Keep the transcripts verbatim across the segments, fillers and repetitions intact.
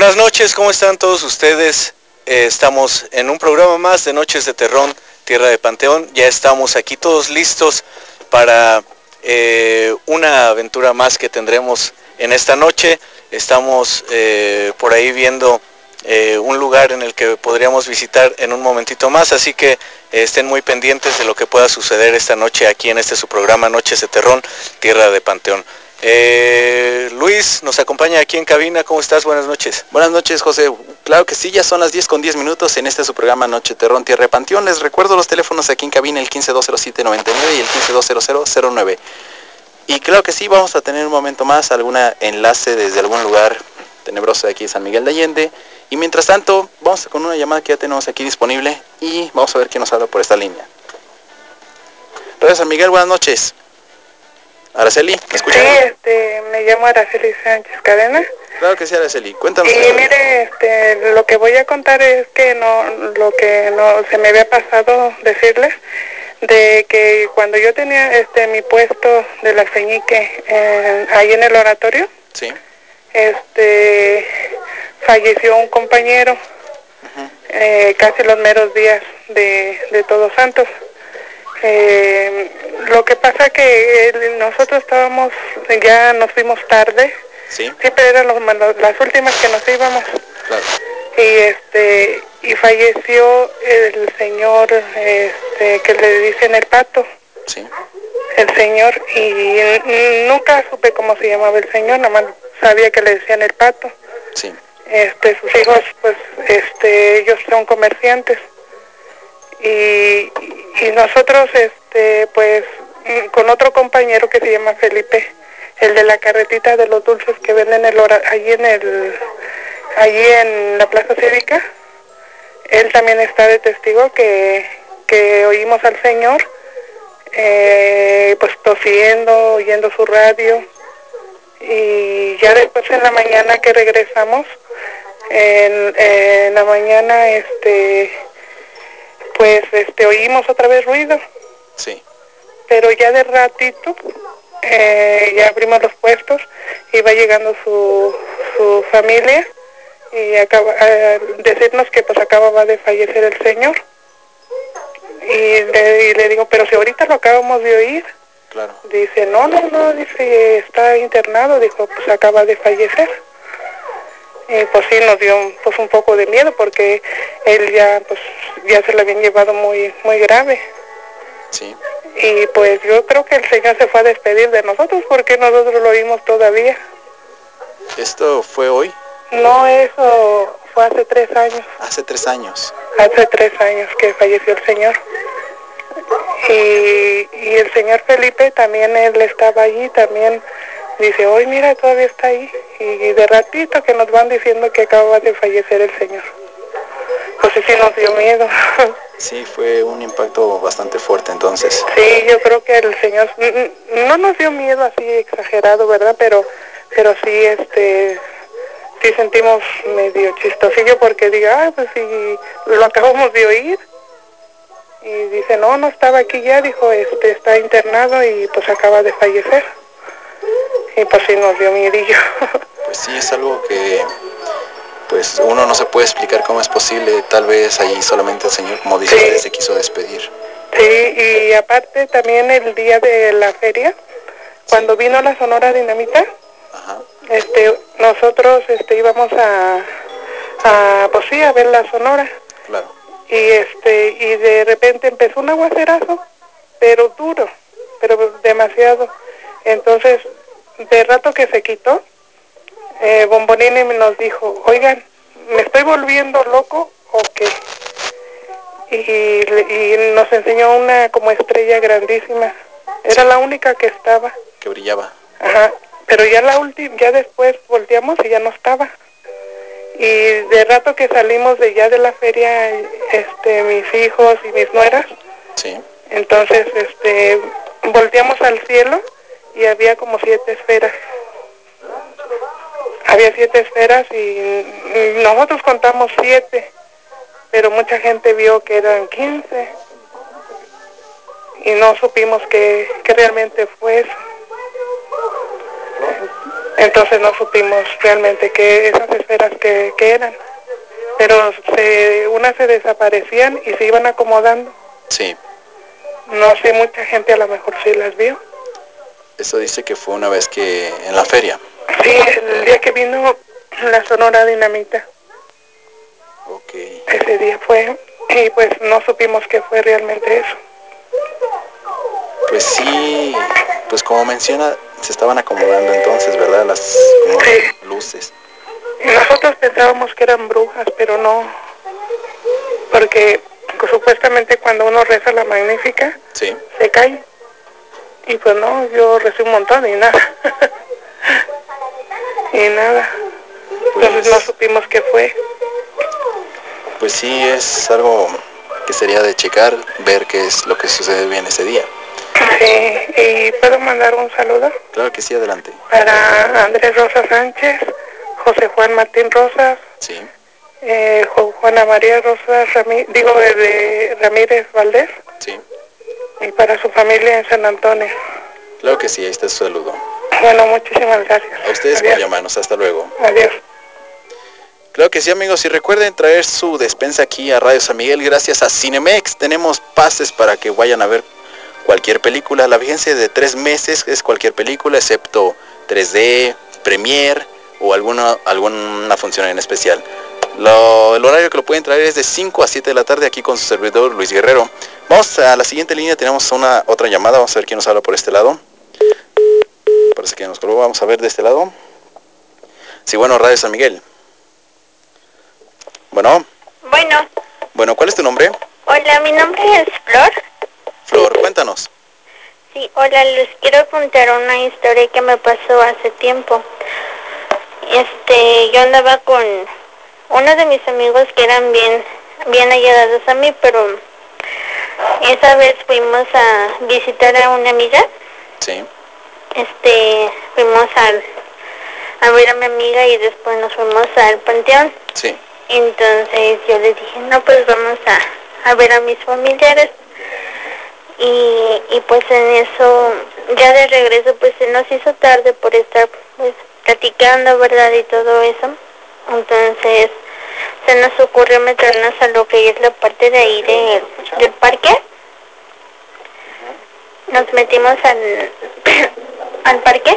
Buenas noches, ¿cómo están todos ustedes? Eh, estamos en un programa más de Noches de Terrón, Tierra de Panteón. Ya estamos aquí todos listos para eh, una aventura más que tendremos en esta noche. Estamos eh, por ahí viendo eh, un lugar en el que podríamos visitar en un momentito más, así que eh, estén muy pendientes de lo que pueda suceder esta noche aquí en este su programa Noches de Terrón, Tierra de Panteón. Eh, Luis nos acompaña aquí en cabina. ¿Cómo estás? Buenas noches. Buenas noches, José. Claro que sí, ya son las diez con diez minutos en este su programa Noche Terrón, Tierra de Panteón. Les recuerdo los teléfonos aquí en cabina, el quince dos cero siete noventa y nueve y el quince dos cero cero cero nueve. Y claro que sí, vamos a tener un momento más, algún enlace desde algún lugar tenebroso de aquí de San Miguel de Allende. Y mientras tanto, vamos con una llamada que ya tenemos aquí disponible y vamos a ver quién nos habla por esta línea. Radio San Miguel, buenas noches. Araceli, ¿me escuchas? Sí, este, me llamo Araceli Sánchez Cadena. Claro que sí, Araceli, cuéntanos. Y mire, este, lo que voy a contar es que no, lo que no se me había pasado decirles, de que cuando yo tenía este mi puesto del alfeñique eh, ahí en el oratorio, sí, este, falleció un compañero, uh-huh. eh, casi los meros días de, de Todos Santos. Eh, lo que pasa que eh, nosotros estábamos, ya nos fuimos tarde, sí, siempre eran los, las últimas que nos íbamos, claro. y este y falleció el señor este que le dicen el Pato, sí, el señor, y nunca supe cómo se llamaba el señor, nada más sabía que le decían el Pato. Sí. Este, sus hijos, pues, este, ellos son comerciantes. Y, y nosotros, este, pues, con otro compañero que se llama Felipe, el de la carretita de los dulces que venden el hora, allí en el, allí en la Plaza Cívica, él también está de testigo que, que oímos al señor, eh, pues tosiendo, oyendo su radio, y ya después en la mañana que regresamos, en, en la mañana, este... pues este oímos otra vez ruido. Sí. Pero ya de ratito, eh, ya abrimos los puestos, iba llegando su, su familia y acaba eh, decirnos que pues acababa de fallecer el señor. Y le, y le digo, pero si ahorita lo acabamos de oír. Claro. Dice, no, no, no, dice, está internado, dijo, pues acaba de fallecer. Y pues sí nos dio pues un poco de miedo porque él ya pues ya se lo habían llevado muy muy grave. Sí. Y pues yo creo que el Señor se fue a despedir de nosotros porque nosotros lo oímos todavía. ¿Esto fue hoy? No, eso fue hace tres años. Hace tres años. Hace tres años que falleció el Señor. Y, y el señor Felipe también, él estaba allí, también dice, hoy mira, todavía está ahí. Y de ratito que nos van diciendo que acaba de fallecer el señor. Pues sí, sí nos dio miedo. Sí, fue un impacto bastante fuerte entonces. Sí, yo creo que el señor no nos dio miedo así exagerado, ¿verdad? Pero, pero sí, este, sí sentimos medio chistosillo porque diga, ah, pues sí, lo acabamos de oír. Y dice, no, no estaba aquí ya, dijo, este, está internado y pues acaba de fallecer. Y pues sí nos dio miedillo. Pues sí, es algo que pues uno no se puede explicar cómo es posible, tal vez ahí solamente el Señor, como dice, sí, se quiso despedir. Sí, y aparte también el día de la feria, cuando sí. vino la Sonora Dinamita, ajá. este, nosotros este, íbamos a, a, pues sí, a ver la Sonora. Claro. Y este, y de repente empezó un aguacerazo, pero duro, pero demasiado. Entonces, de rato que se quitó, eh, Bombolini nos dijo, oigan, ¿me estoy volviendo loco o qué? Y, y nos enseñó una como estrella grandísima. Era sí. la única que estaba. Que brillaba. Ajá, pero ya la última, ya después volteamos y ya no estaba. Y de rato que salimos de ya de la feria, este, mis hijos y mis nueras, sí. Entonces, este, volteamos al cielo y había como siete esferas. Había siete esferas y, y nosotros contamos siete, pero mucha gente vio que eran quince y no supimos que, que realmente fue eso. Entonces no supimos realmente qué esas esferas que, que eran. Pero se, unas se desaparecían y se iban acomodando. Sí. No sé, mucha gente a lo mejor sí las vio. Eso dice que fue una vez que en la feria. Sí, el día que vino la Sonora Dinamita. Ok. Ese día fue, y pues no supimos qué fue realmente eso. Pues sí, pues como menciona, se estaban acomodando entonces, ¿verdad? Las como Sí. luces. Y nosotros pensábamos que eran brujas, pero no. Porque pues, supuestamente cuando uno reza la Magnífica, sí, se cae. Y pues no, yo recé un montón y nada. y nada. Pues, Entonces no supimos qué fue. Pues sí, es algo que sería de checar, ver qué es lo que sucede bien ese día. Sí, y puedo mandar un saludo. Claro que sí, adelante. Para Andrés Rosa Sánchez, José Juan Martín Rosas, sí. eh, Juana María Rosas, Ramí, digo de Ramírez Valdés, sí. y para su familia en San Antonio. Claro que sí, ahí está su saludo. Bueno, muchísimas gracias. A ustedes por llamarnos, hasta luego. Adiós. Claro que sí, amigos, y recuerden traer su despensa aquí a Radio San Miguel. Gracias a Cinemex tenemos pases para que vayan a ver cualquier película. La vigencia de tres meses es cualquier película, excepto tres D, Premiere o alguna, alguna función en especial. Lo, el horario que lo pueden traer es de cinco a siete de la tarde aquí con su servidor Luis Guerrero. Vamos a la siguiente línea, tenemos una otra llamada, vamos a ver quién nos habla por este lado. Parece que nos colgó, vamos a ver de este lado. Sí, bueno, Radio San Miguel. Bueno. Bueno. Bueno, ¿cuál es tu nombre? Hola, mi nombre es Flor. Flor, cuéntanos. Sí, hola, les quiero contar una historia que me pasó hace tiempo. Este, yo andaba con uno de mis amigos que eran bien, bien allegados a mí, pero esa vez fuimos a visitar a una amiga. Sí. Este, fuimos al, a ver a mi amiga y después nos fuimos al panteón. Sí. Entonces yo le dije, no, pues vamos a, a ver a mis familiares. Y, y pues en eso, ya de regreso, pues se nos hizo tarde por estar pues platicando, ¿verdad? Y todo eso. Entonces se nos ocurrió meternos a lo que es la parte de ahí de, del parque. Nos metimos al, al parque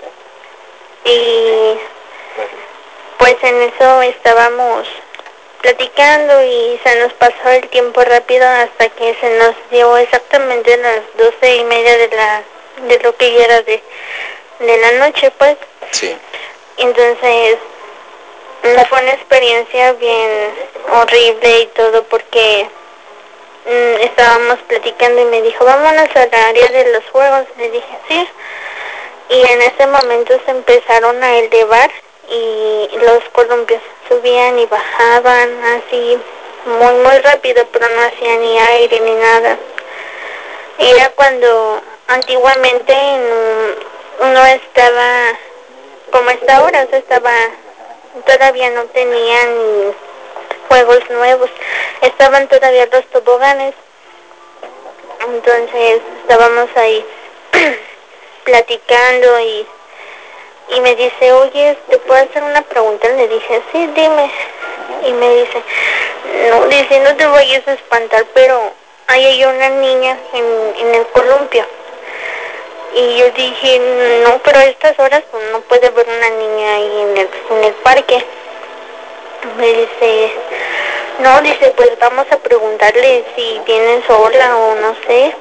y pues en eso estábamos platicando y se nos pasó el tiempo rápido hasta que se nos dio exactamente las doce y media de la de lo que ya era de, de la noche, pues. Sí. Entonces fue una experiencia bien horrible y todo porque mmm, estábamos platicando y me dijo, vámonos al área de los juegos. Le dije, sí. Y en ese momento se empezaron a elevar y los columpios subían y bajaban así muy muy rápido, pero no hacía ni aire ni nada. Era cuando antiguamente no estaba como está ahora, o sea, estaba, todavía no tenían juegos nuevos, estaban todavía los toboganes. Entonces estábamos ahí platicando y y me dice, oye, ¿te puedo hacer una pregunta? Le dije, sí, dime. Y me dice, no, dice, no te vayas a espantar, pero ahí hay una niña en, en el columpio. Y yo dije, no, pero a estas horas pues, no puede haber una niña ahí en el, en el parque. Me dice, no, dice, pues vamos a preguntarle si viene sola o no sé.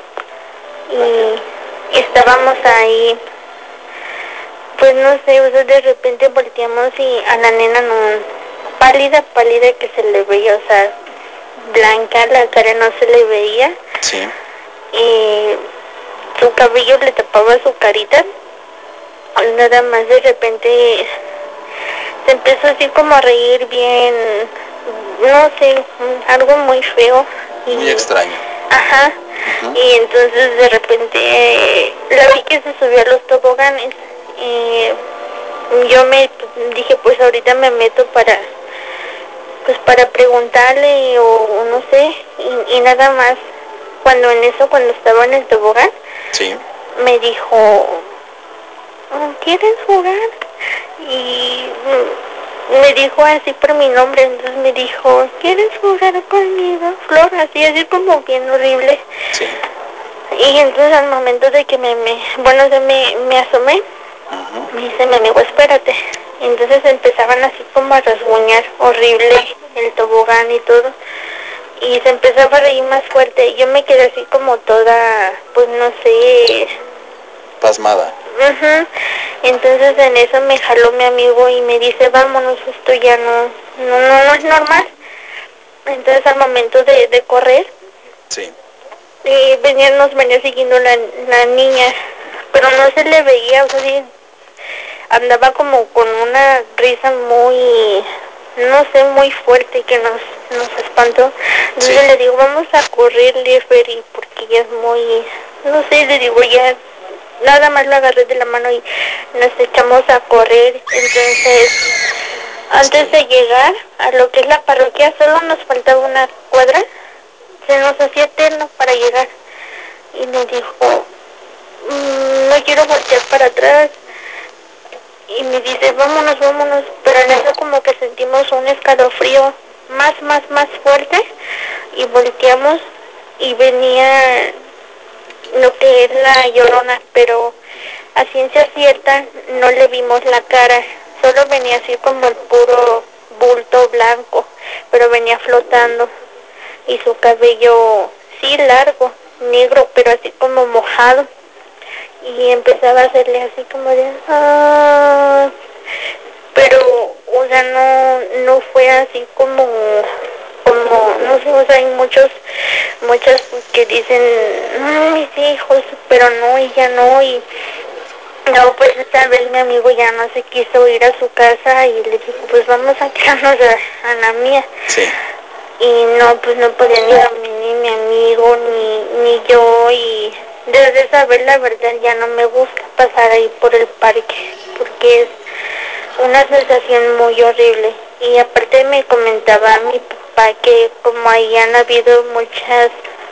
Y estábamos ahí, pues no sé, o sea, de repente volteamos y a la nena no, pálida, pálida que se le veía, o sea, blanca, la cara no se le veía. Sí. Y su cabello le tapaba su carita. Nada más de repente se empezó así como a reír bien, no sé, algo muy feo. Y, muy extraño. Ajá. Uh-huh. Y entonces de repente eh, la vi que se subió a los toboganes. Y yo me dije, pues ahorita me meto para pues para preguntarle o, o no sé, y, y nada más cuando en eso, cuando estaba en el tobogán, sí, me dijo, ¿quieres jugar? y me dijo así por mi nombre, entonces me dijo, ¿quieres jugar conmigo, Flor? Así, así como bien horrible. Sí. Y entonces al momento de que me, me bueno, se me, me asomé, uh-huh. me dice mi amigo, espérate. Y entonces empezaban así como a rasguñar horrible el tobogán y todo. Y se empezaba a reír más fuerte. Y yo me quedé así como toda, pues no sé... pasmada. Uh-huh. Entonces en eso me jaló mi amigo y me dice, vámonos, esto ya no, no, no, no es normal. Entonces al momento de, de correr, sí. y venía, nos venía siguiendo la, la niña, pero no se le veía, o sea, sí, andaba como con una risa muy, no sé, muy fuerte que nos, nos espantó. Entonces sí. le digo, vamos a correrle, Ferry, porque ya es muy, no sé, le digo, ya, nada más lo agarré de la mano y nos echamos a correr. Entonces, antes de llegar a lo que es la parroquia, solo nos faltaba una cuadra. Se nos hacía eterno para llegar. Y me dijo, mmm, no quiero voltear para atrás. Y me dice, vámonos, vámonos. Pero en eso como que sentimos un escalofrío más, más, más fuerte. Y volteamos y venía lo que es la Llorona. Pero a ciencia cierta no le vimos la cara. Solo venía así como el puro bulto blanco. Pero venía flotando. Y su cabello, sí, largo, negro, pero así como mojado. Y empezaba a hacerle así como de... Ah, pero, o sea, no, no fue así como... como, no sé, o sea, hay muchos, muchas que dicen, no, mis hijos, pero no, ella no, y... No, pues esta vez mi amigo ya no se quiso ir a su casa y le dijo, pues vamos a quedarnos a, a la mía. Sí. Y no, pues no podía ni dormir ni mi amigo, ni, ni yo, y desde esa vez la verdad ya no me gusta pasar ahí por el parque, porque es una sensación muy horrible. Y aparte me comentaba mi papá que como ahí han habido muchas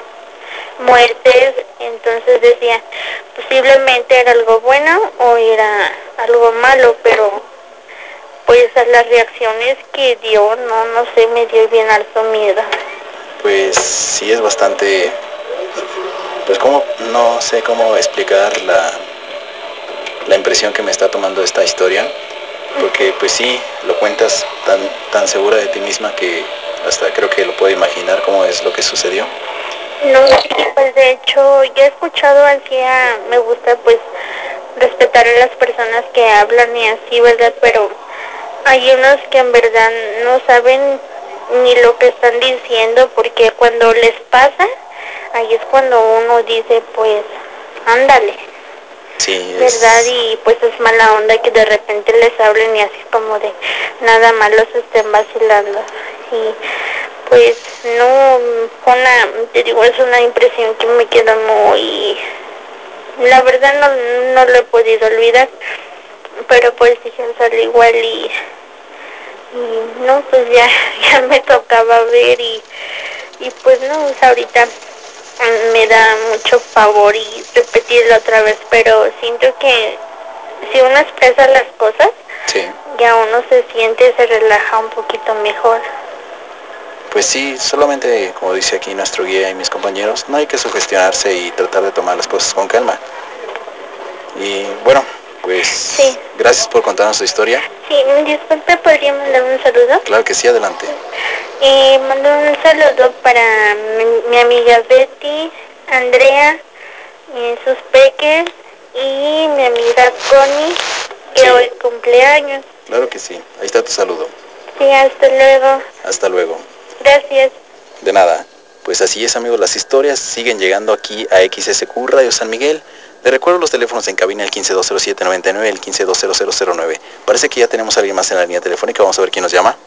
muertes, entonces decía, posiblemente era algo bueno o era algo malo, pero pues a las reacciones que dio, no, no sé, me dio bien alto miedo. Pues sí es bastante, pues como, no sé cómo explicar la, la impresión que me está tomando esta historia, porque pues sí, lo cuentas tan, tan segura de ti misma que hasta creo que lo puedo imaginar cómo es lo que sucedió. No, sí, pues de hecho, yo he escuchado así, a, me gusta pues respetar a las personas que hablan y así, ¿verdad? Pero hay unos que en verdad no saben ni lo que están diciendo, porque cuando les pasa, ahí es cuando uno dice, pues, ándale. Sí, ¿verdad? es... Y pues es mala onda que de repente les hablen y así como de nada más los estén vacilando. Y pues no, una, te digo, es una impresión que me queda muy... La verdad no, no lo he podido olvidar, pero pues dije, al igual y... Y no, pues ya, ya me tocaba ver y, y pues no, o sea, ahorita me da mucho pavor y repetirlo otra vez, pero siento que si uno expresa las cosas, sí. ya uno se siente, se relaja un poquito mejor. Pues sí, solamente como dice aquí nuestro guía y mis compañeros, no hay que sugestionarse y tratar de tomar las cosas con calma. Y bueno, pues sí. Gracias por contarnos su historia. Sí, disculpe, ¿podría mandar un saludo? Claro que sí, adelante. Eh, mando un saludo para mi, mi amiga Betty, Andrea, eh, sus peques y mi amiga Connie, que sí. hoy cumpleaños. Claro que sí, ahí está tu saludo. Sí, hasta luego. Hasta luego. Gracias. De nada. Pues así es, amigos, las historias siguen llegando aquí a X S Q Radio San Miguel. Les recuerdo los teléfonos en cabina, el quince dos cero siete noventa y nueve, el quince dos cero cero cero nueve. Parece que ya tenemos a alguien más en la línea telefónica, vamos a ver quién nos llama.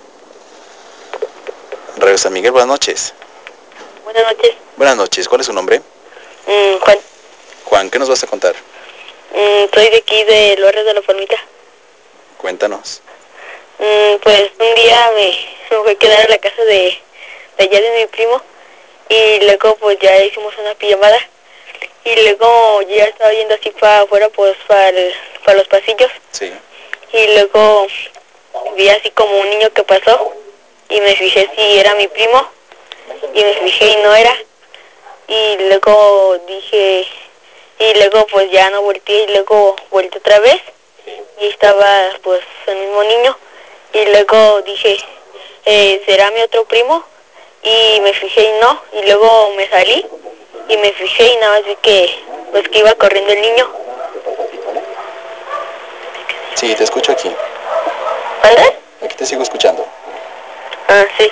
Radio San Miguel, buenas noches. Buenas noches. Buenas noches, ¿cuál es su nombre? Mm, Juan. Juan, ¿qué nos vas a contar? Mm, soy de aquí, del barrio de La Palmita. Cuéntanos. Mm, pues un día me, me fui a quedar en la casa de, de allá de mi primo y luego pues ya hicimos una pijamada y luego yo ya estaba yendo así para afuera, pues para, para los pasillos. Sí. y luego vi así como un niño que pasó y me fijé si era mi primo y me fijé y no era, y luego dije, y luego pues ya no volteé y luego volteé otra vez y estaba pues el mismo niño y luego dije, eh, ¿será mi otro primo? Y me fijé y no, y luego me salí y me fijé y nada más vi que pues que iba corriendo el niño. Sí, te escucho aquí. ¿Dónde? Aquí te sigo escuchando. Ah, sí.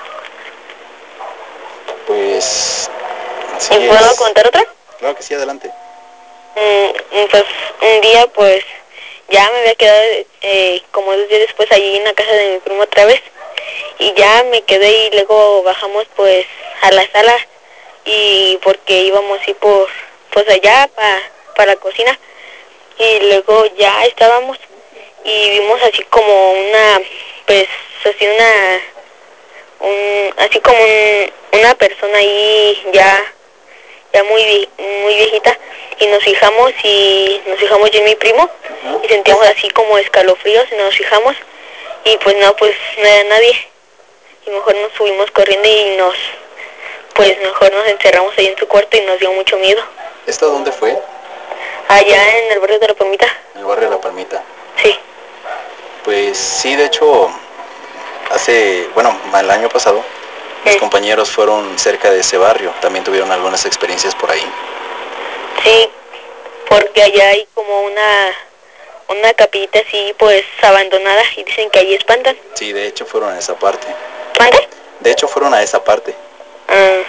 Pues... Sí, ¿Y puedo es... contar otra? Claro que sí, adelante. Mm, pues un día pues ya me había quedado eh, como dos días después allí en la casa de mi primo otra vez y ya me quedé y luego bajamos pues a la sala y porque íbamos así por pues allá para pa la cocina y luego ya estábamos y vimos así como una pues así una un, así como un, una persona ahí ya ya muy muy viejita y nos fijamos y nos fijamos yo y mi primo y sentíamos así como escalofríos y nos fijamos y pues no, pues no era nadie y mejor nos subimos corriendo y nos pues mejor nos encerramos ahí en su cuarto y nos dio mucho miedo. ¿Esto dónde fue? Allá en el barrio de La Palmita. En el barrio de La Palmita. Sí. Pues sí, de hecho, hace, bueno, el año pasado mis compañeros fueron cerca de ese barrio, también tuvieron algunas experiencias por ahí. Sí, porque allá hay como una una capillita así pues abandonada y dicen que allí espantan. Sí, de hecho fueron a esa parte. ¿Mande? De hecho fueron a esa parte. Ah.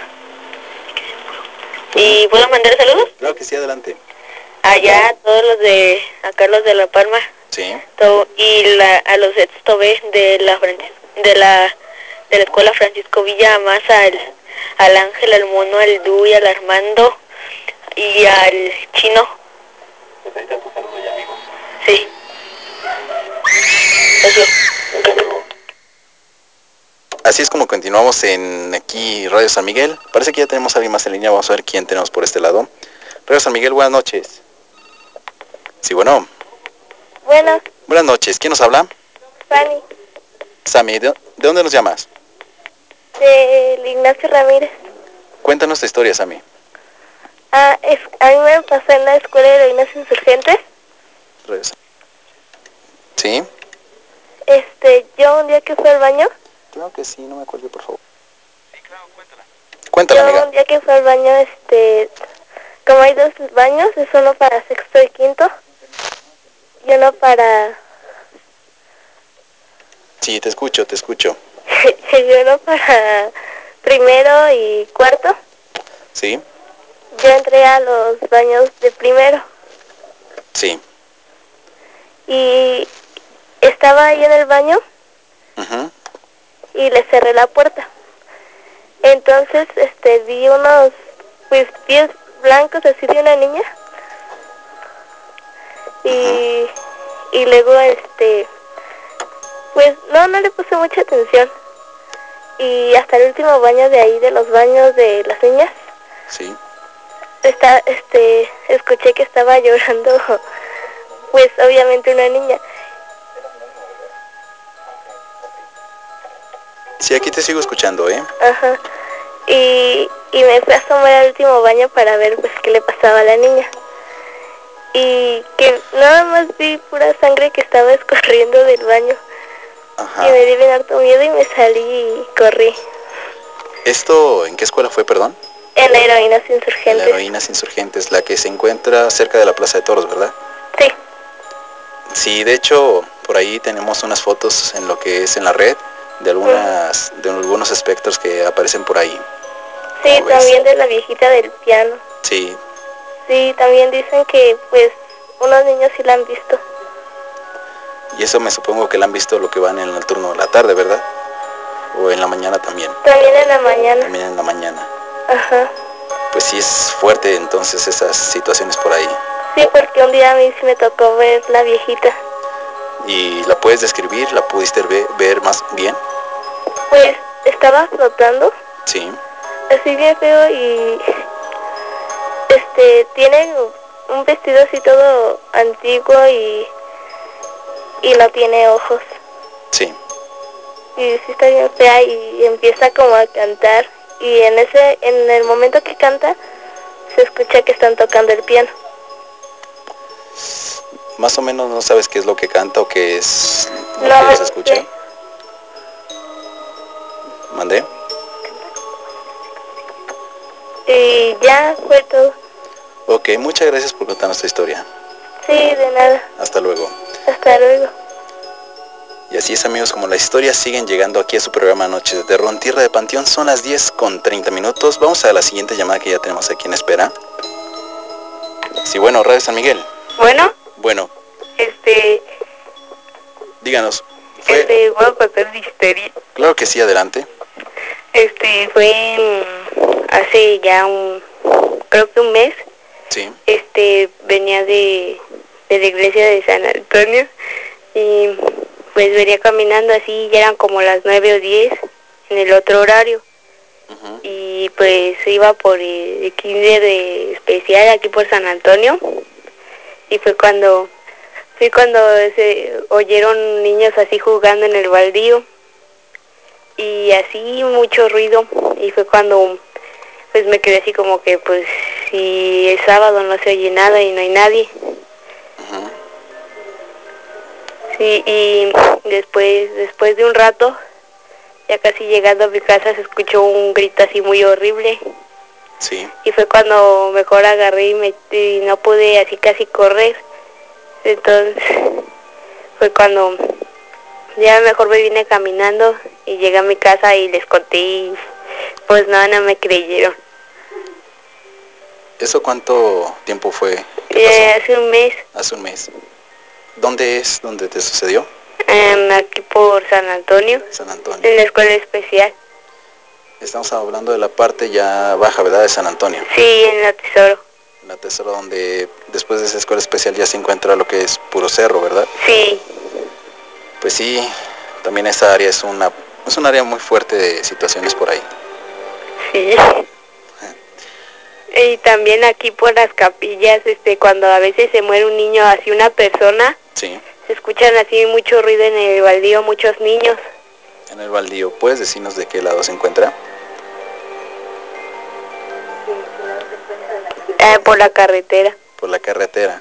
Pues, ¿y puedo mandar saludos? Claro que sí, adelante. Allá a todos los de, a Carlos de La Palma. Sí. To, y la, a los de Sexto B de la de la de la escuela Francisco Villa, más al, al Ángel, al Mono, al Duy, al Armando y al Chino. Sí. Eso. Así es como continuamos en aquí Radio San Miguel. Parece que ya tenemos a alguien más en línea. Vamos a ver quién tenemos por este lado. Radio San Miguel, buenas noches. Sí, bueno. Bueno. Buenas noches. ¿Quién nos habla? Fanny. Sammy, ¿de, ¿de dónde nos llamas? De Ignacio Ramírez. Cuéntanos tu historia, Sammy. Ah, es, a mí me pasó en la escuela de Ignacio Insurgentes. Regresa. ¿Sí? Este, yo un día que fui al baño. Claro que sí, no me acuerdo, por favor. Sí, claro, cuéntala. Cuéntala, yo amiga. Un día que fui al baño, este, como hay dos baños, es uno para sexto y quinto y uno para... Sí, te escucho, te escucho. y uno para primero y cuarto. Sí. Yo entré a los baños de primero. Sí. Y estaba ahí en el baño. Uh-huh. Y le cerré la puerta. Entonces, este, vi unos, pues, pies blancos así de una niña. Y, uh-huh. y luego, este, pues, no, no le puse mucha atención. Y hasta el último baño de ahí, de los baños de las niñas. Sí. Está, este, escuché que estaba llorando, pues, obviamente una niña. Sí, aquí te sigo escuchando, ¿eh? Ajá. Y, y me fui a asomar al último baño para ver, pues, qué le pasaba a la niña. Y que nada más vi pura sangre que estaba escurriendo del baño. Ajá. Y me di bien harto miedo y me salí y corrí. ¿Esto en qué escuela fue, perdón? En la Heroínas Insurgentes. En la Heroínas Insurgentes, la que se encuentra cerca de la Plaza de Toros, ¿verdad? Sí. Sí, de hecho, por ahí tenemos unas fotos en lo que es en la red de algunas, uh-huh. de algunos espectros que aparecen por ahí. Sí, también de la viejita del piano. Sí. Sí, también dicen que, pues, unos niños sí la han visto. Y eso me supongo que la han visto lo que van en el turno de la tarde, ¿verdad? O en la mañana también. También en la mañana. También en la mañana. Ajá. Pues sí es fuerte entonces esas situaciones por ahí. Sí, porque un día a mí sí me tocó ver la viejita. ¿Y la puedes describir? ¿La pudiste ver, ver más bien? Pues estaba flotando. Sí. Así bien feo y... Este, tiene un vestido así todo antiguo y... y no tiene ojos. Sí. Y sí está bien fea y empieza como a cantar y en ese, en el momento que canta, se escucha que están tocando el piano. Más o menos no sabes qué es lo que canta o qué es lo No, que se escucha. sí. ¿Mandé? Y ya fue todo. Ok, muchas gracias por contarnos esta historia. Sí, de nada. Hasta luego. Hasta luego. Y así es, amigos, como las historias siguen llegando aquí a su programa Noches de Terror en Tierra de Panteón. Son las diez con treinta minutos. Vamos a la siguiente llamada que ya tenemos aquí en espera. Sí, bueno, Radio San Miguel. Bueno, Bueno, este, díganos. Fue... este, voy a contar una historia. Claro que sí, adelante. Este, fue en- hace ya un, creo que un mes. Sí. Este, venía de, de la iglesia de San Antonio y pues venía caminando así, ya eran como las nueve o diez en el otro horario. Uh-huh. Y pues iba por el kinder de especial aquí por San Antonio y fue cuando fue cuando se oyeron niños así jugando en el baldío y así mucho ruido y fue cuando pues me quedé así como que pues si es sábado no se oye nada y no hay nadie. Uh-huh. Sí, y después después de un rato, ya casi llegando a mi casa, se escuchó un grito así muy horrible. Sí. Y fue cuando mejor agarré y, me, y no pude así casi correr. Entonces fue cuando ya mejor me vine caminando y llegué a mi casa y les conté y pues no, no me creyeron. ¿Eso cuánto tiempo fue? ¿Qué pasó? Hace un mes. Hace un mes. ¿Dónde es donde te sucedió? Um, aquí por San Antonio. San Antonio. En la escuela especial. Estamos hablando de la parte ya baja, ¿verdad? De San Antonio. Sí, en la Tesoro. En la Tesoro, donde después de esa escuela especial ya se encuentra lo que es puro cerro, ¿verdad? Sí. Pues sí, también esa área es una, es un área muy fuerte de situaciones por ahí. Sí. Y también aquí por las capillas, este, cuando a veces se muere un niño, así una persona, sí, se escuchan así mucho ruido en el baldío, muchos niños. En el baldío, ¿puedes decirnos de qué lado se encuentra? Eh, por la carretera. Por la carretera.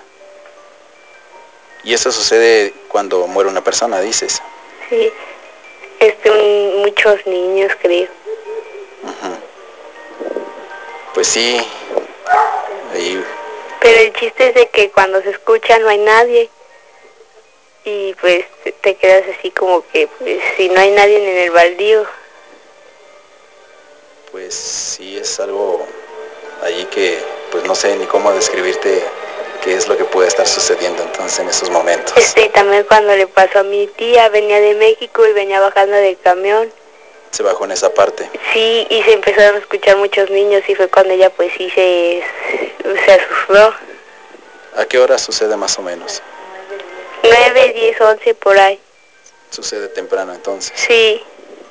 Y eso sucede cuando muere una persona, dices. Sí, este, un, muchos niños, creo. Uh-huh. Pues sí, ahí. Pero el chiste es de que cuando se escucha no hay nadie. Y pues te quedas así como que, pues, si no hay nadie en el baldío. Pues sí, es algo allí que pues no sé ni cómo describirte qué es lo que puede estar sucediendo entonces en esos momentos. Este, también cuando le pasó a mi tía, venía de México y venía bajando del camión. Se bajó en esa parte. Sí, y se empezaron a escuchar muchos niños y fue cuando ella pues sí se, se asustó. ¿A qué hora sucede más o menos? nueve, diez, once por ahí. Sucede temprano entonces. Sí.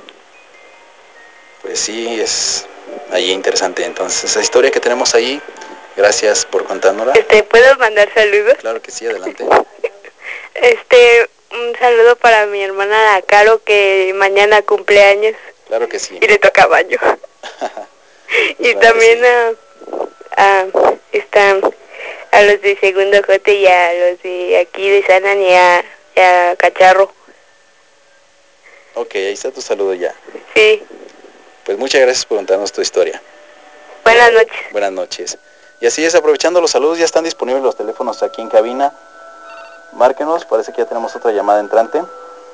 Pues sí, es allí interesante entonces esa historia que tenemos ahí. Gracias por contárnosla. Este, ¿puedo mandar saludos? Claro que sí, adelante. Este, un saludo para mi hermana la Caro que mañana cumple años. Claro que sí. Y le toca baño. Y claro también sí. a, a, están a los de Segundo Jote y a los de aquí de Sanan y a, y a Cacharro. Ok, ahí está tu saludo ya. Sí. Pues muchas gracias por contarnos tu historia. Buenas noches. Buenas noches. Y así es, aprovechando los saludos, ya están disponibles los teléfonos aquí en cabina. Márquenos, parece que ya tenemos otra llamada entrante.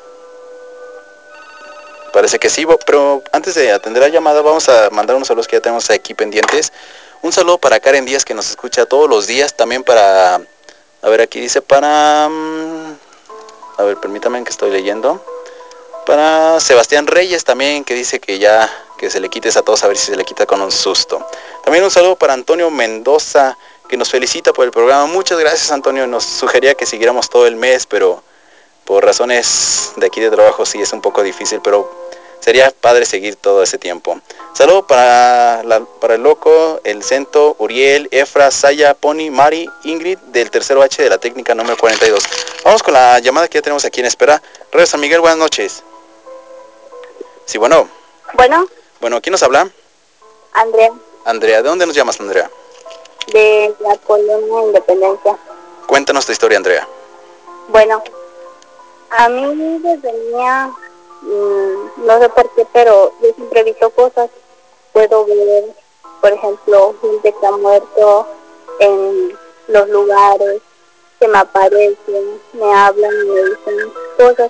Parece que sí, pero antes de atender la llamada vamos a mandar unos saludos que ya tenemos aquí pendientes. Un saludo para Karen Díaz que nos escucha todos los días, también para, a ver aquí dice, para, a ver, permítame que estoy leyendo. Para Sebastián Reyes también, que dice que ya, que se le quites a todos, a ver si se le quita con un susto. También un saludo para Antonio Mendoza, que nos felicita por el programa. Muchas gracias, Antonio. Nos sugería que siguiéramos todo el mes, pero por razones de aquí de trabajo sí es un poco difícil, pero sería padre seguir todo ese tiempo. Saludo para, la, para el Loco, el Cento, Uriel, Efra, Saya, Pony, Mari, Ingrid, del tercero H de la técnica número cuarenta y dos. Vamos con la llamada que ya tenemos aquí en espera. Radio San Miguel, buenas noches. Sí, bueno. Bueno. Bueno, ¿quién nos habla? Andrea. Andrea, ¿de dónde nos llamas, Andrea? De la colonia Independencia. Cuéntanos tu historia, Andrea. Bueno, a mí desde niña, mmm, no sé por qué, pero yo siempre he visto cosas. Puedo ver, por ejemplo, gente que ha muerto en los lugares, que me aparecen, me hablan y me dicen cosas.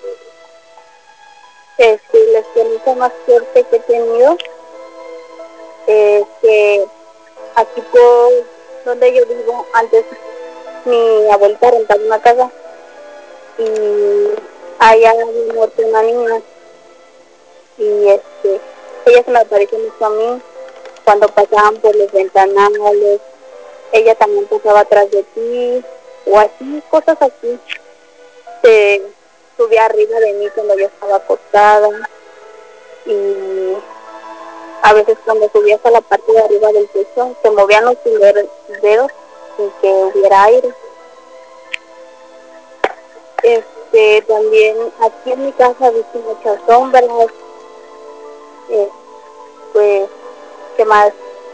Este, la experiencia más fuerte que he tenido es que aquí por donde yo vivo, antes mi abuelita rentaba una casa y allá había muerto una niña y este ella se me apareció mucho a mí cuando pasaban por los ventanales, ella también pasaba atrás de ti o así, cosas así. Se subía arriba de mí cuando yo estaba acostada y a veces cuando subía hasta la parte de arriba del techo se movían los dedos sin que hubiera aire. Este, también aquí en mi casa he visto muchas sombras. Eh, pues, ¿qué más?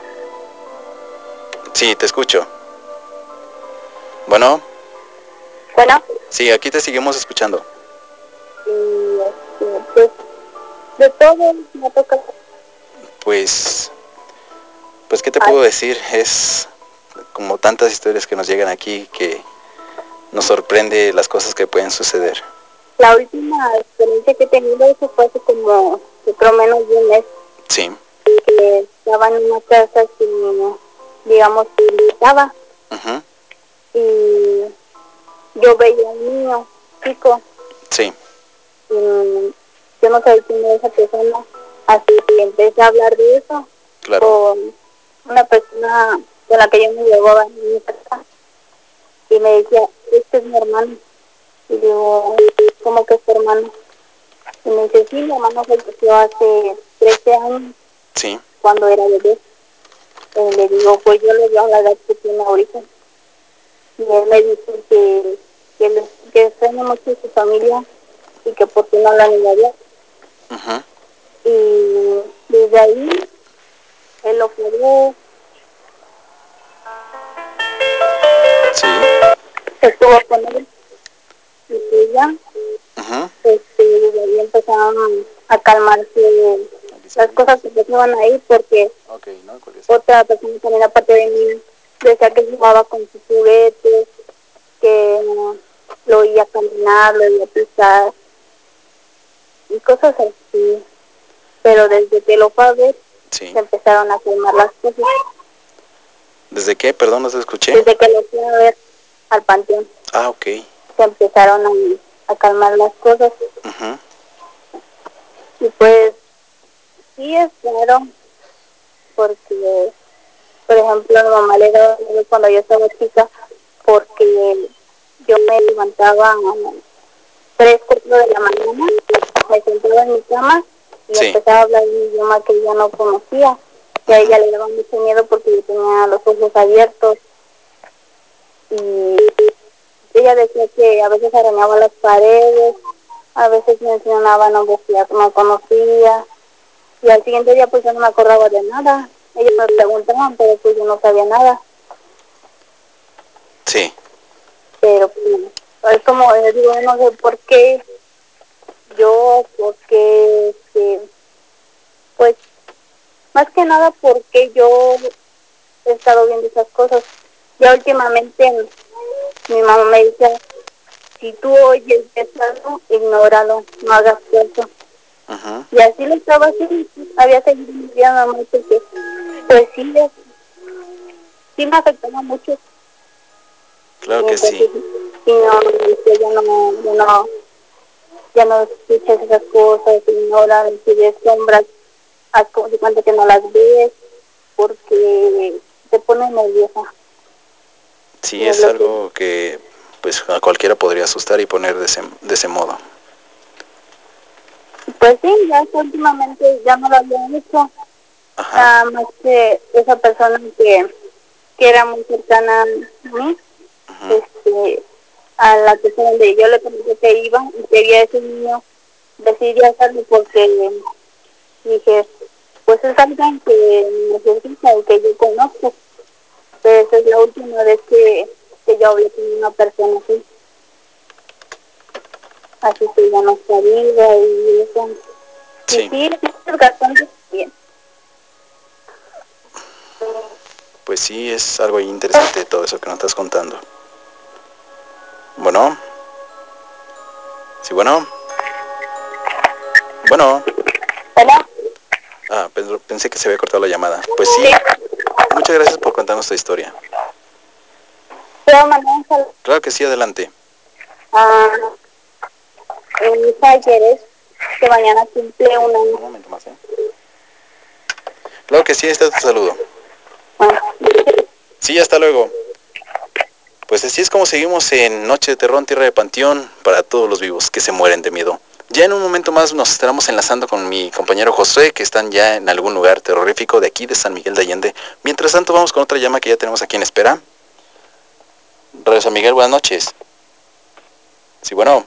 Sí, te escucho. Bueno. Bueno. Sí, aquí te seguimos escuchando. Y, este, pues, de todo me toca. Pues, pues, ¿qué te Ay. puedo decir? Es como tantas historias que nos llegan aquí que nos sorprende las cosas que pueden suceder. La última experiencia que he tenido eso fue hace como, yo creo, menos de un mes. Sí. Que estaba en una casa que, digamos, estaba. Uh-huh. Y yo veía a un niño chico. Sí. Y yo no sabía quién era esa persona. Hasta que empecé a hablar de eso. Claro. Con una persona con la que yo me llevaba en mi casa. Y me decía, este es mi hermano. Y digo, ¿cómo que es tu hermano? Y me dice, sí, mi hermano falleció hace trece años. Sí. Cuando era bebé. Y le digo, pues yo le veo a la edad que tiene ahorita. Y él me dice que, que, le, que extraña mucho a su familia y que por qué no la niñaría. Uh-huh. Y desde ahí, él lo quedó. Sí. Estuvo con él. Y que ya, uh-huh. este, desde ahí empezaron a calmarse las cosas que pasaban ahí, porque okay, no, otra persona también aparte de mí decía que jugaba con sus juguetes, que um, lo oía caminar, lo oía pisar y cosas así. Pero desde que lo fue a ver, sí. se empezaron a calmar las cosas. ¿Desde qué? Perdón, no se escuché. Desde que lo fue a ver al panteón. Ah, ok. Se empezaron a, a calmar las cosas. Uh-huh. Y pues, sí es claro, porque, por ejemplo, mi mamá le daba miedo cuando yo estaba chica, porque yo me levantaba a tres, cuatro de la mañana, me sentaba en mi cama y sí. empezaba a hablar un idioma que yo no conocía. Y uh-huh. a ella le daba mucho miedo porque yo tenía los ojos abiertos. Y ella decía que a veces arañaba las paredes, a veces mencionaba nombres que ya no conocía. Y al siguiente día pues yo no me acordaba de nada. Ellos me preguntaban, pero pues yo no sabía nada. Sí. Pero pues, es como, yo digo, no sé por qué yo, porque, este, pues, más que nada porque yo he estado viendo esas cosas. Ya últimamente mi mamá me dice, si tú oyes eso, ignóralo, no hagas caso. Uh-huh. Y así lo estaba haciendo, había seguido mi vida normal porque, pues sí, es, sí me afectaba mucho. Claro y que entonces, sí. Y no, dice, ya no, ya no, ya no escuchas esas cosas, ignora, si ves sombras, haz como de cuenta que no las ves, porque te pone nerviosa. Sí, es algo que pues a cualquiera podría asustar y poner de ese, de ese modo. Pues sí, ya es que últimamente ya no lo habían hecho. Ajá. Nada más que esa persona que, que era muy cercana a mí, Ujú. este, a la persona donde yo le comenté que iba y quería ese niño, decidí hacerlo porque dije, pues es alguien que necesita y que yo conozco, pero esa es la última vez que, que yo hablé con una persona así. Así que ya no está viva y eso. Y Sí. sí, es bastante bien. Pues sí, es algo interesante todo eso que nos estás contando. Bueno. Sí, bueno. Bueno. Hola. Ah, pensé que se había cortado la llamada. Pues sí, muchas gracias por contarnos tu historia. ¿Puedo mandar un saludo? Claro que sí, adelante. Ah, mis ayeres, que mañana cumple un año. Un momento más, ¿eh? Claro que sí, está tu saludo. Bueno. Sí, hasta luego. Pues así es como seguimos en Noche de Terror, Tierra de Panteón, para todos los vivos que se mueren de miedo. Ya en un momento más nos estaremos enlazando con mi compañero José, que están ya en algún lugar terrorífico de aquí de San Miguel de Allende. Mientras tanto vamos con otra llama que ya tenemos aquí en espera. Radio San Miguel, buenas noches. Sí, bueno.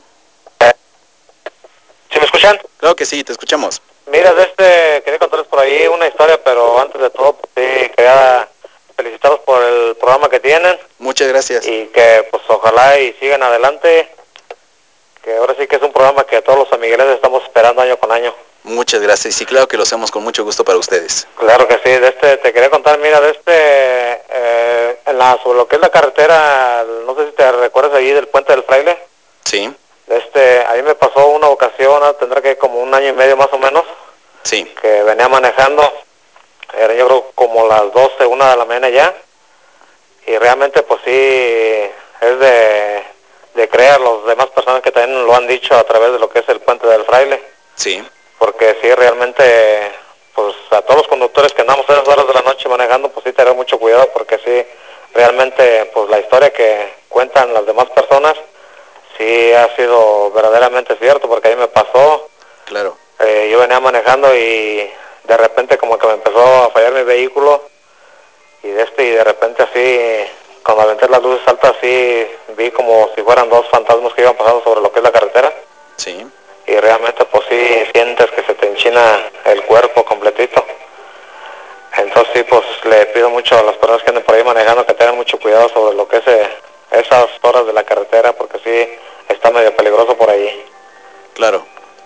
¿Sí me escuchan? Claro que sí, te escuchamos. Mira, de este, quería contarles por ahí una historia, pero antes de todo, pues, sí, quería felicitarlos por el programa que tienen. Muchas gracias. Y que, pues, ojalá y sigan adelante, que ahora sí que es un programa que todos los amigueles estamos esperando año con año. Muchas gracias, y claro que lo hacemos con mucho gusto para ustedes. Claro que sí, de este, te quería contar, mira, de este, eh, en la, sobre lo que es la carretera, no sé si te recuerdas ahí del Puente del Fraile. Sí. Este, a mí me pasó una ocasión, tendrá que como un año y medio más o menos. Sí. Que venía manejando, era yo creo como las doce, una de la mañana ya, y realmente pues sí, es de, de creer, los demás personas que también lo han dicho a través de lo que es el Puente del Fraile. Sí. Porque sí, realmente, pues a todos los conductores que andamos a esas horas de la noche manejando, pues sí tener mucho cuidado, porque sí, realmente, pues la historia que cuentan las demás personas, sí ha sido verdaderamente cierto, porque a mí me pasó. Claro. Eh, yo venía manejando y de repente como que me empezó a fallar mi vehículo, y de este y de repente así, cuando aventé las luces altas, así vi como si fueran dos fantasmas que iban pasando sobre lo que es la carretera. Sí. Y realmente pues sí sientes que se te enchina el cuerpo completito. Entonces sí, pues le pido mucho a las personas que anden por ahí manejando que tengan mucho cuidado sobre lo que es eh, esas horas de la carretera, porque sí está medio peligroso por ahí. Claro.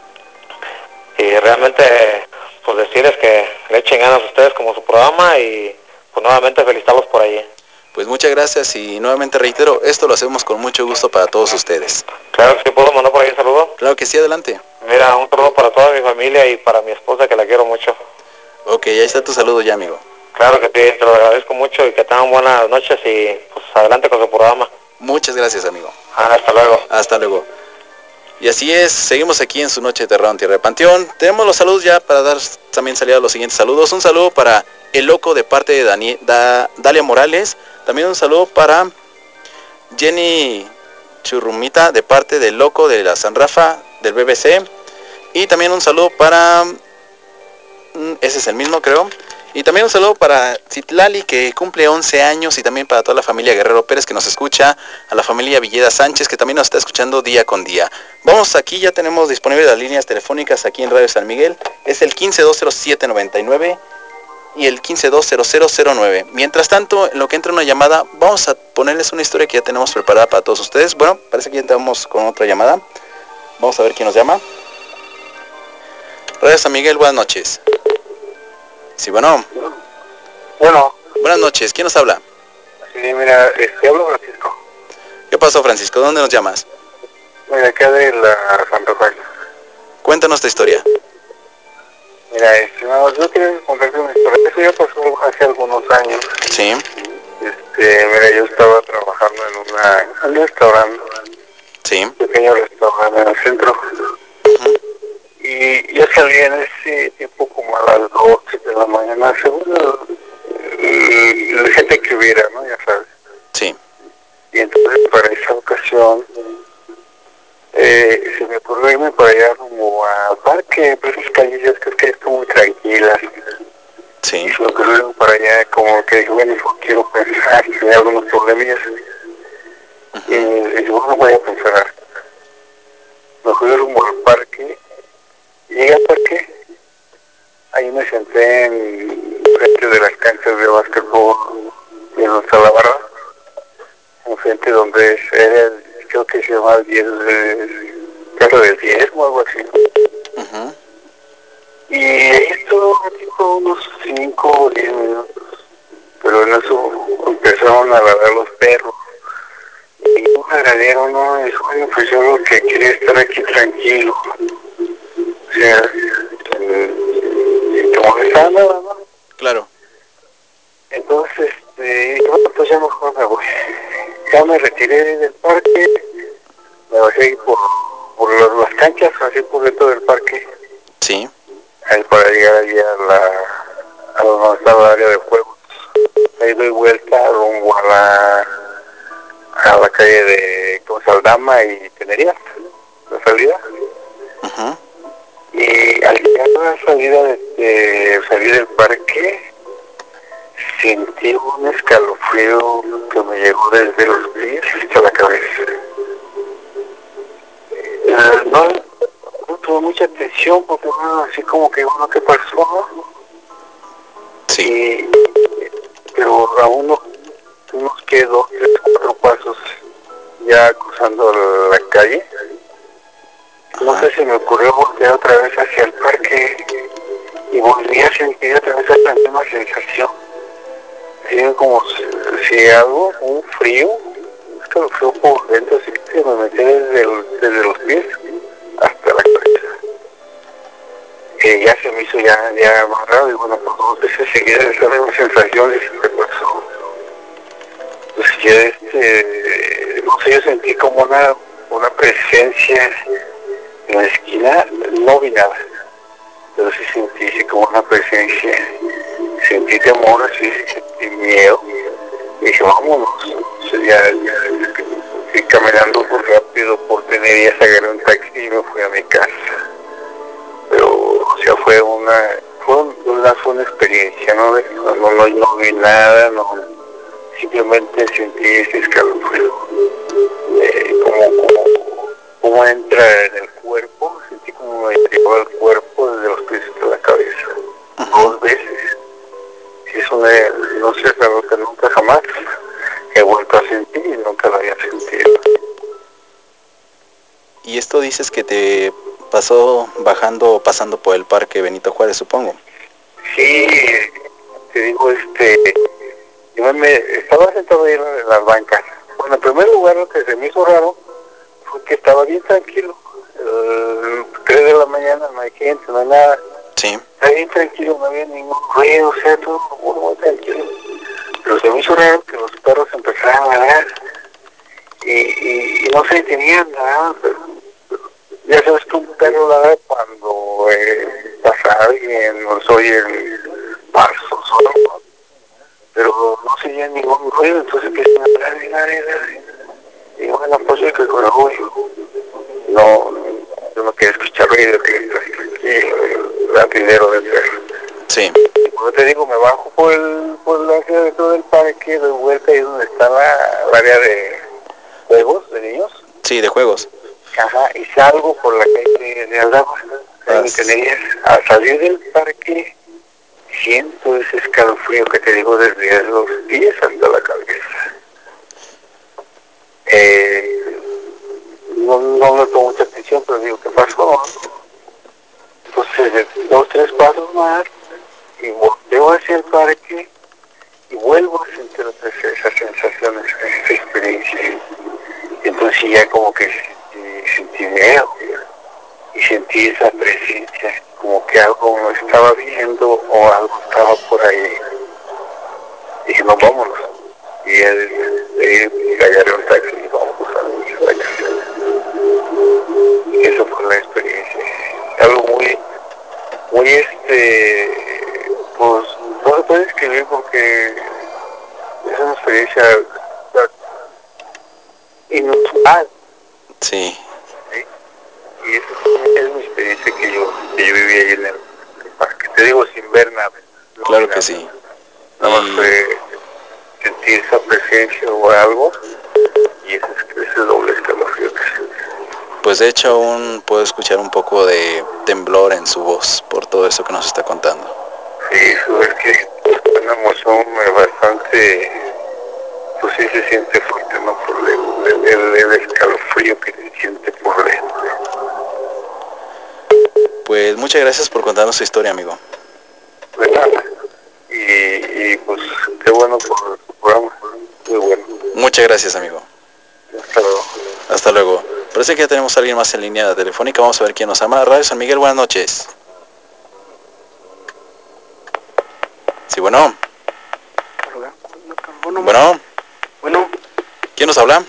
Y realmente pues decirles que le echen ganas a ustedes como su programa, y pues nuevamente felicitarlos por ahí. Pues muchas gracias, y nuevamente reitero, esto lo hacemos con mucho gusto para todos ustedes. Claro que sí, ¿puedo mandar por ahí un saludo? Claro que sí, adelante. Mira, un saludo para toda mi familia y para mi esposa, que la quiero mucho. Ok, ahí está tu saludo ya, amigo. Claro que sí, te lo agradezco mucho y que tengan buenas noches y pues adelante con su programa. Muchas gracias, amigo. Ah, hasta luego. Hasta luego. Y así es, seguimos aquí en su Noche de Terror en Tierra de Panteón. Tenemos los saludos ya para dar también salida a los siguientes saludos. Un saludo para El Loco de parte de Daniel, da, Dalia Morales. También un saludo para Jenny Churrumita de parte del Loco de la San Rafa del B B C. Y también un saludo para... Ese es el mismo, creo. Y también un saludo para Citlali, que cumple once años, y también para toda la familia Guerrero Pérez que nos escucha, a la familia Villeda Sánchez que también nos está escuchando día con día. Vamos, aquí ya tenemos disponibles las líneas telefónicas aquí en Radio San Miguel. Es el quince dos cero siete noventa y nueve y el quince dos cero cero cero nueve. Mientras tanto, en lo que entra una llamada, vamos a ponerles una historia que ya tenemos preparada para todos ustedes. Bueno, parece que ya estamos con otra llamada. Vamos a ver quién nos llama. Radio San Miguel, buenas noches. Sí, bueno. Bueno. Buenas noches, ¿quién nos habla? Sí, mira, este, hablo Francisco. ¿Qué pasó, Francisco? ¿Dónde nos llamas? Mira, acá de la Santa Fe. Cuéntanos tu historia. Mira, este, no, yo quería contarte una historia. Eso ya pasó hace algunos años. Sí. Este, mira, yo estaba trabajando en, una, en un restaurante. Sí. Un pequeño restaurante en el centro. Uh-huh. Y yo salí en ese tiempo como a las doce de la mañana, según la gente que hubiera, ¿no? Ya sabes. Sí. Y entonces para esa ocasión eh, se me ocurrió irme para allá como a al parque, pues esas calles ya creo que están muy tranquilas. Sí. Y lo que luego para allá, como que dije, bueno, yo quiero pensar, tenía algunos problemillas. Uh-huh. Y dije, bueno, voy a pensar. Me fui rumbo al parque, llegué al parque, ahí me senté en frente de las canchas de básquetbol, en nuestra la barra, enfrente donde es, era, creo que se llama el diez, casa del diez o algo así. Uh-huh. Y ahí estuvo tipo unos cinco o diez minutos, pero en eso empezaron a ladrar los perros. Y un granero, ¿no? Y bueno, pues yo lo que quería estar aquí tranquilo. O sea, eh, te molestaba nada, ¿no? Claro. Entonces, este, bueno, pues ya mejor me voy. Ya me retiré del parque, me bajé ahí por, por las, las canchas, así por dentro del parque. Sí. Ahí para llegar allí a la, a donde estaba el área de juegos. Ahí doy vuelta rumbo a la, a la calle de Saldama y Tenerías, la salida. Uh-huh. Y al llegar a la salida de, de salir del parque, sentí un escalofrío que me llegó desde los pies hasta la cabeza. Uh, no, no tuve mucha atención porque bueno, así como que bueno, ¿qué pasó? Sí. Y, pero a uno, unos que dos, tres, cuatro pasos ya cruzando la calle, no sé si me ocurrió voltear otra vez hacia el parque y volví a sentir otra vez la misma sensación. Así como si, si algo, un frío, es que lo frío por dentro, así que me metí desde, el, desde los pies hasta la cabeza. Eh, ya se me hizo ya, ya más raro y bueno, por dos veces seguidas esa misma sensación y se me pasó. Pues ya este, no sé, yo sentí como una, una presencia en la esquina, no vi nada, pero sí sentí sí, como una presencia, sentí temor, así, sentí miedo, y dije, vámonos, o sea, ya, ya, fui caminando por rápido por Tenerías, agarré un taxi y me fui a mi casa, pero, o sea, fue una, fue una, fue una experiencia, ¿no? No, no, no, no vi nada, no, simplemente sentí ese escalofrío, eh, como, como, como entra en el cuerpo, sentí como me llegó al cuerpo desde los pies hasta la cabeza, uh-huh. Dos veces. Si es una, no sé, es algo que nunca jamás he vuelto a sentir y nunca lo había sentido. Y esto dices que te pasó bajando o pasando por el parque Benito Juárez, supongo. Sí, te digo, este, yo me estaba sentado ahí en las bancas. Bueno, en primer lugar lo que se me hizo raro fue que estaba bien tranquilo. Uh, tres de la mañana, no hay gente, no hay nada. Sí. Estaba bien tranquilo, no había ningún ruido, o sea, todo muy, muy tranquilo. Pero se me hizo raro que los perros empezaran a ladrar. Y, y, y no se detenían nada, pero ya sabes que un perro ladra cuando eh, pasa alguien, no se oye el paso solo, ¿no? Pero no se oye ningún ruido, entonces empiezan a ladrar y ladrar y ladrar. Y bueno, pues yo que con orgullo, no, yo no quiero escuchar ruido, que estoy tranquilo, el latidero del perro. Sí. Y como te digo, me bajo por el, por la ciudad de todo el parque, doy vuelta ahí donde está la, el área de juegos de niños. Sí, de juegos. Ajá, y salgo por la calle de Aldama, ahí me Tenerías. Al salir del parque, siento ese escalofrío que te digo desde los pies hasta la cabeza. Eh, no, no me pongo mucha atención, pero digo, ¿qué pasó? Entonces, dos, tres pasos más, y volteo hacia el parque, y vuelvo a sentir otra vez esas sensaciones, esa experiencia. Entonces ya como que sentí, sentí miedo, y sentí esa presencia, como que algo me estaba viendo o algo estaba por ahí. Y dije, no, vámonos. Y él, él agarré un taxi y vámonos a la casa. Y eso fue la experiencia. Algo muy, muy este, pues no se puede escribir porque es una experiencia inusual. Sí. ¿Sí? Y esa es mi experiencia que yo, que yo viví ahí en el parque. Te digo sin ver nada. No claro nada. que sí. Nada y... más fue sentir esa presencia o algo, y ese, ese doble escalofrío que sientes. Pues de hecho aún puedo escuchar un poco de temblor en su voz por todo eso que nos está contando. Sí, eso es que es una emoción bastante, pues sí se siente fuerte, ¿no? Por el, el, el escalofrío que se siente por dentro. Pues muchas gracias por contarnos su historia, amigo. De nada. Y, y pues qué bueno por tu programa, muy bueno. Muchas gracias, amigo. Hasta luego. Hasta luego. Parece que ya tenemos a alguien más en línea telefónica. Vamos a ver quién nos llama. Radio San Miguel, buenas noches. Sí, bueno. Bueno. Bueno. ¿Quién nos habla?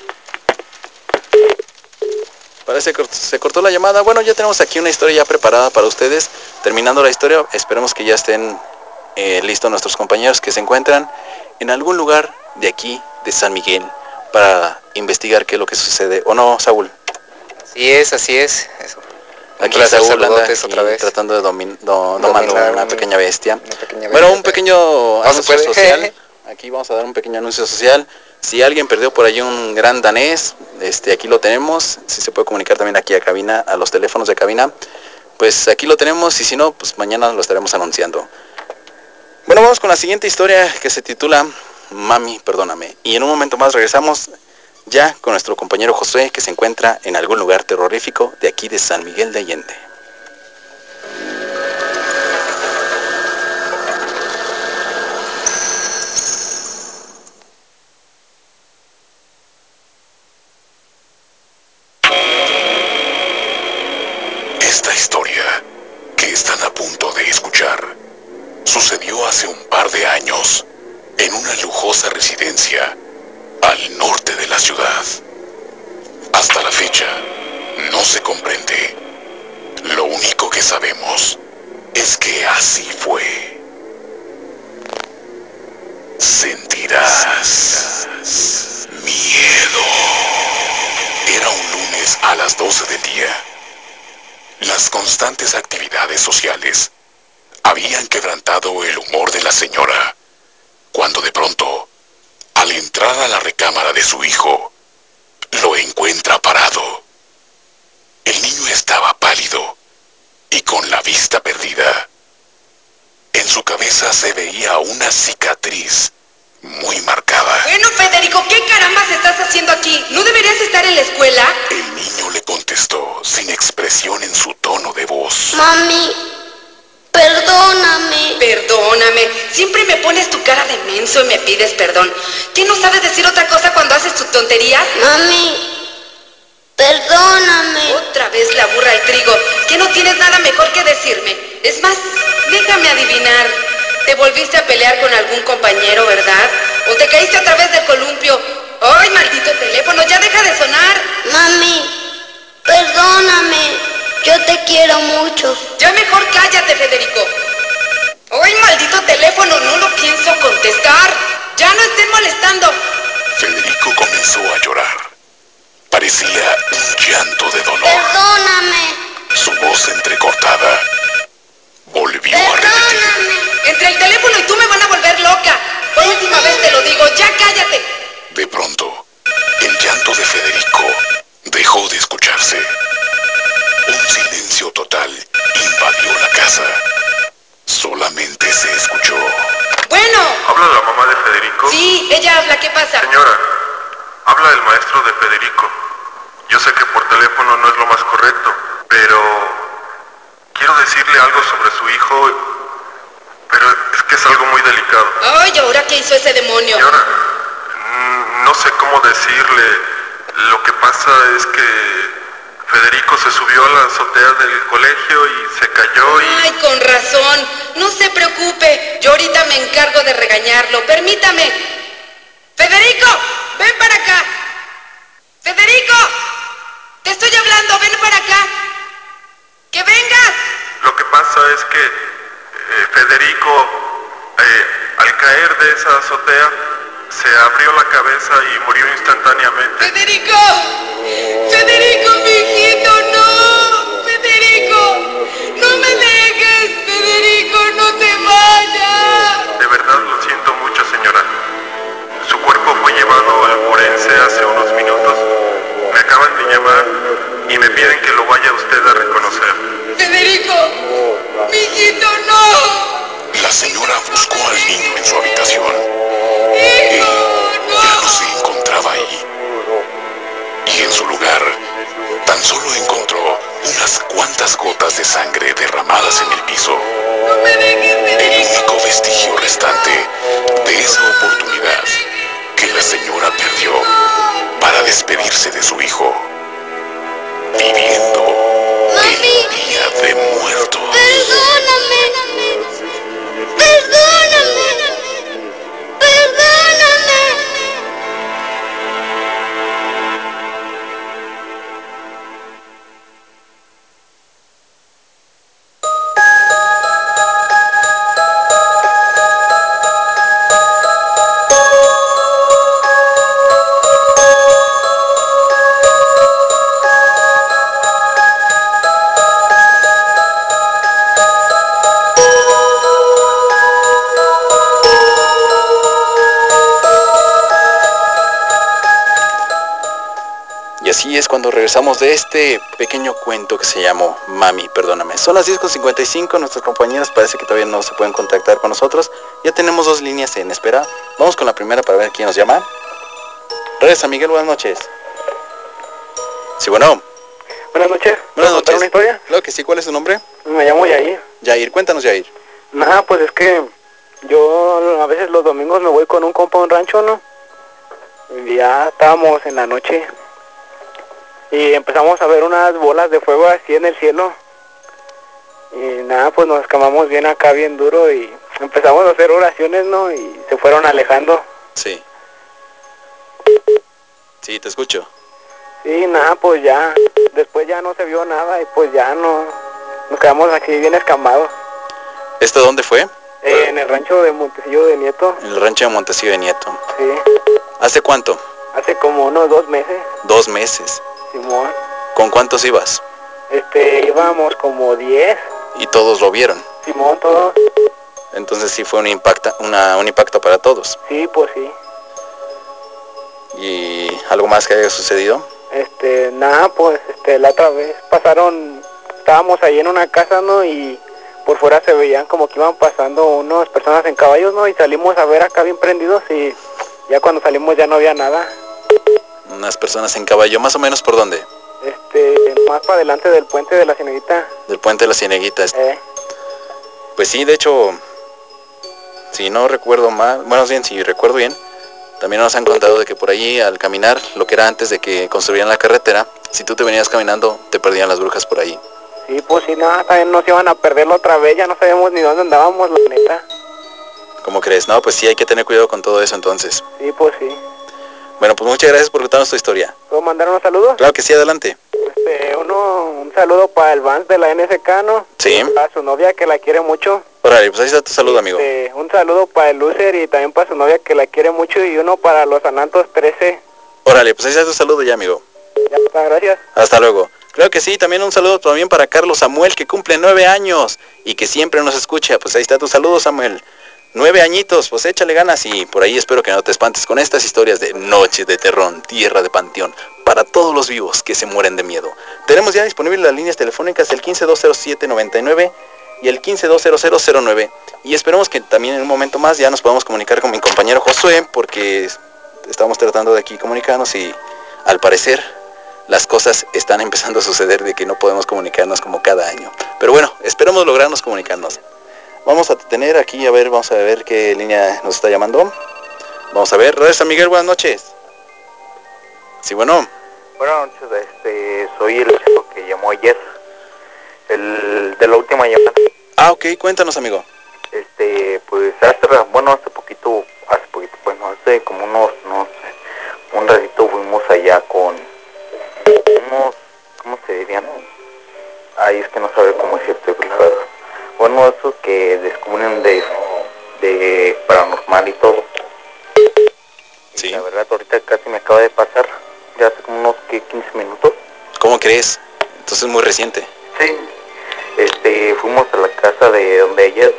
Parece que se cortó la llamada. Bueno, ya tenemos aquí una historia ya preparada para ustedes. Terminando la historia, esperemos que ya estén eh, listos nuestros compañeros que se encuentran en algún lugar de aquí, de San Miguel, para investigar qué es lo que sucede. ¿O no, Saúl? Así es, así es. Eso. Aquí Saúl anda aquí otra vez. tratando de domin, do, domar una pequeña bestia. Una pequeña bestia. Bueno, un pequeño anuncio social. Aquí vamos a dar un pequeño anuncio social. Si alguien perdió por allí un gran danés, este, aquí lo tenemos. Si se puede comunicar también aquí a cabina, a los teléfonos de cabina, pues aquí lo tenemos, y si no, pues mañana lo estaremos anunciando. Bueno, vamos con la siguiente historia, que se titula Mami, perdóname. Y en un momento más regresamos ya con nuestro compañero Josué, que se encuentra en algún lugar terrorífico de aquí de San Miguel de Allende. Esta historia que están a punto de escuchar sucedió hace un par de años en una lujosa residencia al norte de la ciudad. Hasta la fecha no se comprende. Lo único que sabemos es que así fue. Sentirás miedo. Era un lunes a las doce del día. Las constantes actividades sociales habían quebrantado el humor de la señora, cuando de pronto, al entrar a la recámara de su hijo, lo encuentra parado. El niño estaba pálido y con la vista perdida. En su cabeza se veía una cicatriz muy marcada. Bueno, Federico, ¿qué carambas estás haciendo aquí? ¿No deberías estar en la escuela? El niño le contestó sin expresión en su tono de voz. Mami, perdóname. Perdóname. Siempre me pones tu cara de menso y me pides perdón. ¿Qué no sabes decir otra cosa cuando haces tus tonterías? Mami, perdóname. Otra vez la burra al trigo. ¿Que no tienes nada mejor que decirme? Es más, déjame adivinar. Te volviste a pelear con algún compañero, ¿verdad? ¿O te caíste otra vez del columpio? ¡Ay, maldito teléfono! ¡Ya deja de sonar! Mami, perdóname. Yo te quiero mucho. Ya mejor cállate, Federico. ¡Ay, maldito teléfono! No lo pienso contestar. ¡Ya no estén molestando! Federico comenzó a llorar. Parecía un llanto de dolor. Perdóname. Su voz entrecortada volvió a repetir. Entre el teléfono y tú me van a volver loca. Por última vez te lo digo, ya cállate. De pronto, el llanto de Federico dejó de escucharse. Un silencio total invadió la casa. Solamente se escuchó. Bueno. ¿Habla la mamá de Federico? Sí, ella habla. ¿Qué pasa? Señora, habla el maestro de Federico. Yo sé que por teléfono no es lo más correcto, pero quiero decirle algo sobre su hijo. Pero es que es algo muy delicado. Ay, ¿ahora qué hizo ese demonio? Señora, no sé cómo decirle. Lo que pasa es que Federico se subió a la azotea del colegio y se cayó y... Ay, con razón. No se preocupe. Yo ahorita me encargo de regañarlo. Permítame. ¡Federico! ¡Ven para acá! ¡Federico! ¡Te estoy hablando! ¡Ven para acá! ¡Que vengas! Lo que pasa es que eh, Federico, eh, al caer de esa azotea, se abrió la cabeza y murió instantáneamente. ¡Federico! ¡Federico, mi hijito, no! ¡Federico! no te vayas. De verdad lo siento mucho, señora. Su cuerpo fue llevado al forense hace unos minutos. Me acaban de llamar y me piden que lo vaya usted a reconocer. Federico, mi hijito, no. La señora buscó al niño en su habitación. Él ya no se encontraba ahí. Y en su lugar, tan solo encontró unas cuantas gotas de sangre derramadas en el piso. El único vestigio restante de esa oportunidad que la señora perdió para despedirse de su hijo, viviendo el Día de Muertos. Perdóname. Perdóname. Perdóname. Y así es cuando regresamos de este pequeño cuento que se llamó Mami, perdóname. Son las diez con cincuenta y cinco, nuestros compañeros parece que todavía no se pueden contactar con nosotros. Ya tenemos dos líneas en espera. Vamos con la primera para ver quién nos llama. Redes San Miguel, buenas noches. Sí, bueno. Buenas noches. Buenas noches. ¿Una historia? Claro que sí, ¿cuál es su nombre? Me llamo Yair. Yair, cuéntanos, Yair. Nada, pues es que yo a veces los domingos me voy con un compa a un rancho, ¿no? Y ya estábamos en la noche y empezamos a ver unas bolas de fuego así en el cielo. Y nada, pues nos escamamos bien acá, bien duro, y empezamos a hacer oraciones, ¿no? Y se fueron alejando. Sí. Sí, te escucho. Sí, nada, pues ya, después ya no se vio nada y pues ya no, nos quedamos aquí bien escamados. ¿Esto dónde fue? Eh, en el rancho de Montecillo de Nieto. En el rancho de Montecillo de Nieto. Sí. ¿Hace cuánto? Hace como unos dos meses. Dos meses. Simón. ¿Con cuántos ibas? Este, íbamos como diez. ¿Y todos lo vieron? Simón, todos. Entonces sí fue un impacto, una, un impacto para todos. Sí, pues sí. ¿Y algo más que haya sucedido? Este, nada, pues, este, la otra vez pasaron, estábamos ahí en una casa, ¿no? Y por fuera se veían como que iban pasando unas personas en caballos, ¿no? Y salimos a ver acá bien prendidos y ya cuando salimos ya no había nada. Unas personas en caballo, ¿más o menos por dónde? Este, más para adelante del puente de la Cieneguita. Del puente de la Cieneguita. Eh. Pues sí, de hecho, si no recuerdo mal, bueno, bien, si recuerdo bien, también nos han contado de que por allí al caminar, lo que era antes de que construyeran la carretera, si tú te venías caminando, te perdían las brujas por ahí. Sí, pues sí, nada, también nos iban a perderlo otra vez, ya no sabíamos ni dónde andábamos, la neta. ¿Cómo crees? No, pues sí, hay que tener cuidado con todo eso entonces. Sí, pues sí. Bueno, pues muchas gracias por contarnos tu historia. ¿Puedo mandar unos saludos? Claro que sí, adelante. Este, uno, un saludo para el Vance de la N S K, ¿no? Sí. Para su novia que la quiere mucho. Órale, pues ahí está tu saludo, amigo. Este, un saludo para el Lucer y también para su novia que la quiere mucho y uno para los Anantos trece. Órale, pues ahí está tu saludo ya, amigo. Ya está, gracias. Hasta luego. Claro que sí, también un saludo también para Carlos Samuel, que cumple nueve años y que siempre nos escucha. Pues ahí está tu saludo, Samuel. Nueve añitos, pues échale ganas y por ahí espero que no te espantes con estas historias de Noche de Terror, Tierra de Panteón, para todos los vivos que se mueren de miedo. Tenemos ya disponibles las líneas telefónicas el quince dos cero siete noventa y nueve y el quince dos cero cero cero nueve. Y esperemos que también en un momento más ya nos podamos comunicar con mi compañero Josué, porque estamos tratando de aquí comunicarnos y al parecer las cosas están empezando a suceder de que no podemos comunicarnos como cada año. Pero bueno, esperemos lograrnos comunicarnos. Vamos a tener aquí, a ver, vamos a ver qué línea nos está llamando. Vamos a ver, Radio San Miguel, buenas noches. Sí, bueno. Buenas noches, este, soy el chico que llamó ayer, el de la última llamada. Ah, ok, cuéntanos, amigo. Este, pues hace, bueno, hace poquito, hace poquito, bueno, hace como unos, no sé, un ratito fuimos allá con unos, ¿cómo se dirían? Ay, es que no sabe cómo decirte, la verdad. Bueno, esos que descubren de, de paranormal y todo. Sí. Y la verdad, ahorita casi me acaba de pasar, ya hace como unos ¿qué? quince minutos. ¿Cómo crees? Entonces es muy reciente. Sí. Este, fuimos a la casa de donde ella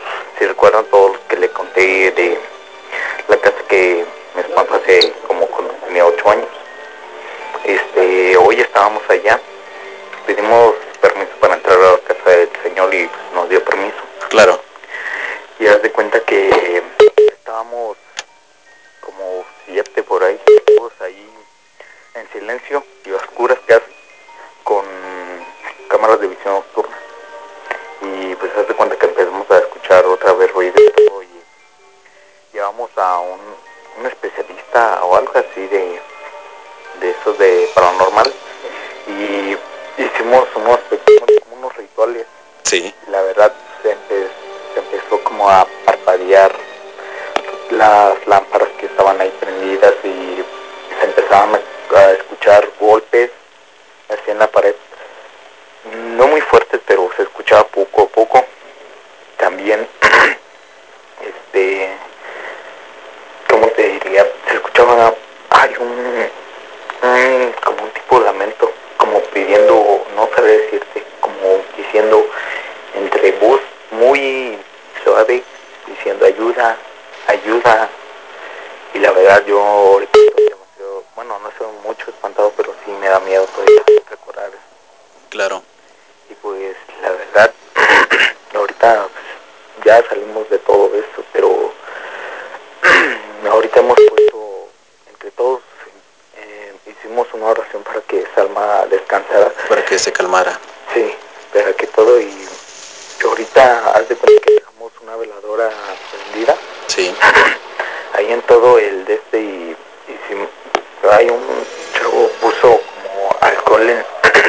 si recuerdan todos los que le conté de la casa que me espantó hace como cuando tenía ocho años. Este, hoy estábamos allá, pedimos permiso para entrar a la casa del señor y pues, nos dio permiso. Claro. Y haz de cuenta que estábamos como siete por ahí, todos ahí en silencio y a oscuras casi, con cámaras de visión nocturna. Y pues haz de cuenta que empezamos a escuchar otra vez ruido y todo, y llevamos a un, un especialista o algo así de, de esos de paranormal, y hicimos unos pequeños, como unos rituales. Sí. La verdad se, empe se empezó como a parpadear las lámparas que estaban ahí prendidas y se empezaban a, a escuchar golpes así en la pared, no muy fuertes, pero se escuchaba poco a poco. También este, ¿cómo te diría? Se escuchaba, hay un, un como un tipo de lamento, como pidiendo, no sabré decirte, como diciendo entre voz muy suave, diciendo ayuda, ayuda. Y la verdad yo ahorita estoy demasiado, bueno, no soy mucho espantado, pero sí me da miedo todavía recordar eso. Claro. Y pues la verdad ahorita pues, ya salimos de todo esto, pero ahorita hemos puesto entre todos, eh, hicimos una oración para que Salma descansara, para que se calmara. Sí, para que todo, y ahorita haz de cuenta que dejamos una veladora prendida. Sí. Ahí en todo el de este, y, y si hay un chavo puso como alcohol en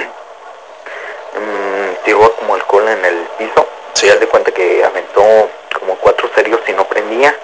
um, tiró como alcohol en el piso. Sí. Haz de cuenta que aventó como cuatro cerillos y no prendía,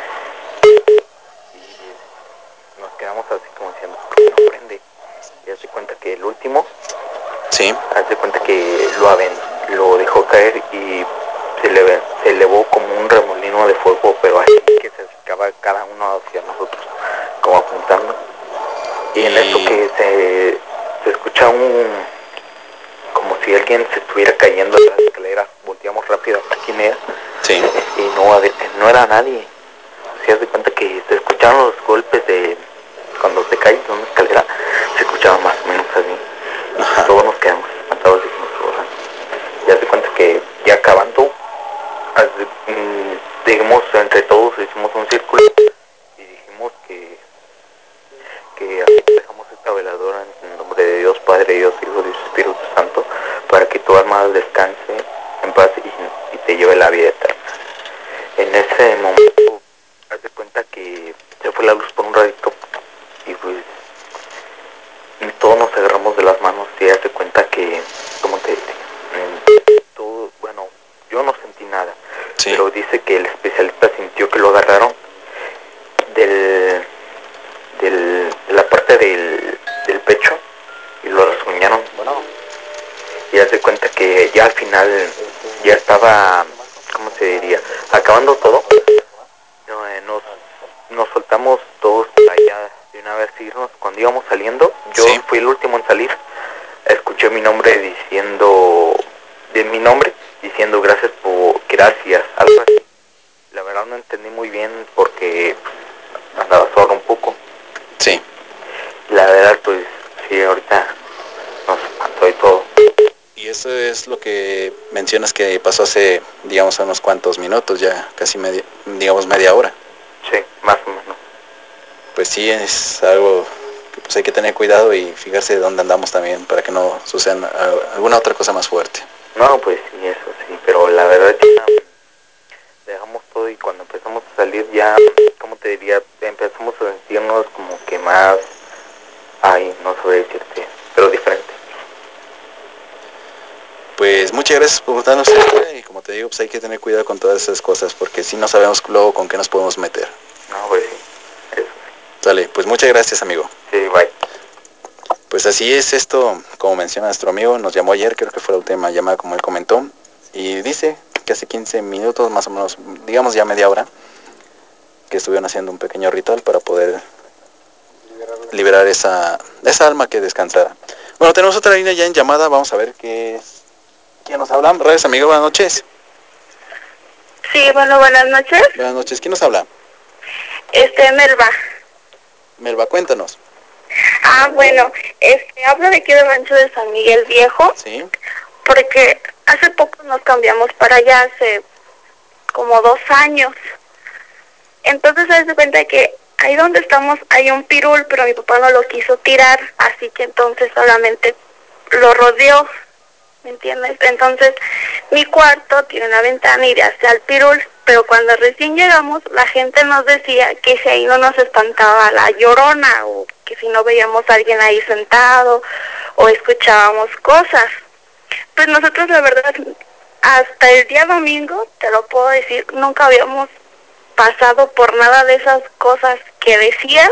y nos quedamos así como diciendo, ¿por qué no prende? Y haz de cuenta que el último, sí, haz de cuenta que lo aventó, lo dejó caer y se, le, se elevó como un remolino de fuego, pero así que se acercaba cada uno hacia nosotros, como apuntando. Y en eso que se, se escucha un, como si alguien se estuviera cayendo de las escaleras, volteamos rápido a quién era. Sí. Y no, no era nadie. Se hace cuenta que se escucharon los golpes de cuando se cae de una escalera, se escuchaba más o menos así. Y todos nos quedamos espantados y dijimos, ya se cuenta que ya acabando, mmm, dijimos entre todos, hicimos un círculo y dijimos que que dejamos esta veladora en el nombre de Dios Padre, Dios Hijo y Espíritu Santo, para que tu alma descanse en paz y, y te lleve la vida eterna. En ese momento, haz de cuenta que se fue la luz por un ratito y pues y todos nos agarramos de las manos y haz de cuenta que, ¿cómo te diré? Todo, bueno, yo no sentí nada, sí, pero dice que el especialista sintió que lo agarraron del, del de la parte del, del pecho y lo rasguñaron, bueno, y haz de cuenta que ya al final ya estaba, ¿cómo se diría? Acabando todo, no, eh, nos, nos soltamos todos para allá de una vez irnos. Cuando íbamos saliendo, yo sí. fui el último en salir, escuché mi nombre diciendo, de mi nombre, diciendo gracias por, gracias, algo así. La verdad no entendí muy bien porque andaba solo un poco. Sí. La verdad pues sí, ahorita nos espantó y todo. Y eso es lo que mencionas que pasó hace, digamos, unos cuantos minutos, ya casi media, digamos media hora. Sí, más o menos. Pues sí, es algo que pues hay que tener cuidado y fijarse de dónde andamos también para que no suceda alguna otra cosa más fuerte. No, pues sí, eso sí, pero la verdad ya dejamos todo y cuando empezamos a salir ya, ¿cómo te diría? Empezamos a sentirnos como que más, ay, no sé decirte, pero diferente. Pues muchas gracias por contarnos esto y como te digo, pues hay que tener cuidado con todas esas cosas porque si no sabemos luego con qué nos podemos meter. No, pues sí, eso sí. Dale, pues muchas gracias, amigo. Sí, bye. Pues así es esto, como menciona nuestro amigo, nos llamó ayer, creo que fue la última llamada como él comentó, y dice que hace quince minutos, más o menos, digamos ya media hora, que estuvieron haciendo un pequeño ritual para poder liberar esa, esa alma que descansara. Bueno, tenemos otra línea ya en llamada, vamos a ver qué es. ¿Quién nos habla? Gracias, amigo, buenas noches. Sí, bueno, buenas noches. Buenas noches, ¿quién nos habla? Este, Melba. Melba, cuéntanos. Ah, bueno, este, hablo de aquí del rancho de San Miguel Viejo. Sí. Porque hace poco nos cambiamos para allá, hace como dos años. Entonces se da cuenta que ahí donde estamos hay un pirul, pero mi papá no lo quiso tirar, así que entonces solamente lo rodeó, ¿me entiendes? Entonces mi cuarto tiene una ventana y de hacia el pirul, pero cuando recién llegamos la gente nos decía que si ahí no nos espantaba la llorona, o que si no veíamos a alguien ahí sentado, o escuchábamos cosas. Pues nosotros la verdad, hasta el día domingo, te lo puedo decir, nunca habíamos pasado por nada de esas cosas que decían.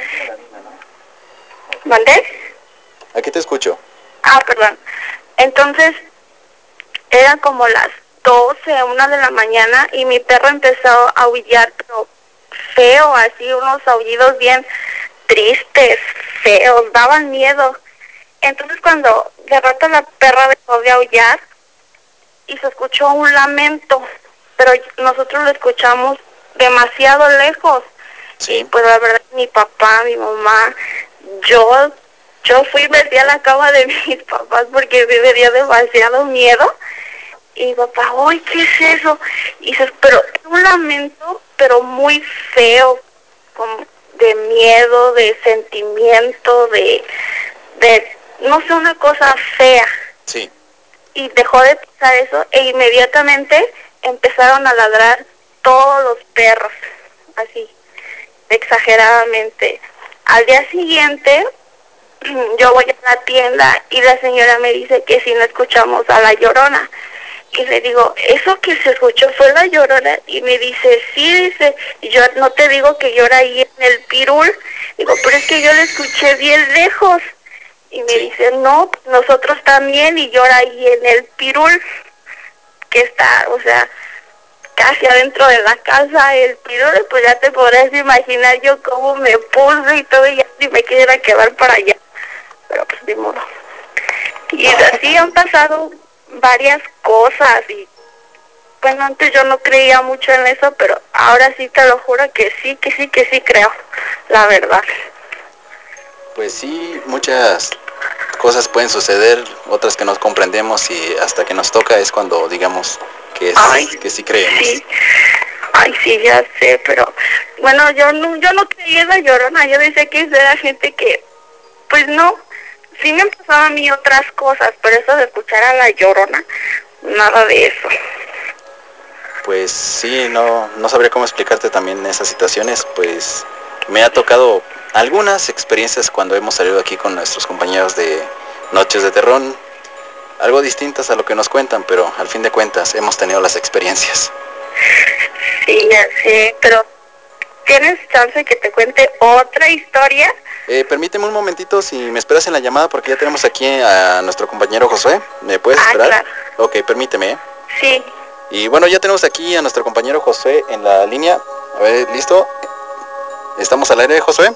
¿Mandé? Aquí te escucho. Ah, perdón. Entonces, eran como las doce, una de la mañana, y mi perro empezó a aullar, pero feo, así, unos aullidos bien tristes, feos, daban miedo. Entonces, cuando de rato la perra dejó de aullar, y se escuchó un lamento, pero nosotros lo escuchamos demasiado lejos. Sí. Y pues la verdad, mi papá, mi mamá, yo, yo fui y metí a la cama de mis papás porque me dio demasiado miedo. Y mi papá, ¡ay, qué es eso! Y dices, pero es un lamento, pero muy feo, como de miedo, de sentimiento, de, de, no sé, una cosa fea. Sí. Y dejó de pasar eso e inmediatamente empezaron a ladrar todos los perros, así, exageradamente. Al día siguiente, yo voy a la tienda y la señora me dice que si no escuchamos a la llorona. Y le digo, ¿eso que se escuchó fue la llorona? Y me dice, sí, dice, y yo no te digo que llora ahí en el pirul. Digo, pero es que yo la escuché bien lejos. Y me dice, no, nosotros también, y llora ahí en el pirul, que está, o sea, casi adentro de la casa, el pirul, pues ya te podrás imaginar yo cómo me puse y todo, y ya si me quisiera quedar para allá, pero pues ni modo. Y así han pasado varias cosas, y bueno, antes yo no creía mucho en eso, pero ahora sí te lo juro que sí, que sí, que sí creo, la verdad. Pues sí, muchas cosas pueden suceder, otras que no comprendemos, y hasta que nos toca es cuando digamos que es, Ay, que sí creemos. Sí. Ay, sí, ya sé, pero bueno, yo no, yo no creía en la llorona, yo decía que era gente que, pues no, sí me han pasado a mí otras cosas, pero eso de escuchar a la llorona, nada de eso. Pues sí, no, no sabría cómo explicarte también esas situaciones, pues me ha tocado algunas experiencias cuando hemos salido aquí con nuestros compañeros de Noches de Terror, algo distintas a lo que nos cuentan, pero al fin de cuentas hemos tenido las experiencias. Sí, ya sé, pero ¿tienes chance que te cuente otra historia? Eh, permíteme un momentito si me esperas en la llamada porque ya tenemos aquí a nuestro compañero Josué. ¿Me puedes esperar? Ah, claro. Ok, permíteme. ¿eh? Sí. Y bueno, ya tenemos aquí a nuestro compañero Josué en la línea. A ver, ¿listo? ¿Estamos al aire, Josué?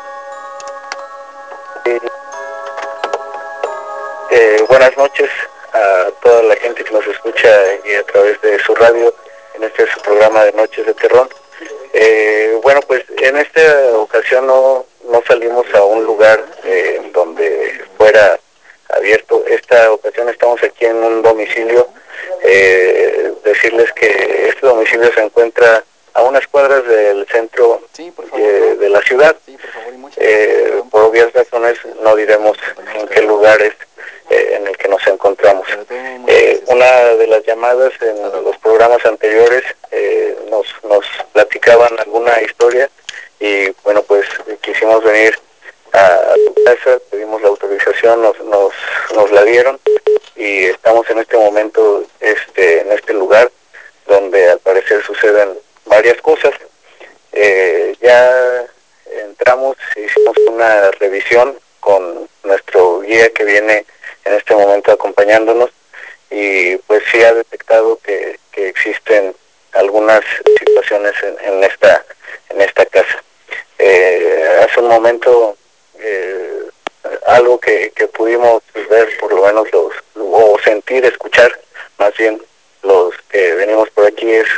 Eh, buenas noches a toda la gente que nos escucha y a través de su radio en este su programa de Noches de Terror. Eh, bueno, pues en esta ocasión no, no salimos a un lugar eh, donde fuera abierto. Esta ocasión estamos aquí en un domicilio. Eh, decirles que este domicilio se encuentra a unas cuadras del centro sí, por favor, eh, de la ciudad. Sí, por favor, y muchas eh, por obvias razones no diremos en qué lugar es eh, en el que nos encontramos. Eh, una de las llamadas en los programas anteriores eh, nos, nos platicaban alguna historia y bueno, pues quisimos venir a tu casa, pedimos la autorización, nos, nos, nos la dieron y estamos en este momento este, en este lugar donde al parecer suceden varias cosas. Eh, ya entramos, hicimos una revisión con nuestro guía que viene en este momento acompañándonos y pues sí ha detectado que, que existen algunas situaciones en, en esta en esta casa. Eh, hace un momento eh, algo que, que pudimos ver, por lo menos los, o sentir, escuchar más bien los que venimos por aquí, es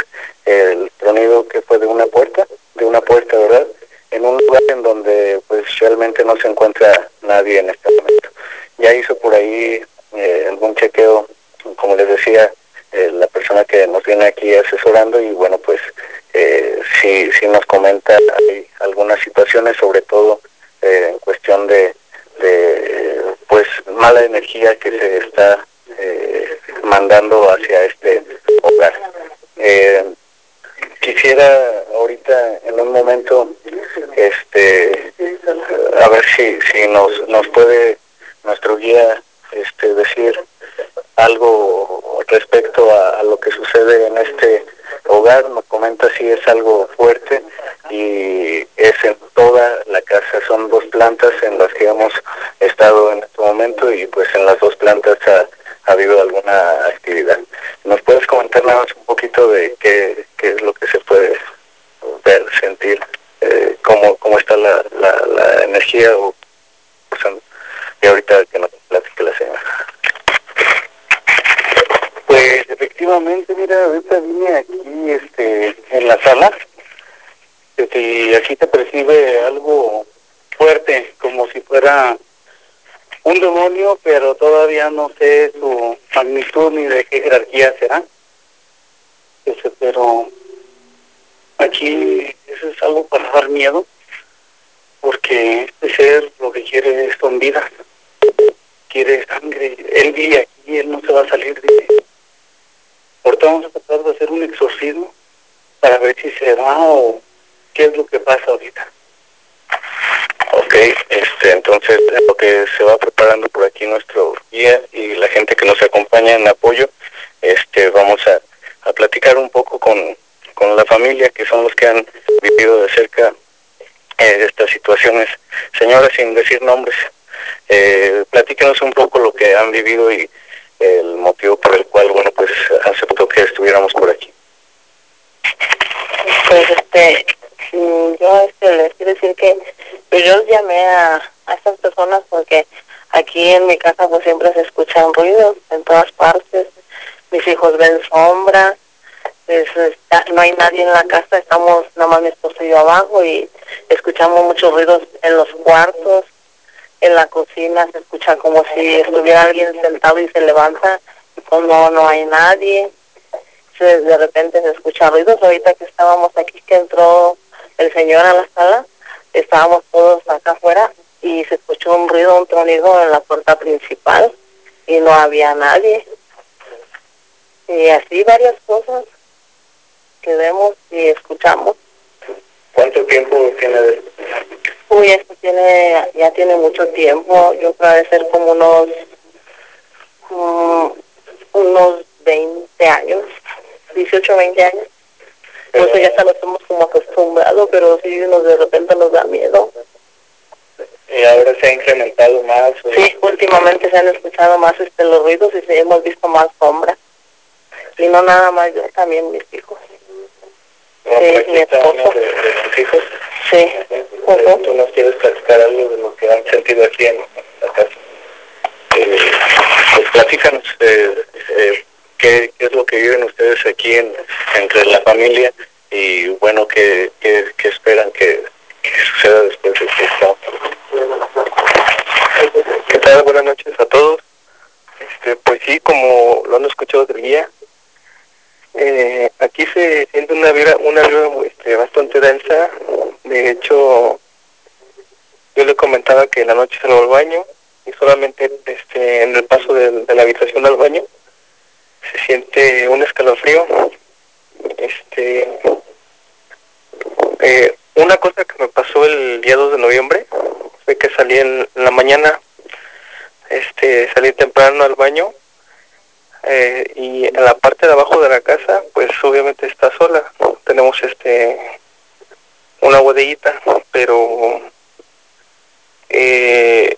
el tronido que fue de una puerta, de una puerta, ¿verdad? En un lugar en donde pues realmente no se encuentra nadie en este momento. Ya hizo por ahí eh, algún chequeo, como les decía, eh, la persona que nos viene aquí asesorando, y bueno, pues eh, sí, sí nos comenta hay algunas situaciones, sobre todo eh, en cuestión de, de pues mala energía que se está eh, mandando hacia este hogar. Eh, quisiera ahorita en un momento este a ver si si nos nos puede nuestro guía este decir algo respecto a, a lo que sucede en este hogar. Nos comenta si es algo fuerte y es en toda la casa. Son dos plantas en las que hemos estado en este momento y pues en las dos plantas ha, ha habido alguna actividad. ¿Nos puedes comentar nada más un poquito de qué, qué es lo que se puede ver, sentir, eh, cómo, cómo está la, la, la energía o usando? Y ahorita que nos platique la señora. Pues efectivamente, mira, ahorita vine aquí este, en la sala, este, y aquí te percibe algo fuerte, como si fuera un demonio, pero todavía no sé su magnitud ni de qué jerarquía será. Este, pero aquí eso es algo para dar miedo, porque este ser lo que quiere es con vida, quiere sangre. Él vive aquí, él no se va a salir de... Ahorita vamos a tratar de hacer un exorcismo para ver si se va o qué es lo que pasa ahorita. Ok, este, entonces lo que se va preparando por aquí nuestro guía y la gente que nos acompaña en apoyo, este, vamos a, a platicar un poco con, con la familia, que son los que han vivido de cerca eh, estas situaciones. Señora, sin decir nombres, eh, platíquenos un poco lo que han vivido y el motivo por el cual, bueno, pues aceptó que estuviéramos por aquí. Pues este, yo este, les quiero decir que pues yo llamé a, a estas personas porque aquí en mi casa pues siempre se escuchan ruidos en todas partes. Mis hijos ven sombras, pues, está, no hay nadie en la casa, estamos nada más mi esposo y yo abajo y escuchamos muchos ruidos en los cuartos, en la cocina se escucha como si estuviera alguien sentado y se levanta y pues no, no hay nadie. Se, de repente se escucha ruidos. Ahorita que estábamos aquí, que entró el señor a la sala, estábamos todos acá afuera y se escuchó un ruido, un tronido en la puerta principal y no había nadie. Y así varias cosas que vemos y escuchamos. ¿Cuánto tiempo tiene de... Uy, esto tiene, ya tiene mucho tiempo. Yo creo que debe ser como unos, um, unos veinte años, dieciocho, veinte años. Por eso ya hasta nos hemos como acostumbrado, pero sí nos de repente nos da miedo. ¿Y ahora se ha incrementado más? ¿O? Sí, últimamente se han escuchado más este los ruidos y se, hemos visto más sombras. Y no nada más yo, también mis hijos. ¿No, sí, mi esposo. De, de sus hijos? Sí. Uh-huh. ¿Tú nos quieres platicar algo de lo que han sentido aquí en la casa? Eh, pues platícanos eh, eh, ¿qué, qué es lo que viven ustedes aquí en, entre la familia y bueno, qué, qué, qué esperan que, que suceda después de esto. ¿Qué tal? Buenas noches a todos. Este, pues sí, como lo han escuchado del guía, eh, aquí se siente una vibra, una vibra este, bastante densa. De hecho, yo le comentaba que en la noche salgo al baño y solamente este, en el paso de, de la habitación al baño se siente un escalofrío. Este, eh, una cosa que me pasó el día dos de noviembre fue que salí en la mañana, este, salí temprano al baño eh, y en la parte de abajo de la casa, pues obviamente está sola. Tenemos este una bodegita, pero eh,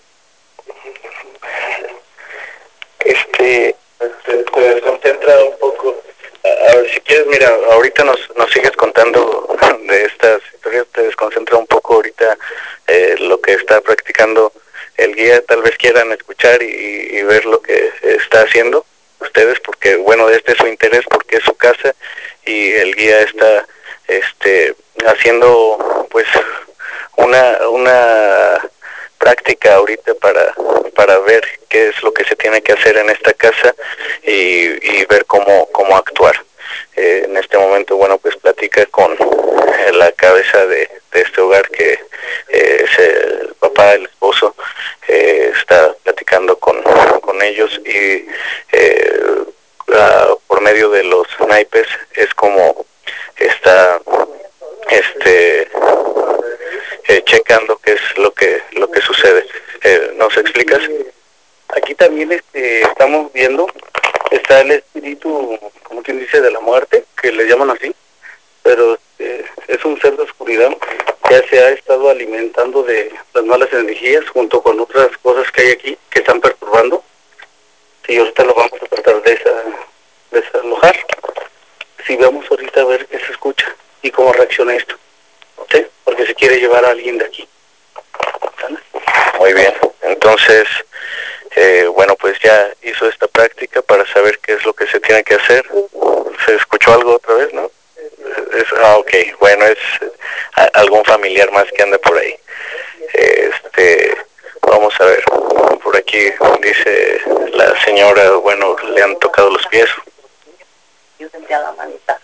este te, te desconcentra un poco. A ver, si quieres, mira, ahorita nos, nos sigues contando de estas historias, te desconcentra un poco ahorita eh, lo que está practicando el guía. Tal vez quieran escuchar y, y ver lo que está haciendo ustedes, porque bueno, este es su interés, porque es su casa y el guía está este haciendo pues una una práctica ahorita para para ver qué es lo que se tiene que hacer en esta casa y, y ver cómo cómo actuar. Eh, en este momento, bueno, pues platica con eh, la cabeza de, de este hogar, que eh, es el papá, el esposo, eh, está platicando con, con ellos y eh, uh, por medio de los naipes es como está este eh, checando qué es lo que lo que sucede. Eh, ¿Nos explicas? Aquí también este, estamos viendo, está el espíritu, como quien dice, de la muerte, que le llaman así, pero eh, es un ser de oscuridad que se ha estado alimentando de las malas energías junto con otras cosas que hay aquí que están perturbando. Y ahorita lo vamos a tratar de esa, desalojar. Si vamos ahorita a ver qué se escucha y cómo reacciona esto, ¿sí? Porque se quiere llevar a alguien de aquí. ¿Sale? Muy bien, entonces eh, bueno, pues ya hizo esta práctica para saber qué es lo que se tiene que hacer. ¿Se escuchó algo otra vez, no? Es, ah, ok, bueno, es a, algún familiar más que anda por ahí. Este, vamos a ver, por aquí dice la señora, bueno, le han tocado los pies. Yo sentía la manita.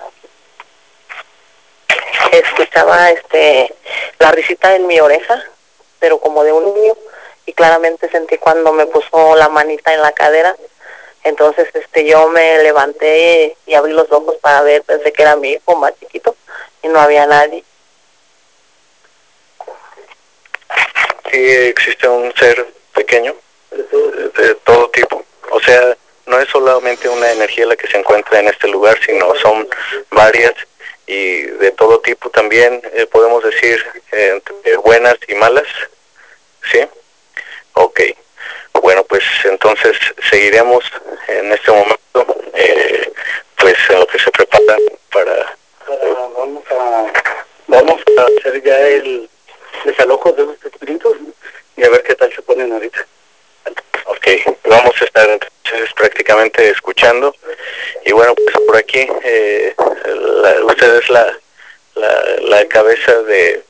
Escuchaba este la risita en mi oreja, pero como de un niño, y claramente sentí cuando me puso la manita en la cadera. Entonces este yo me levanté y abrí los ojos para ver, pensé que era mi hijo más chiquito y no había nadie. Sí, existe un ser pequeño de, de todo tipo, o sea, no es solamente una energía la que se encuentra en este lugar, sino son varias y de todo tipo también, eh, podemos decir, eh, entre buenas y malas, ¿sí? Ok, bueno, pues entonces seguiremos en este momento, eh, pues en lo que se prepara para... Para vamos a vamos a hacer ya el desalojo de los espíritus y a ver qué tal se ponen ahorita. Ok, vamos a estar entonces prácticamente escuchando y bueno, pues por aquí eh, la, usted es la, la, la cabeza de,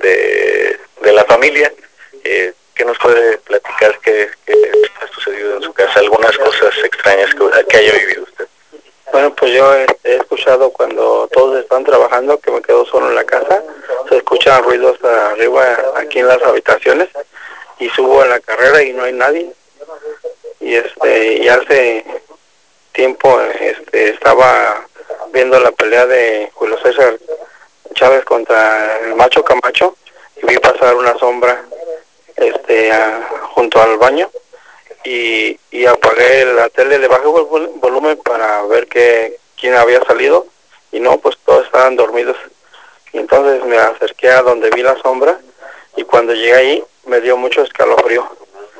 de, de la familia. Eh, ¿Qué nos puede platicar qué, qué ha sucedido en su casa? Algunas cosas extrañas que, que haya vivido usted. Bueno, pues yo este, he escuchado cuando todos están trabajando, que me quedo solo en la casa, se escuchan ruidos arriba, aquí en las habitaciones, y subo a la carrera y no hay nadie. Y este, y hace tiempo este, estaba viendo la pelea de Julio César Chávez contra el Macho Camacho, y vi pasar una sombra este, a, junto al baño. Y, y apagué la tele, le bajé el vol volumen para ver que quién había salido y no, pues todos estaban dormidos. Y entonces me acerqué a donde vi la sombra y cuando llegué ahí me dio mucho escalofrío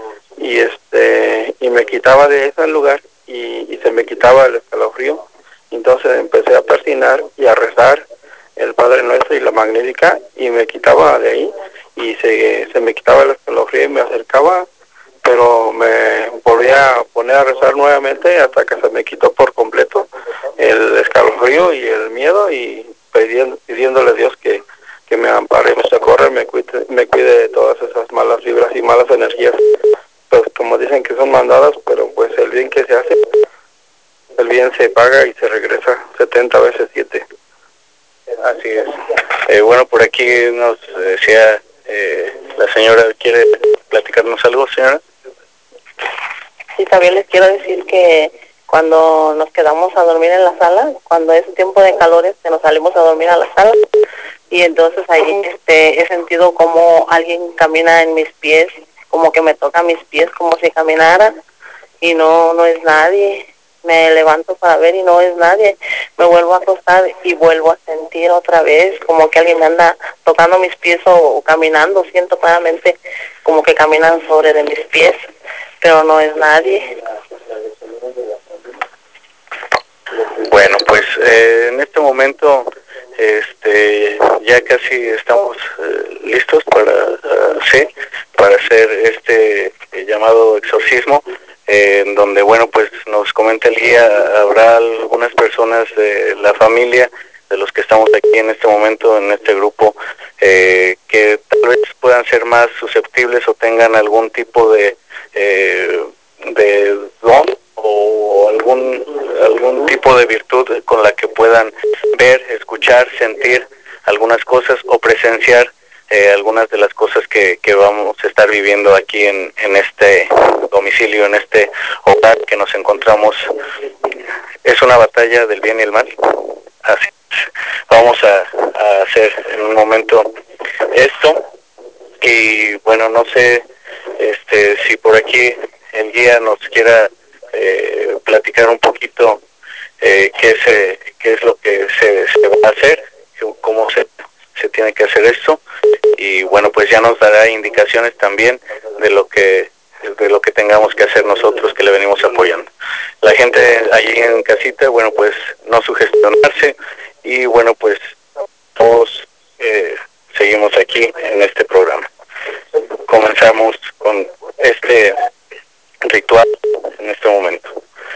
y este y me quitaba de ese lugar y, y se me quitaba el escalofrío. Entonces empecé a persignar y a rezar el Padre Nuestro y la Magnífica y me quitaba de ahí y se, se me quitaba el escalofrío y me acercaba, pero me volví a poner a rezar nuevamente hasta que se me quitó por completo el escalofrío y el miedo y pidiendo, pidiéndole a Dios que, que me ampare, me socorra, me cuide, me cuide de todas esas malas vibras y malas energías, pues como dicen que son mandadas, pero pues el bien que se hace, el bien se paga y se regresa setenta veces siete. Así es. Eh, bueno, por aquí nos decía eh, la señora, ¿quiere platicarnos algo, señora? Sí, también les quiero decir que cuando nos quedamos a dormir en la sala, cuando es tiempo de calores, que nos salimos a dormir a la sala, y entonces ahí este, he sentido como alguien camina en mis pies, como que me toca mis pies, como si caminara, y no, no es nadie. Me levanto para ver y no es nadie. Me vuelvo a acostar y vuelvo a sentir otra vez como que alguien me anda tocando mis pies o, o caminando. Siento claramente como que caminan sobre de mis pies, pero no es nadie. Bueno, pues eh, en este momento este ya casi estamos eh, listos para uh, sí, para hacer este eh, llamado exorcismo. eh, en donde, bueno, pues nos comenta el guía, habrá algunas personas de la familia, de los que estamos aquí en este momento, en este grupo, eh, que tal vez puedan ser más susceptibles o tengan algún tipo de, eh, de don o algún, algún tipo de virtud con la que puedan ver, escuchar, sentir algunas cosas o presenciar eh, algunas de las cosas que, que vamos a estar viviendo aquí en, en este domicilio, en este hogar que nos encontramos. Es una batalla del bien y el mal. Así es. Vamos a, a hacer en un momento esto y bueno, no sé este si por aquí el guía nos quiera eh, platicar un poquito eh, qué, se, qué es lo que se, se va a hacer, cómo se, se tiene que hacer esto y bueno, pues ya nos dará indicaciones también de lo que de lo que tengamos que hacer nosotros que le venimos apoyando. La gente allí en casita, bueno, pues no sugestionarse y bueno, pues todos eh, seguimos aquí en este programa. Comenzamos con este ritual en este momento.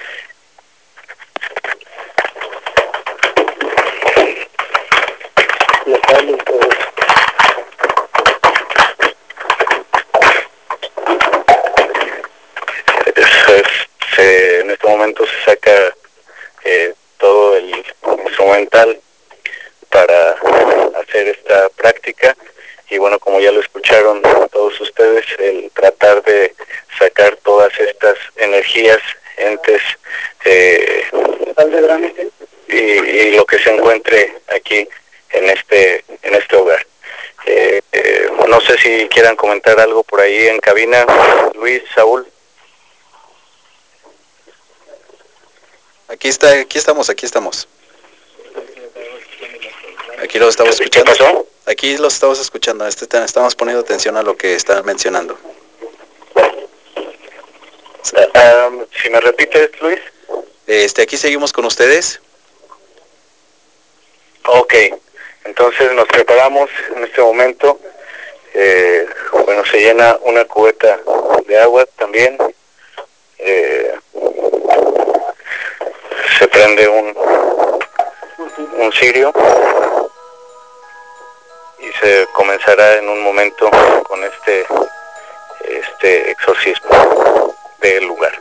Se, en este momento se saca eh, todo el instrumental para hacer esta práctica y bueno, como ya lo escucharon todos ustedes, el tratar de sacar todas estas energías, entes eh, y, y lo que se encuentre aquí en este en este hogar. Eh, eh, no sé si quieran comentar algo por ahí en cabina, Luis, Saúl. Aquí está, aquí estamos, aquí estamos. Aquí los estamos escuchando. ¿Qué pasó? Aquí los estamos escuchando. Este, estamos poniendo atención a lo que están mencionando. Uh, um, si me repites, Luis. Este, aquí seguimos con ustedes. Ok, entonces nos preparamos en este momento. Eh, bueno, se llena una cubeta de agua también. Eh, se prende un, un cirio y se comenzará en un momento con este, este exorcismo del lugar.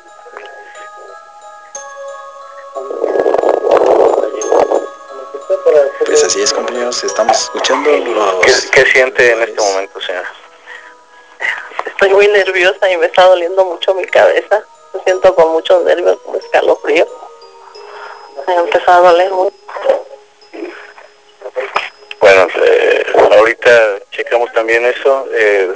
Pues así es, compañeros, estamos escuchando los... ¿Qué, qué siente en este momento, señora? Estoy muy nerviosa y me está doliendo mucho mi cabeza. Me siento con muchos nervios, como escalofrío. Me empezó a doler mucho. Bueno, eh, ahorita checamos también eso. Eh,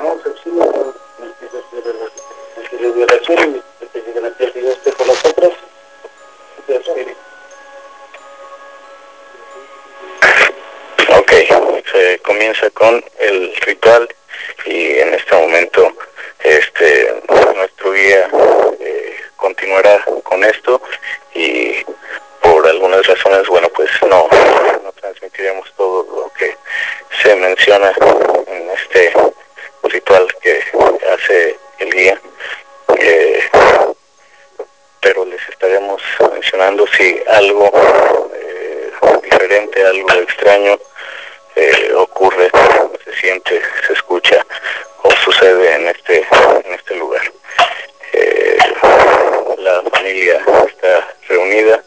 ok, se comienza con el ritual y en este momento este nuestro guía eh, continuará con esto y por algunas razones, bueno, pues no, no transmitiremos todo lo que se menciona en este ritual que hace el guía, eh, pero les estaremos mencionando si algo eh, diferente, algo extraño eh, ocurre, se siente, se escucha o sucede en este, en este lugar. Eh, la familia está reunida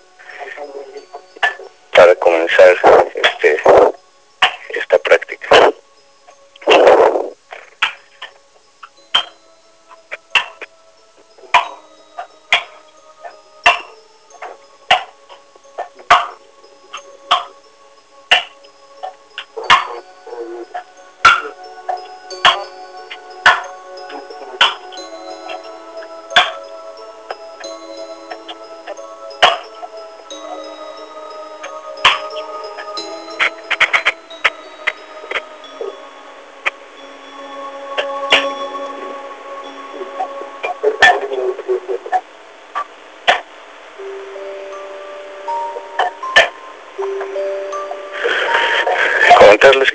para comenzar este, esta práctica.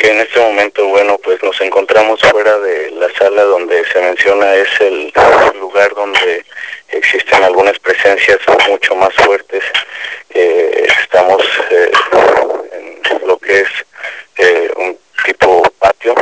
que en este momento, bueno, pues nos encontramos fuera de la sala donde se menciona es el lugar donde existen algunas presencias mucho más fuertes. Eh, estamos eh, en lo que es eh, un tipo patio,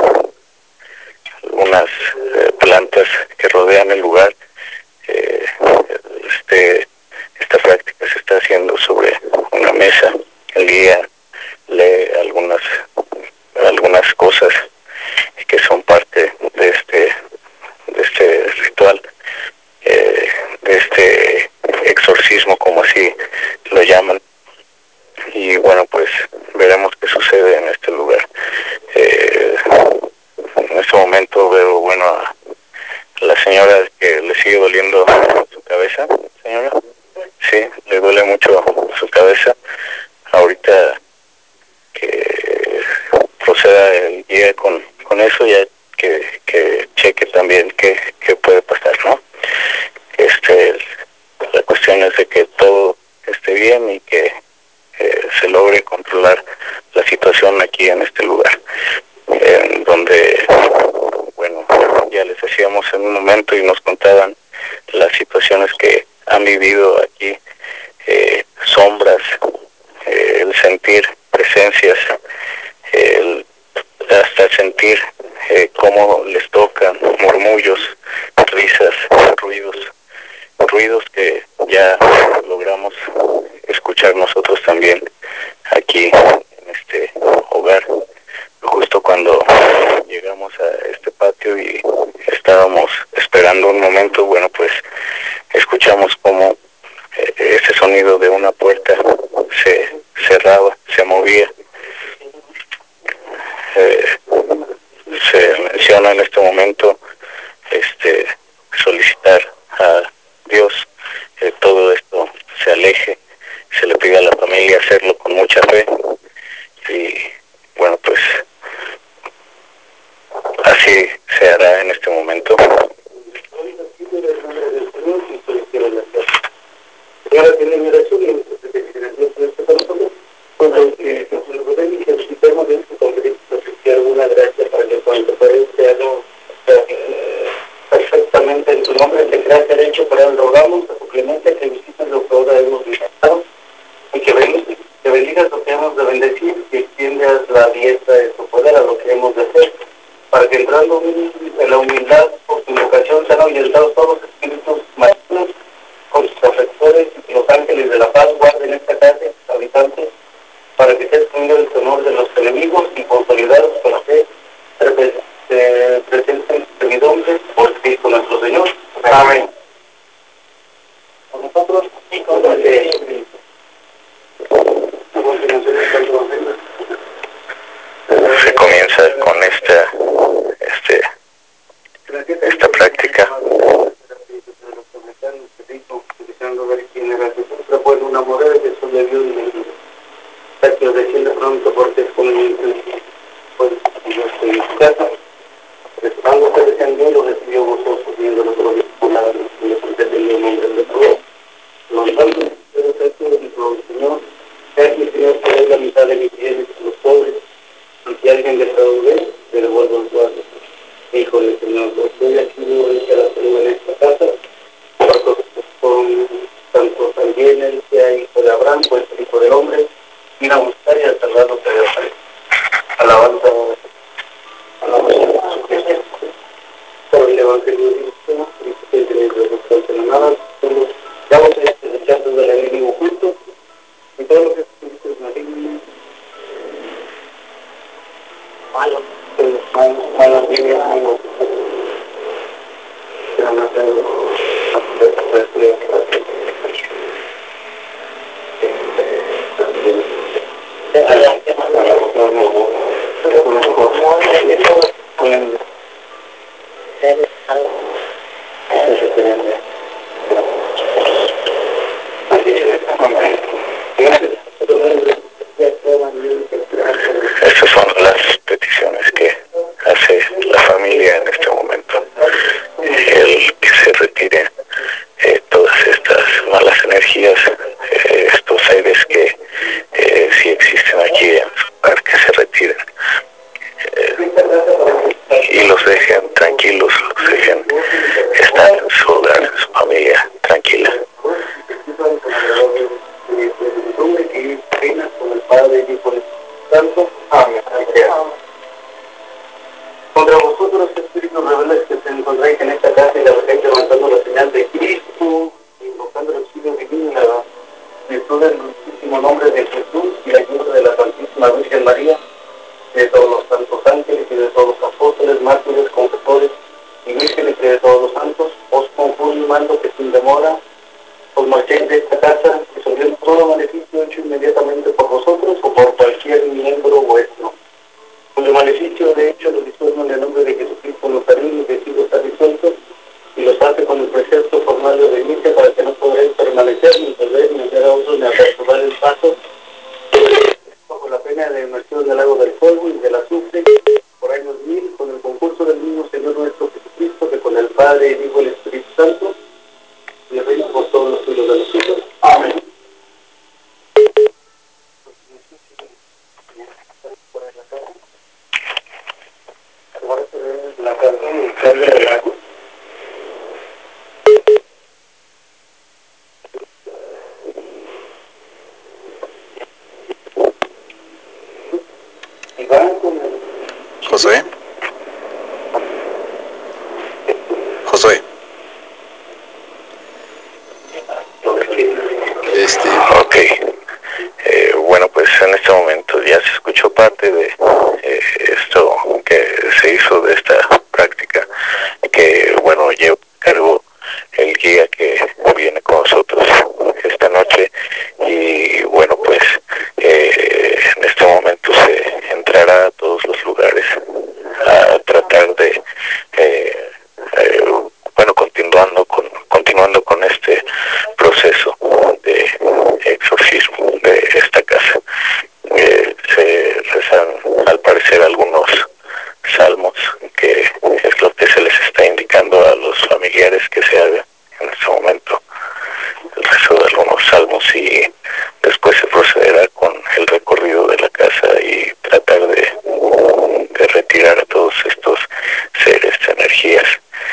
unas eh, plantas que rodean el lugar. Eh, este, esta práctica se está haciendo sobre una mesa. El guía lee algunas algunas cosas que son parte de este de este ritual, eh, de este exorcismo, como así lo llaman. Y bueno, pues veremos qué sucede en este lugar. Eh, en este momento veo, bueno, a la señora que le sigue doliendo su cabeza. Señora, sí, le duele mucho su cabeza. Ahorita que proceda el guía con, con eso, ya que, que cheque también qué, qué puede pasar, ¿no? Este, la cuestión es de que todo esté bien y que eh, se logre controlar la situación aquí en este lugar, en donde, bueno, ya les decíamos en un momento y nos contaban las situaciones que han vivido aquí, eh, sombras, eh, el sentir presencias, el, hasta sentir eh, cómo les tocan murmullos, risas, ruidos, ruidos que ya logramos escuchar nosotros también aquí en este hogar. Justo cuando llegamos a este patio y estábamos esperando un momento, bueno, pues escuchamos como eh, ese sonido de una puerta se cerraba, se movía. Eh, se menciona en este momento este solicitar a Dios que todo esto se aleje, se le pide a la familia hacerlo con mucha fe y bueno, pues así se hará en este momento. Ahora tiene mi oración y cuando necesitamos de este conflicto, que alguna gracia para que cuando pueda se haga perfectamente en tu nombre, te crea ser hecho, para él rogamos a tu clemencia que visites lo que ahora hemos visitado y que bendigas, que bendigas lo que hemos de bendecir y extiendas la diestra de tu poder a lo que hemos de hacer, para que entrando en la humildad por tu invocación sean ahuyentados todos los espíritus malignos con sus afectores y los ángeles de la paz guarden esta casa y sus habitantes, para que sea excluido el temor de los enemigos y consolidados con la fe se presenten servidumbre por Cristo nuestro Señor. Amén. Con nosotros y con la fe. Se comienza con esta este esta práctica. Deseando ver quién era Jesús, pero pues una mujer que Jesús le vio y le dijo, que os decirle pronto porque es conveniente, pues yo estoy en su casa, esperando que descendió, lo recibió gozoso, viendo los propios palabras, y le pretendió el nombre de todos. Los santos, pero esto dijo el Señor, es mi Señor que doy la mitad de mis bienes a los pobres, y si alguien defraude, le devuelvo el cuarto. Dijo el Señor, pues estoy aquí, no voy a echar a salud en esta casa, porque con tanto también él sea hijo de Abraham, pues hijo del hombre, ir a buscar y a salvarlo que Dios hay. Alabanza, alabanza a Jesucristo. Por el Evangelio de Cristo, Cristo que tenéis de los que no nada, damos este rechazo del enemigo oculto, y todo lo que es maligno, malo, malos, malas líneas, amigos, que van a hacer Estas son las peticiones que hace la familia en este momento. El que se retire eh, todas estas malas energías, eh, estos seres que eh, sí existen aquí en su lugar, que se retiren y los dejen tranquilos, los dejen estar en su hogar, en su familia tranquila. Contra vosotros, espíritus rebeldes que se encontráis en esta casa y de repente levantando la señal de Cristo, invocando el auxilio divino y la virtud del dulcísimo nombre de Jesús y la ayuda de la Santísima Virgen María, de todos los santos ángeles y de todos los apóstoles, mártires, confesores y vírgenes y de todos los santos, os conjuro y mando que sin demora os marchéis de esta casa, resolviendo todo maleficio hecho inmediatamente por vosotros o por cualquier miembro vuestro. Cuyo maleficio de hecho lo disuelvo en el nombre de Jesucristo Nazareno y decido estar disuelto y los hace con el precepto formal de obediencia para que no podréis permanecer ni perder ni hacer a otros ni aperturar el paso bajo la pena de la inmersión del lago del fuego y del azufre por años mil con el concurso del mismo Señor nuestro Jesucristo que con el Padre, el Hijo y el Espíritu Santo y el reino por todos los siglos de los siglos. Amén. La canción del lago. Josué. Josué. Este, ok. Eh, bueno, pues en este momento ya se escuchó parte de eh, esto que se hizo de esta práctica, que bueno, llevo a cargo el guía que viene con nosotros esta noche y bueno, pues eh, en este momento se entrará a todos los lugares a tratar de eh, eh, bueno, continuando con continuando con este proceso de exorcismo de esta casa. Eh, se rezan al parecer algunos salmos, que es lo que se les está indicando a los familiares que se haga en este momento, el rezo de algunos salmos, y después se procederá con el recorrido de la casa y tratar de, de retirar a todos estos seres, energías,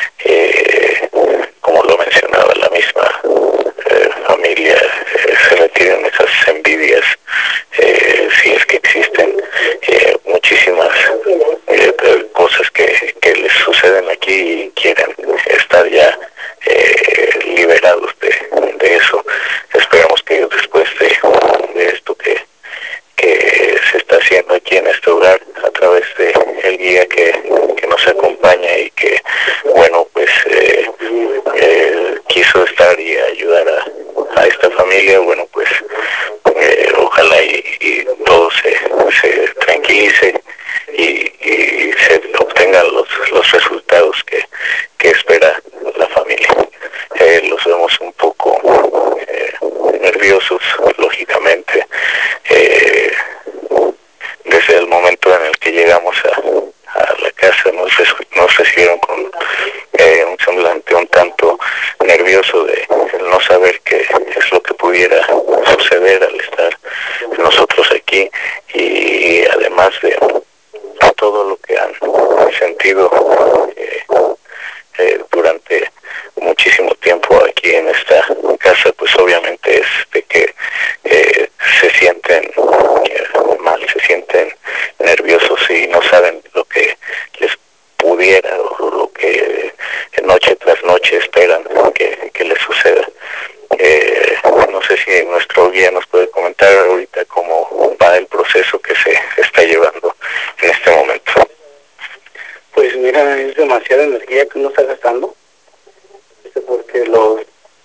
eh, como lo mencionaba la misma eh, familia, eh, se retiran esas envidias, eh, si es que existen, eh, muchísimas eh, cosas que, que les suceden aquí y quieren estar ya eh, liberados de, de eso. Esperamos que después de, de esto que, que se está haciendo aquí en este hogar a través de el guía que, que nos acompaña y que bueno, pues eh, eh, quiso estar y ayudar a, a esta familia, bueno, pues eh, ojalá y, y todo se, se tranquilice y, y se obtengan los, los resultados que, que espera la familia. Eh, los vemos un poco eh, nerviosos, lógicamente, eh, desde el momento en el que llegamos a, a la casa nos, nos recibieron con eh, un semblante un tanto nervioso de el no saber qué es lo que pudiera suceder al estar nosotros aquí, y además de todo lo que han sentido eh, eh, durante muchísimo tiempo aquí en esta casa, pues obviamente es de que eh, se sienten eh, mal, se sienten nerviosos y no saben lo que les pudiera o lo que eh, noche tras noche esperan que, que les suceda. Eh, no sé si nuestro guía nos puede comentar ahorita cómo va el proceso que se está llevando en este momento. Pues mira, es demasiada energía que uno está gastando, porque los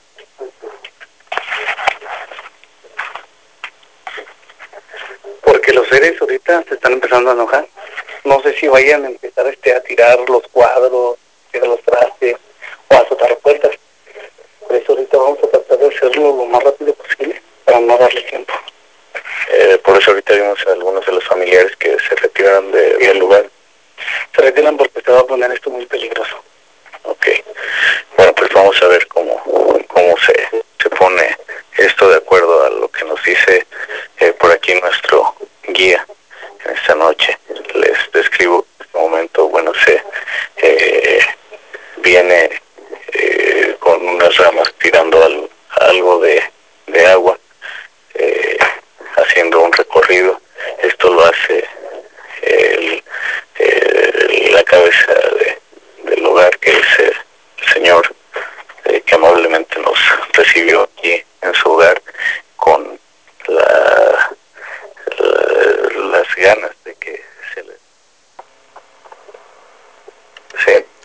porque los seres ahorita se están empezando a enojar. No sé si vayan a empezar este a tirar los cuadros, tirar los trastes o a azotar puertas. Por eso ahorita vamos a tratar de hacerlo lo más rápido posible para no darle tiempo. Eh, por eso ahorita vimos a algunos de los familiares que se retiran de, del lugar. Se retiran porque se va a poner esto muy peligroso. Ok. Bueno, pues vamos a ver cómo, cómo se, se pone esto de acuerdo a lo que nos dice eh, por aquí nuestro guía en esta noche. Les describo en este momento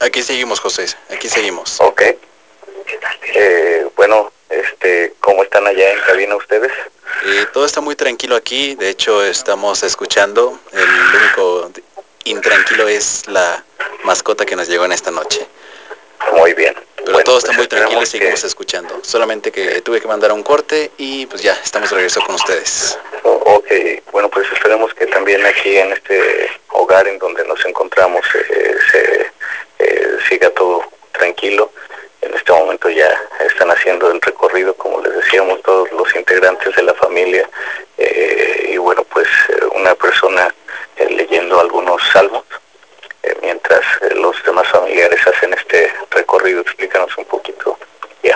Aquí seguimos, José, aquí seguimos. Ok. Eh, bueno, este, ¿cómo están allá en cabina ustedes? Eh, todo está muy tranquilo aquí, de hecho estamos escuchando, el único intranquilo es la mascota que nos llegó en esta noche. Muy bien. Pero bueno, todo está pues muy tranquilo y esperemos seguimos que... escuchando, solamente que tuve que mandar un corte y pues ya, estamos de regreso con ustedes. Ok, bueno, pues esperemos que también aquí en este hogar en donde nos encontramos eh, se eh, siga todo tranquilo. En este momento ya están haciendo el recorrido, como les decíamos, todos los integrantes de la familia eh, y bueno, pues eh, una persona eh, leyendo algunos salmos eh, mientras eh, los demás familiares hacen este recorrido. Explícanos un poquito ya.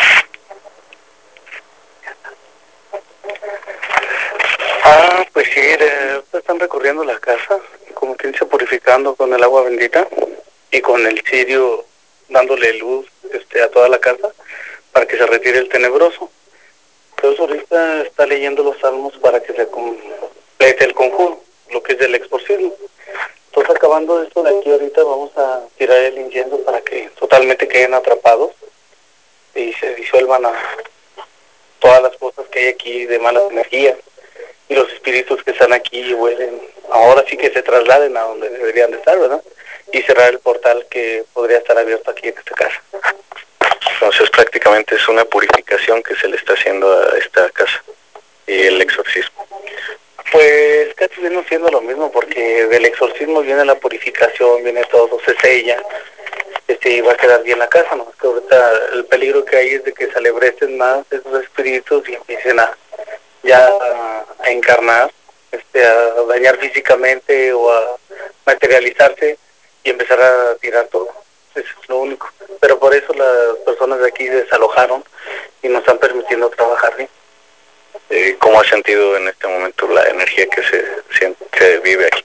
Ah, pues sí, eh, están recorriendo la casa, como quien dice, purificando con el agua bendita y con el cirio dándole luz este, a toda la casa para que se retire el tenebroso. Entonces ahorita está leyendo los salmos para que se complete el conjuro, lo que es del exorcismo. Entonces acabando esto de aquí ahorita vamos a tirar el incienso para que totalmente queden atrapados y se disuelvan a todas las cosas que hay aquí de malas energías. Y los espíritus que están aquí huelen, ahora sí que se trasladen a donde deberían de estar, ¿verdad? Y cerrar el portal que podría estar abierto aquí en esta casa. Entonces prácticamente es una purificación que se le está haciendo a esta casa y el exorcismo. Pues casi viene siendo lo mismo, porque del exorcismo viene la purificación, viene todo, se sella, este, y va a quedar bien la casa, ¿no? Es que ahorita el peligro que hay es de que se alebrecen más esos espíritus y empiecen a ya a, a encarnar, este, a dañar físicamente o a materializarse y empezar a tirar todo. Eso es lo único. Pero por eso las personas de aquí desalojaron y nos están permitiendo trabajar bien. Eh, ¿Cómo has sentido en este momento la energía que se, siente, se vive aquí?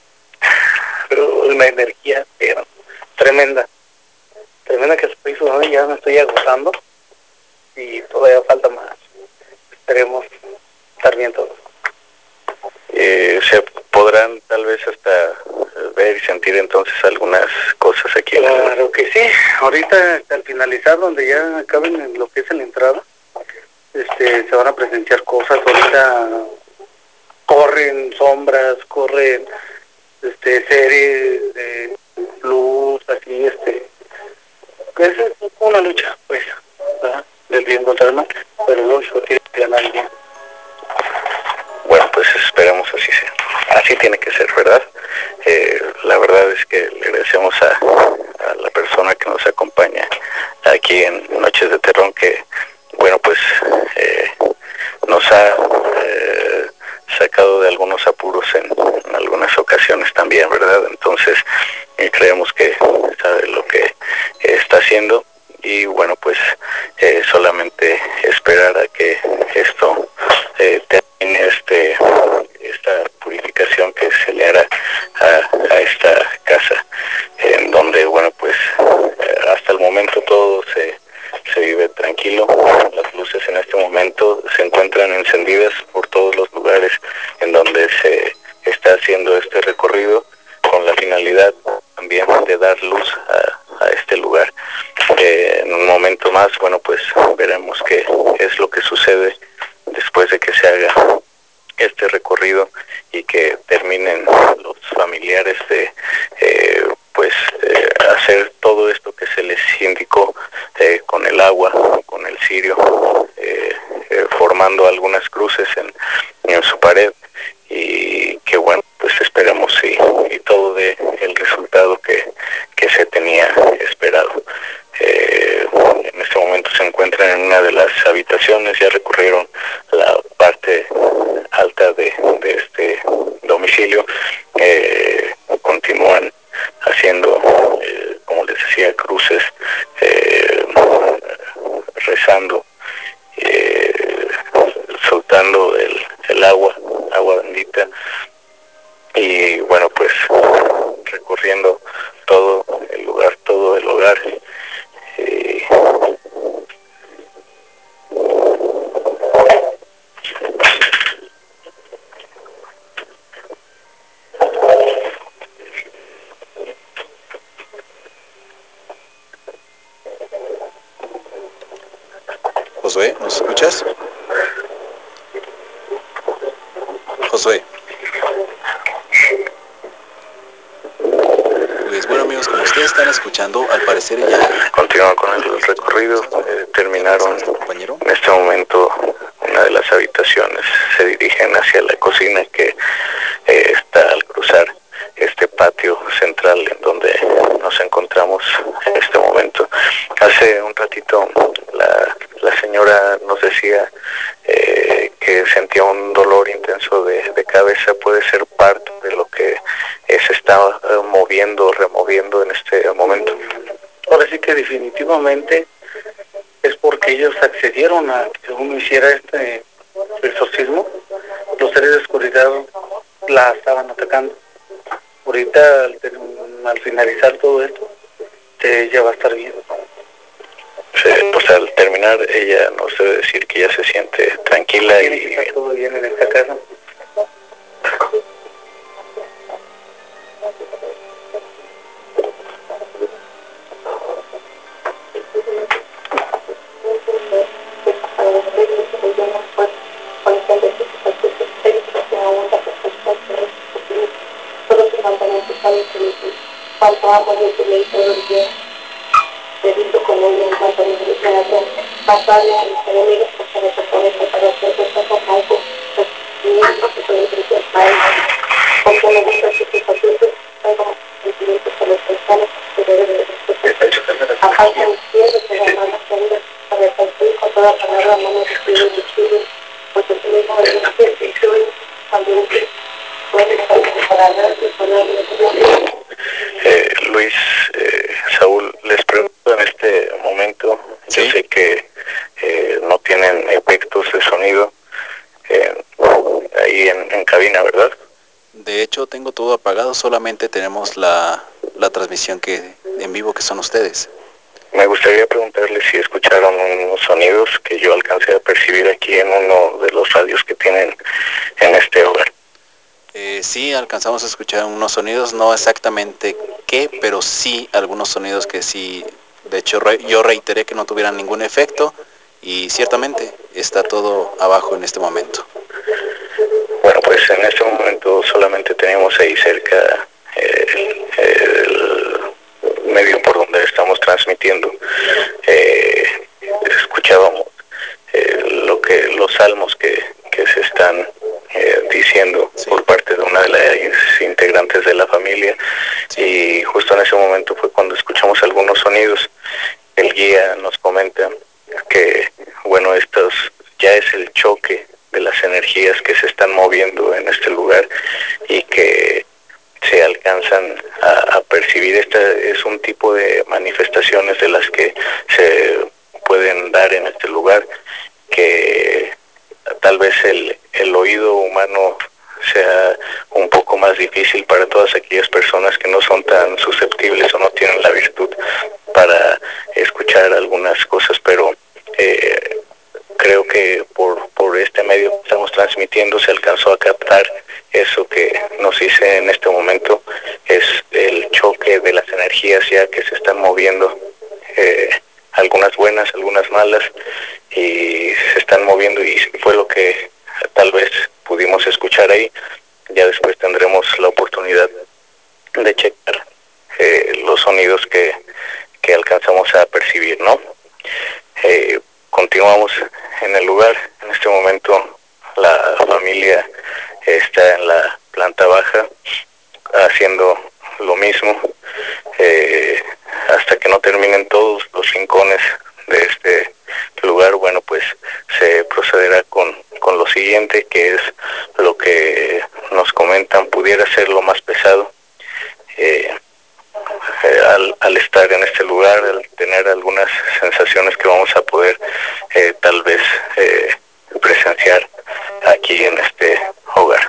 Una energía pero, tremenda, tremenda que estoy sudando y ya me estoy agotando y todavía falta más. Esperemos estar bien todos. Eh, se podrán tal vez hasta ver y sentir entonces algunas cosas aquí. Claro que sí. Ahorita al finalizar, donde ya acaben en lo que es la entrada, este, se van a presenciar cosas. Ahorita corren sombras, corren este series de luz, así, este, que es una lucha, pues, ¿verdad? Del bien contra el mal, pero el lógico tiene que ganar el bien. Bueno, pues esperemos así sea. Así tiene que ser, ¿verdad? Eh, la verdad es que le agradecemos a, a la persona que nos acompaña aquí en Noches de Terrón, que, bueno, pues eh, nos ha eh, sacado de algunos apuros en, en algunas ocasiones también, ¿verdad? Entonces, eh, creemos que sabe lo que eh, está haciendo y, bueno, pues eh, solamente esperar a que esto eh, termine este, esta purificación que se le hará a, a esta casa, en donde, bueno, pues eh, hasta el momento todo se, se vive tranquilo. Las luces en este momento se encuentran encendidas por todos los lugares en donde se está haciendo este recorrido, con la finalidad también de dar luz a, a este lugar. Eh, en un momento más, bueno, pues veremos qué es lo que sucede después de que se haga este recorrido y que terminen los familiares de eh, pues eh, hacer todo esto que se les indicó eh, con el agua, con el cirio, eh, eh, formando algunas cruces en, en su pared, y que, bueno, pues esperemos y, y todo dé el resultado que, que se tenía esperado. Eh, en este momento se encuentran en una de las habitaciones, ya recorrieron la parte alta de, de este domicilio, eh, continúan haciendo, eh, como les decía, cruces, eh, rezando, eh, soltando el, el agua, agua bendita, y, bueno, pues recorriendo todo el lugar, todo el hogar. Eh, Josué, ¿nos escuchas? Josué. Pues bueno, amigos, como ustedes están escuchando, al parecer ya continúan con el recorrido. Eh, terminaron en este momento una de las habitaciones, se dirigen hacia la cocina que eh, está al cruzar este patio central en donde nos encontramos en este momento. Hace un ratito la, la señora nos decía eh, que sentía un dolor intenso de, de cabeza. Puede ser parte de lo que eh, se está eh, moviendo, removiendo en este momento. Ahora sí que definitivamente es porque ellos accedieron a que uno hiciera este exorcismo. Los seres de oscuridad la estaban atacando. Ahorita al, al finalizar todo esto, ella va a estar bien. Sí, pues al terminar ella nos debe decir que ella se siente tranquila y que está todo bien en esta casa. Cuanto agua yo te leí todo el día, te visto como un cuanto me dijeron, pasarle a mis enemigos porque me propone para hacer cosas con algo, sentimientos que son intentos para él, porque me gusta que sus pacientes tengan sentimientos con los cristianos que deben de respetar. Aparte mis pies, que la mano tenga para repartir con toda palabra, no me refiero de Chile, porque tú mismo me dices que yo también puede estar preparada y ponerme Eh, Luis, eh, Saúl, les pregunto en este momento, yo sé que eh, no tienen efectos de sonido eh, ahí en, en cabina, ¿verdad? De hecho, tengo todo apagado, solamente tenemos la, la transmisión que en vivo que son ustedes. Me gustaría preguntarles si escucharon unos sonidos que yo alcancé a percibir aquí en uno de los radios que tienen en este hogar. Eh, sí, alcanzamos a escuchar unos sonidos, no exactamente qué, pero sí algunos sonidos que sí, de hecho re, yo reiteré que no tuvieran ningún efecto y ciertamente está todo abajo en este momento. Bueno, pues en este momento solamente tenemos ahí cerca eh, el medio por donde estamos transmitiendo. Eh, escuchábamos eh, lo que los salmos que, que se están eh, diciendo por parte de una de las integrantes de la familia, y justo en ese momento fue cuando escuchamos algunos sonidos. El guía nos comenta que, bueno, estos ya es el choque de las energías que se están moviendo en este lugar y que se alcanzan a, a percibir. Este es un tipo de manifestaciones de las que se pueden dar en este lugar, que tal vez el, el oído humano sea un poco más difícil para todas aquellas personas que no son tan susceptibles o no tienen la virtud para escuchar algunas cosas, pero eh, creo que por, por este medio que estamos transmitiendo se alcanzó a captar eso que nos dice en este momento, es el choque de las energías ya que se están moviendo, eh, algunas buenas, algunas malas, y se están moviendo, y fue lo que tal vez pudimos escuchar ahí. Ya después tendremos la oportunidad de checar eh, los sonidos que, que alcanzamos a percibir, ¿no? Eh, continuamos en el lugar. En este momento la familia está en la planta baja haciendo lo mismo, eh, hasta que no terminen todos los rincones de este lugar. Bueno, pues se procederá con, con lo siguiente, que es lo que nos comentan pudiera ser lo más pesado. Eh, eh, al, al estar en este lugar, al tener algunas sensaciones que vamos a poder eh, tal vez eh, presenciar aquí en este hogar.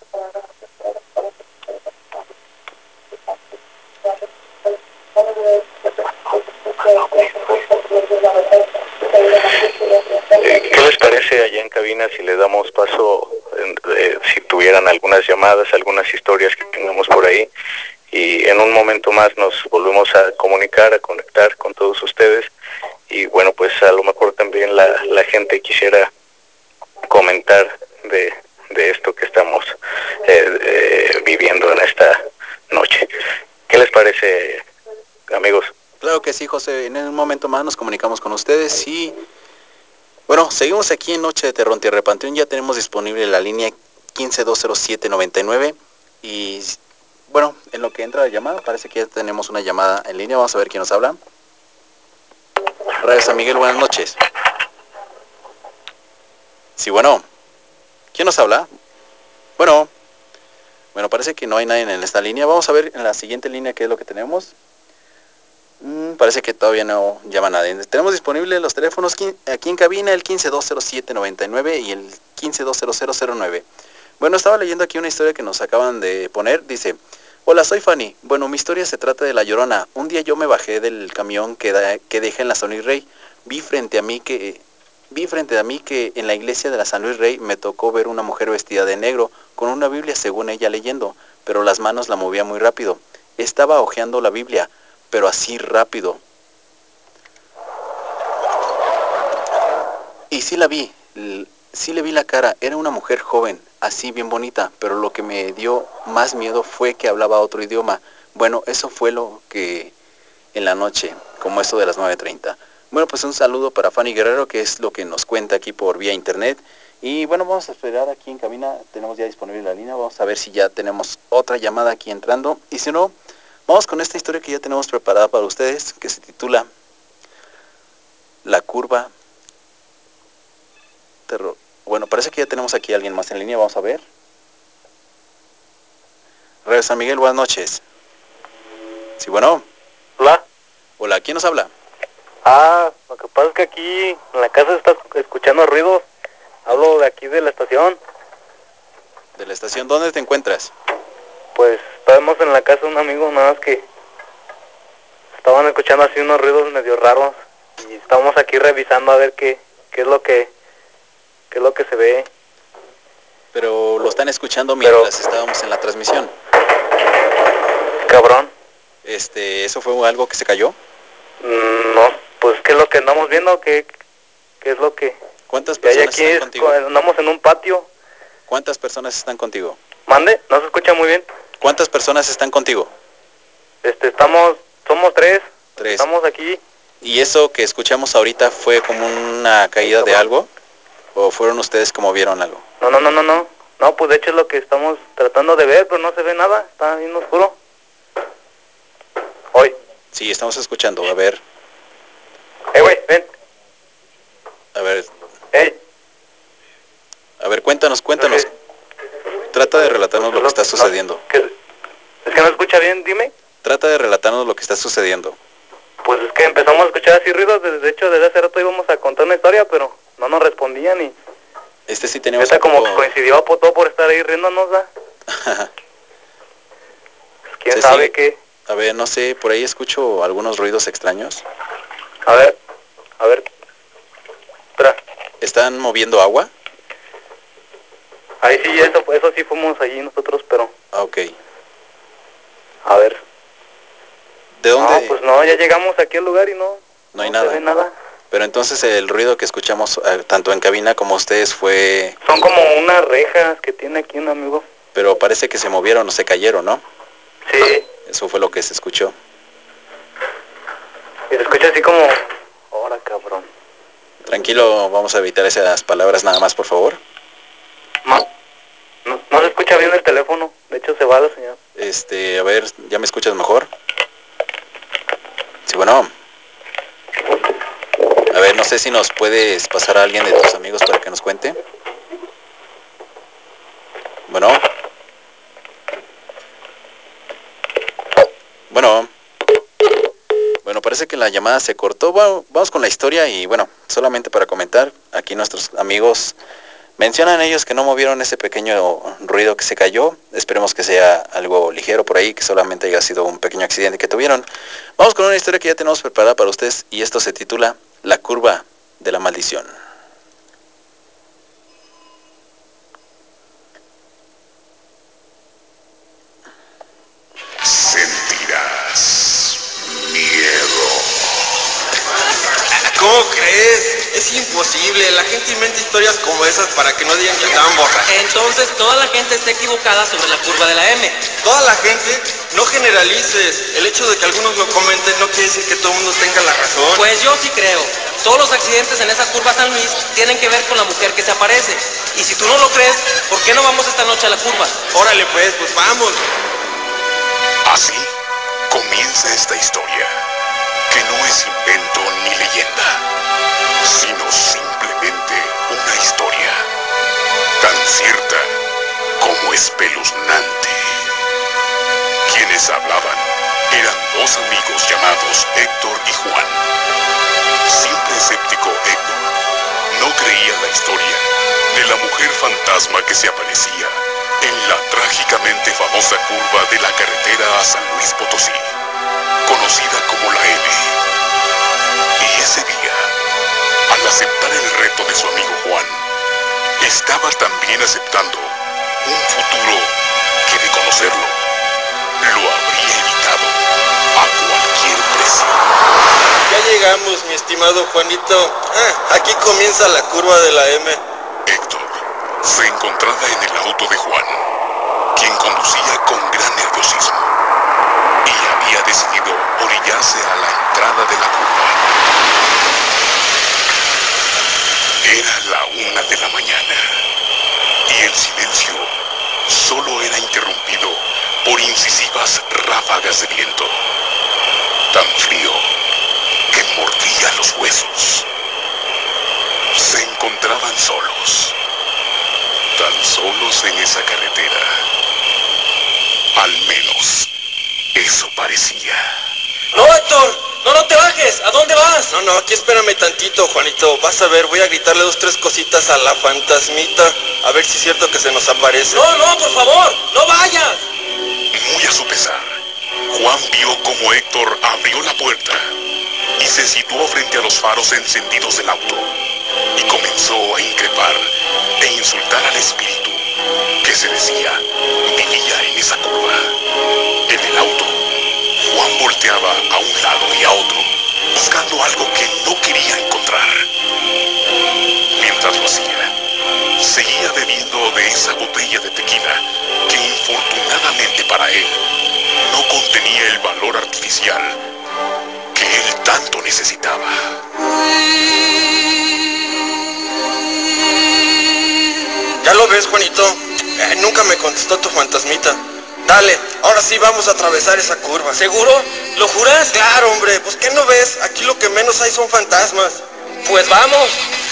Eh, ¿Qué les parece allá en cabina si le damos paso, eh, si tuvieran algunas llamadas, algunas historias que tengamos por ahí? Y en un momento más nos volvemos a comunicar, a conectar con todos ustedes y bueno, pues a lo mejor también la, la gente quisiera comentar de, de esto que estamos eh, eh, viviendo en esta noche. ¿Qué les parece, amigos? Claro que sí, José. En un momento más nos comunicamos con ustedes y bueno, seguimos aquí en Noche de Terror Tierra de Panteón. Ya tenemos disponible la línea quince dos cero siete noventa y nueve y bueno, en lo que entra la llamada, parece que ya tenemos una llamada en línea. Vamos a ver quién nos habla. Radio San Miguel, buenas noches. Sí, bueno. ¿Quién nos habla? Bueno. Bueno, parece que no hay nadie en esta línea. Vamos a ver en la siguiente línea qué es lo que tenemos. Mm, parece que todavía no llama nadie. Tenemos disponibles los teléfonos aquí en cabina, el quince dos cero siete noventa y nueve y el quince dos cero cero cero nueve. Bueno, estaba leyendo aquí una historia que nos acaban de poner. Dice: hola, soy Fanny. Bueno, mi historia se trata de La Llorona. Un día yo me bajé del camión que, da, que deja en la San Luis Rey. Vi frente a mí que... Vi frente a mí que en la iglesia de la San Luis Rey me tocó ver una mujer vestida de negro, con una Biblia según ella leyendo, pero las manos la movía muy rápido. Estaba hojeando la Biblia, pero así rápido. Y sí la vi, sí le vi la cara, era una mujer joven, así bien bonita, pero lo que me dio más miedo fue que hablaba otro idioma. Bueno, eso fue lo que en la noche, como eso de las nueve treinta. Bueno, pues un saludo para Fanny Guerrero, que es lo que nos cuenta aquí por vía internet. Y bueno, vamos a esperar aquí en cabina, tenemos ya disponible la línea, vamos a ver si ya tenemos otra llamada aquí entrando. Y si no, vamos con esta historia que ya tenemos preparada para ustedes, que se titula La Curva Terror. Bueno, parece que ya tenemos aquí a alguien más en línea, vamos a ver. Radio San Miguel, buenas noches. Sí, bueno. Hola. Hola, ¿quién nos habla? Ah, lo que pasa es que aquí en la casa se está escuchando ruidos. Hablo de aquí de la estación. ¿De la estación? ¿Dónde te encuentras? Pues estábamos en la casa de un amigo, nada más que estaban escuchando así unos ruidos medio raros y estamos aquí revisando a ver qué, qué es lo que qué es lo que se ve. Pero lo están escuchando mientras Pero... estábamos en la transmisión. Cabrón. Este, ¿eso fue algo que se cayó? Mm, no, pues ¿qué es lo que andamos viendo? ¿Qué, qué es lo que...? ¿Cuántas personas aquí están es, contigo? Andamos en un patio. ¿Cuántas personas están contigo? ¿Mande? ¿No se escucha muy bien? ¿Cuántas personas están contigo? Este, estamos, somos tres. Tres. Estamos aquí. ¿Y eso que escuchamos ahorita fue como una caída de algo? ¿O fueron ustedes como vieron algo? No, no, no, no, no. No, pues de hecho es lo que estamos tratando de ver, pero no se ve nada. Está bien oscuro. Hoy. Sí, estamos escuchando. A ver. Eh, güey, ven. A ver. Hey. A ver, cuéntanos, cuéntanos. Okay. Trata de relatarnos lo que está sucediendo. No, ¿qué? Es que no escucha bien, dime. Trata de relatarnos lo que está sucediendo. Pues es que empezamos a escuchar así ruidos. De hecho, desde hace rato íbamos a contar una historia, pero no nos respondían y... Este sí tenemos Esta como poco... que coincidió a todo por estar ahí riéndonos, ¿verdad? Pues quién sí, sabe sí. qué. A ver, no sé, por ahí escucho algunos ruidos extraños. A ver, a ver. Espera. ¿Están moviendo agua? Ahí sí, eso, eso sí fuimos allí nosotros, pero... Ah, ok. A ver. ¿De dónde? No, pues no, ya llegamos aquí al lugar y no... No hay no nada. Se ve nada. Pero entonces el ruido que escuchamos eh, tanto en cabina como ustedes fue... Son como unas rejas que tiene aquí un amigo. Pero parece que se movieron o se cayeron, ¿no? Sí. Eso fue lo que se escuchó. Y se escucha así como... Ahora, cabrón. Tranquilo, vamos a evitar esas palabras nada más, por favor. No, no, no se escucha bien el teléfono. De hecho, se va la señal. Este, a ver, ¿ya me escuchas mejor? Sí, bueno. A ver, no sé si nos puedes pasar a alguien de tus amigos para que nos cuente. Bueno. Bueno. Bueno, parece que la llamada se cortó. Bueno, vamos con la historia y bueno, solamente para comentar, aquí nuestros amigos mencionan ellos que no movieron ese pequeño ruido que se cayó. Esperemos que sea algo ligero por ahí, que solamente haya sido un pequeño accidente que tuvieron. Vamos con una historia que ya tenemos preparada para ustedes y esto se titula La Curva de la Maldición. Sentirás miedo. ¿cómo crees? Es imposible. La gente inventa historias como esas para que no digan que andaban borrachos. Entonces toda la gente está equivocada sobre la curva de la M. Toda la gente, no generalices. El hecho de que algunos lo comenten no quiere decir que todo el mundo tenga la razón. Pues yo sí creo. Todos los accidentes en esa curva San Luis tienen que ver con la mujer que se aparece. Y si tú no lo crees, ¿por qué no vamos esta noche a la curva? Órale pues, pues vamos. Así comienza esta historia, que no es invento ni leyenda, sino simplemente una historia, tan cierta como espeluznante. Quienes hablaban eran dos amigos llamados Héctor y Juan. Siempre escéptico Héctor no creía la historia de la mujer fantasma que se aparecía en la trágicamente famosa curva de la carretera a San Luis Potosí, conocida como la M. Y ese día, al aceptar el reto de su amigo Juan, estaba también aceptando un futuro que, de conocerlo, lo habría evitado a cualquier precio. Ya llegamos, mi estimado Juanito. Ah, aquí comienza la curva de la M. Héctor se encontraba en el auto de Juan, quien conducía con gran nerviosismo, y había decidido orillarse a la entrada de la curva. Era la una de la mañana, y el silencio solo era interrumpido por incisivas ráfagas de viento, tan frío que mordía los huesos. Se encontraban solos, tan solos en esa carretera. Al menos, eso parecía. ¡No, Héctor! ¡No, no te bajes! ¿A dónde vas? No, no, aquí espérame tantito, Juanito. Vas a ver, voy a gritarle dos, tres cositas a la fantasmita. A ver si es cierto que se nos aparece. No, no, por favor, no vayas. Muy a su pesar, Juan vio cómo Héctor abrió la puerta y se situó frente a los faros encendidos del auto y comenzó a increpar e insultar al espíritu que se decía vivía en esa curva. En el auto, Juan volteaba a un lado y a otro, buscando algo que no quería encontrar. Mientras lo hacía, seguía bebiendo de esa botella de tequila que, infortunadamente para él, no contenía el valor artificial que él tanto necesitaba. ¿Ya lo ves, Juanito? Eh, nunca me contestó tu fantasmita. Dale, ahora sí vamos a atravesar esa curva. ¿Seguro? ¿Lo juras? Claro, hombre, pues ¿qué no ves? Aquí lo que menos hay son fantasmas. Pues vamos.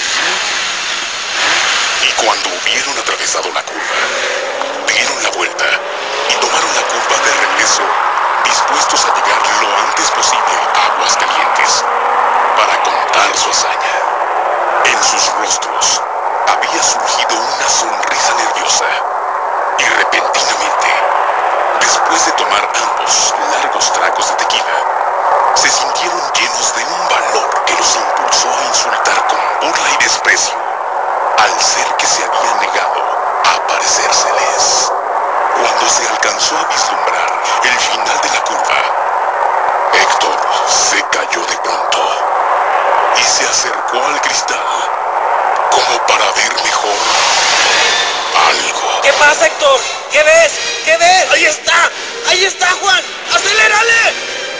Y cuando hubieron atravesado la curva, dieron la vuelta y tomaron la curva de regreso, dispuestos a llegar lo antes posible a Aguascalientes para contar su hazaña. En sus rostros había surgido una sonrisa nerviosa y repentinamente, después de tomar ambos largos tragos de tequila, se sintieron llenos de un valor que los impulsó a insultar con burla y desprecio al ser que se había negado a aparecérseles. Cuando se alcanzó a vislumbrar el final de la curva, Héctor se cayó de pronto y se acercó al cristal como para ver mejor algo. ¿Qué pasa, Héctor? ¿Qué ves? ¿Qué ves? ¡Ahí está! ¡Ahí está, Juan! ¡Acelérale!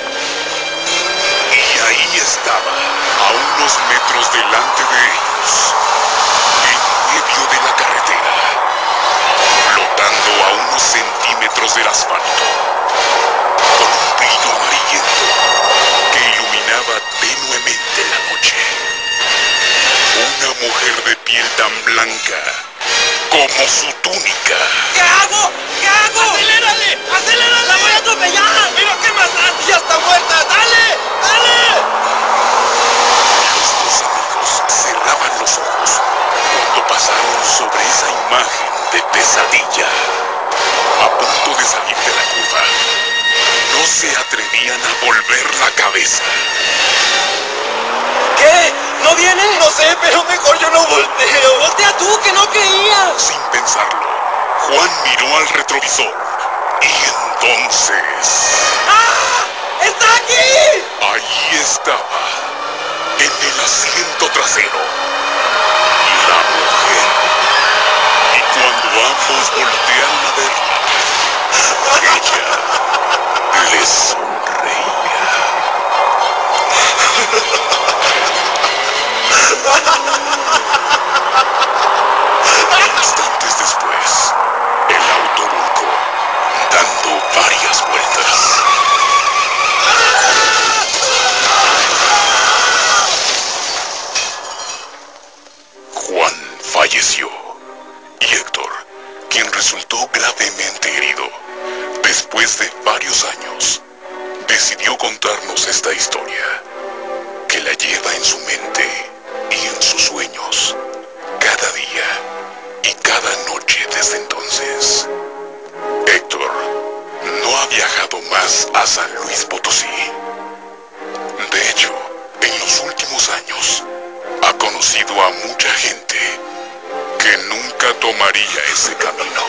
Y ahí estaba, a unos metros delante de ellos, en medio de la carretera, flotando a unos centímetros del asfalto, con un brillo amarillento que iluminaba tenuemente la noche. Una mujer de piel tan blanca como su túnica. ¿Qué hago? ¿Qué hago? ¡Acelérale! ¡Acelérale! ¡La voy a atropellar! ¡Mira qué más da! ¡Ya está muerta! ¡Dale! ¡Dale! Los dos amigos cerraban los ojos cuando pasaron sobre esa imagen de pesadilla. A punto de salir de la curva, no se atrevían a volver la cabeza. ¿Qué? ¿No viene? No sé, pero mejor yo no volteo. ¡Voltea tú, que no creías! Sin pensarlo, Juan miró al retrovisor y entonces... ¡Ah! ¡Está aquí! Allí estaba, En el asiento trasero, la mujer. Y cuando ambos voltearon a verla, ella les sonreía. Instantes después, el auto volcó, dando varias vueltas. Juan falleció y Héctor, quien resultó gravemente herido, después de varios años, decidió contarnos esta historia, que la lleva en su mente y en sus sueños, cada día y cada noche desde entonces. Héctor no ha viajado más a San Luis Potosí. De hecho, en los últimos años, ha conocido a mucha gente que nunca tomaría ese camino.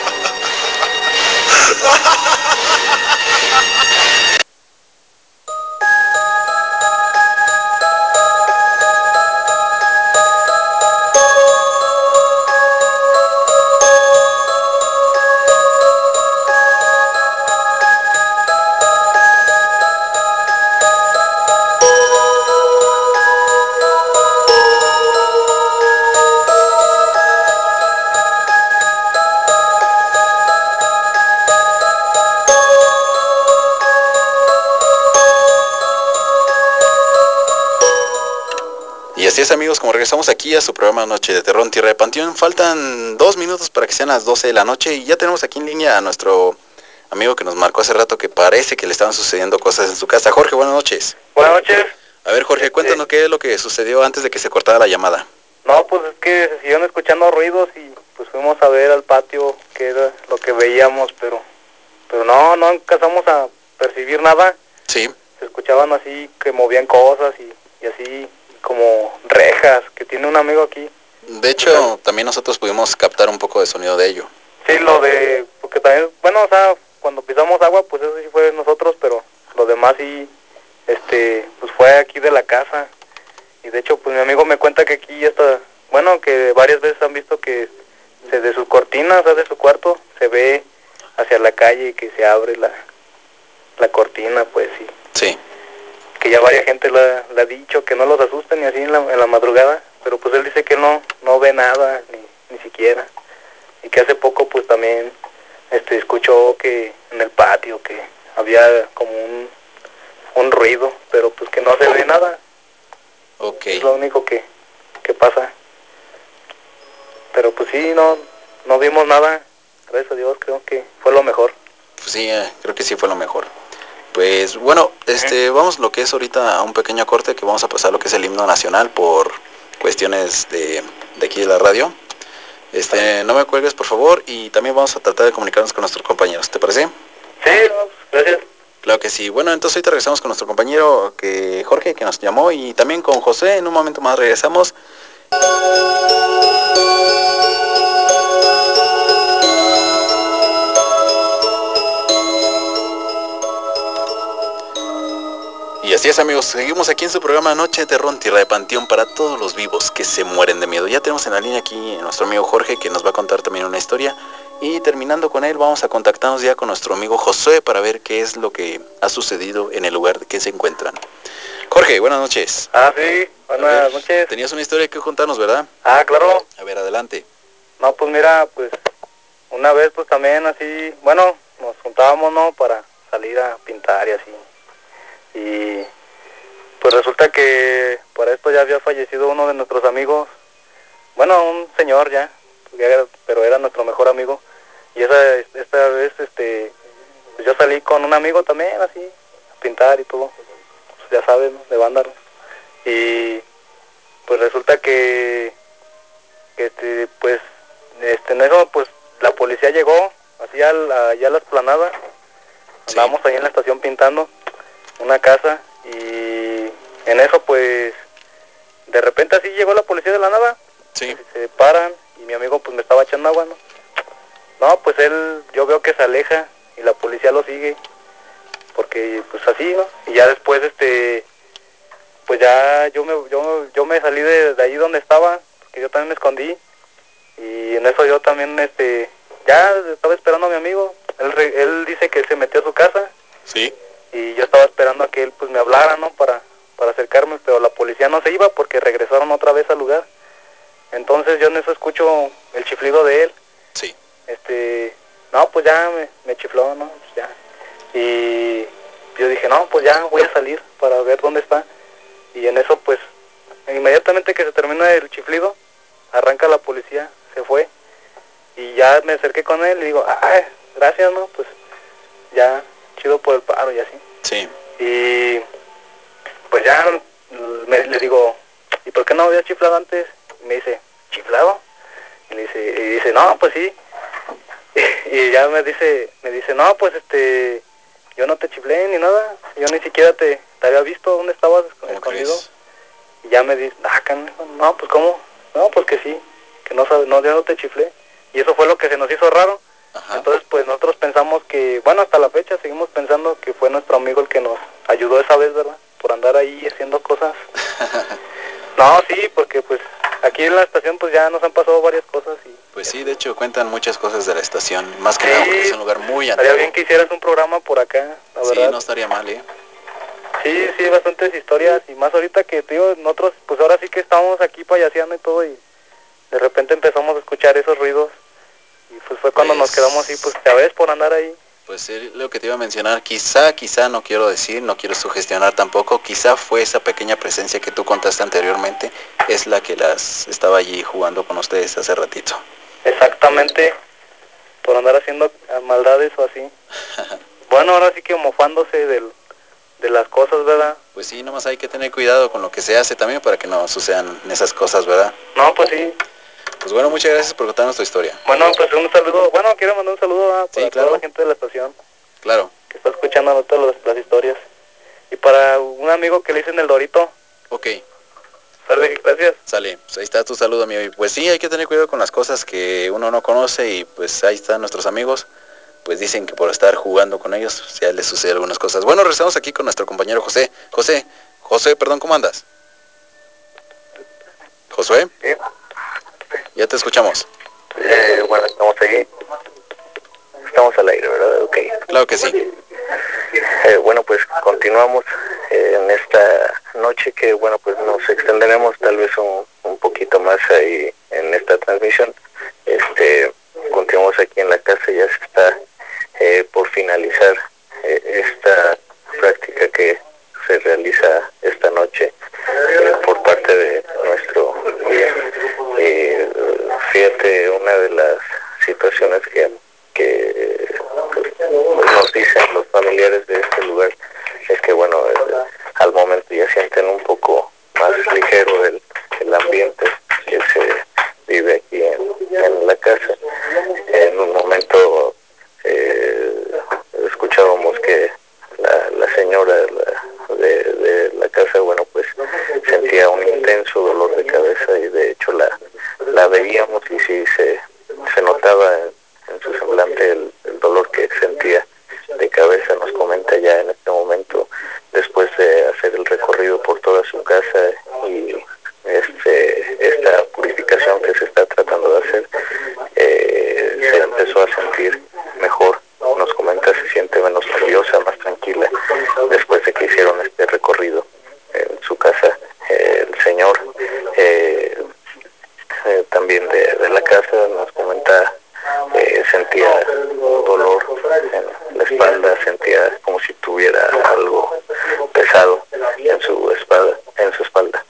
Y así es, amigos, como regresamos aquí a su programa Noche de Terror en Tierra de Panteón, faltan dos minutos para que sean las doce de la noche y ya tenemos aquí en línea a nuestro amigo que nos marcó hace rato que parece que le estaban sucediendo cosas en su casa. Jorge, buenas noches. Buenas noches. A ver, Jorge, cuéntanos qué es lo que sucedió antes de que se cortara la llamada. No, pues es que se siguieron escuchando ruidos y pues fuimos a ver al patio qué era lo que veíamos, pero pero no, no alcanzamos a percibir nada. Sí. Se escuchaban así que movían cosas y, y así como rejas, que tiene un amigo aquí. De hecho, también nosotros pudimos captar un poco de sonido de ello. Sí, lo de, porque también, bueno, o sea, cuando pisamos agua, pues eso sí fue de nosotros, pero lo demás sí, este, pues fue aquí de la casa. Y de hecho, pues mi amigo me cuenta que aquí ya está, bueno, que varias veces han visto que se, de sus cortinas, o sea, de su cuarto, se ve hacia la calle y que se abre la, la cortina, pues sí. Sí. Que ya varias gente le, le ha dicho que no los asusten ni así en la, en la madrugada, pero pues él dice que no, no ve nada, ni, ni siquiera. Y que hace poco pues también este escuchó que en el patio que había como un, un ruido, pero pues que no se ve nada. Ok. Es lo único que, que pasa. Pero pues sí, no, no vimos nada, gracias a Dios, creo que fue lo mejor. Pues sí, eh, creo que sí fue lo mejor. Pues bueno, este, vamos lo que es ahorita a un pequeño corte que vamos a pasar lo que es el himno nacional por cuestiones de, de aquí de la radio. Este, no me cuelgues por favor y también vamos a tratar de comunicarnos con nuestros compañeros, ¿te parece? Sí, gracias. Claro que sí. Bueno, entonces ahorita regresamos con nuestro compañero que Jorge que nos llamó y también con José. En un momento más regresamos. Y así es, amigos, seguimos aquí en su programa Noche de Terror en Tierra de Panteón para todos los vivos que se mueren de miedo. Ya tenemos en la línea aquí a nuestro amigo Jorge que nos va a contar también una historia. Y terminando con él vamos a contactarnos ya con nuestro amigo José para ver qué es lo que ha sucedido en el lugar que se encuentran. Jorge, buenas noches. Ah, sí, buenas ver, noches. Tenías una historia que contarnos, ¿verdad? Ah, claro. A ver, adelante. No, pues mira, pues una vez pues también así, bueno, nos juntábamos, ¿no? Para salir a pintar y así. Y pues resulta que para esto ya había fallecido uno de nuestros amigos, bueno, un señor ya, pero era nuestro mejor amigo. Y esa esta vez, este, pues yo salí con un amigo también así, a pintar y todo, pues ya sabes, ¿no? De banda, ¿no? Y pues resulta que, que este, pues, este, en eso, pues la policía llegó, así allá a la explanada, sí. Andábamos ahí en la estación pintando una casa y en eso pues de repente así llegó la policía de la nada, sí. Se paran y mi amigo pues me estaba echando agua, ¿no? No, pues él, yo veo que se aleja y la policía lo sigue, porque pues así, ¿no? Y ya después este, pues ya yo me yo, yo me salí de, de ahí donde estaba, porque yo también me escondí, y en eso yo también, este, ya estaba esperando a mi amigo. Él, re- él dice que se metió a su casa. Sí. Y yo estaba esperando a que él pues me hablara, ¿no? Para, para acercarme, pero la policía no se iba porque regresaron otra vez al lugar. Entonces yo en eso escucho el chiflido de él. Sí. Este, no, pues ya me, me chifló, ¿no? Pues ya. Y yo dije, no, pues ya voy a salir para ver dónde está. Y en eso pues, inmediatamente que se termina el chiflido, arranca la policía, se fue. Y ya me acerqué con él y digo, ah, gracias, ¿no? Pues ya, chido por el paro y así. Sí. Y pues ya me, le digo, ¿y por qué no había chiflado antes? Y me dice, ¿chiflado? Y, le dice, y dice, no, pues sí. Y, y ya me dice, me dice, no, pues este, yo no te chiflé ni nada, yo ni siquiera te, te había visto dónde estabas escondido. Y ya me dice, ah, canijo, no, pues ¿cómo? No, pues que sí, que no sabes, no, yo no te chiflé. Y eso fue lo que se nos hizo raro. Ajá. Entonces pues nosotros pensamos que, bueno, hasta la fecha seguimos pensando que fue nuestro amigo el que nos ayudó esa vez, ¿verdad? Por andar ahí haciendo cosas. No, sí, porque pues aquí en la estación pues ya nos han pasado varias cosas. Y Pues sí, de hecho cuentan muchas cosas de la estación, más que nada porque es un lugar muy estaría antiguo. bien que hicieras un programa por acá, la Sí, verdad. no estaría mal, ¿eh? Sí, sí, bastantes historias, y más ahorita que, tío, nosotros, pues ahora sí que estábamos aquí payaseando y todo, y de repente empezamos a escuchar esos ruidos, y pues fue cuando Pues- nos quedamos así, pues ya ves, por andar ahí. Pues sí, lo que te iba a mencionar, quizá, quizá, no quiero decir, no quiero sugestionar tampoco, quizá fue esa pequeña presencia que tú contaste anteriormente, es la que las estaba allí jugando con ustedes hace ratito. Exactamente, por andar haciendo maldades o así. Bueno, ahora sí que mofándose del, de las cosas, ¿verdad? Pues sí, nomás hay que tener cuidado con lo que se hace también para que no sucedan esas cosas, ¿verdad? No, pues sí. Pues bueno, muchas gracias por contarnos tu historia. Bueno, pues un saludo, bueno, quiero mandar un saludo a para Sí, claro. toda la gente de la estación Claro. que está escuchando todas las, las historias. Y para un amigo que le dicen el Dorito. Ok. Sale, gracias. Sale, pues ahí está tu saludo, amigo. Y pues sí, hay que tener cuidado con las cosas que uno no conoce y pues ahí están nuestros amigos. Pues dicen que por estar jugando con ellos ya les sucede algunas cosas. Bueno, regresamos aquí con nuestro compañero José. José, José, perdón, ¿cómo andas? Josué. Ya te escuchamos. Eh, bueno, estamos ahí. Estamos al aire, ¿verdad? Ok. Claro que sí. Eh, bueno, pues continuamos eh, en esta noche que, bueno, pues nos extenderemos tal vez un, un poquito más ahí en esta transmisión. Este, continuamos aquí en la casa, ya se está eh, por finalizar eh, esta práctica que se realiza esta noche eh, por parte de nuestro guía. Eh, fíjate, una de las situaciones que, que pues, nos dicen los familiares de este lugar es que, bueno, eh, al momento ya sienten un poco más ligero el, el ambiente que se vive aquí en, en la casa. En un momento eh, escuchábamos que la, la señora de la, de, de la casa, bueno, pues sentía un intenso dolor de cabeza y de hecho la, la veíamos y sí se, se notaba en, en su semblante el, el dolor que sentía de cabeza. Nos comenta ya en este momento, después de hacer el recorrido por toda su casa y este esta purificación que se está tratando de hacer, eh, se empezó a sentir mejor. Nos comenta, se siente menos nerviosa, más tranquila después de que hicieron este recorrido en su casa. Eh, el señor eh, eh, también de, de la casa nos comenta, eh, sentía dolor en la espalda, sentía como si tuviera algo pesado en su espalda, en su espalda.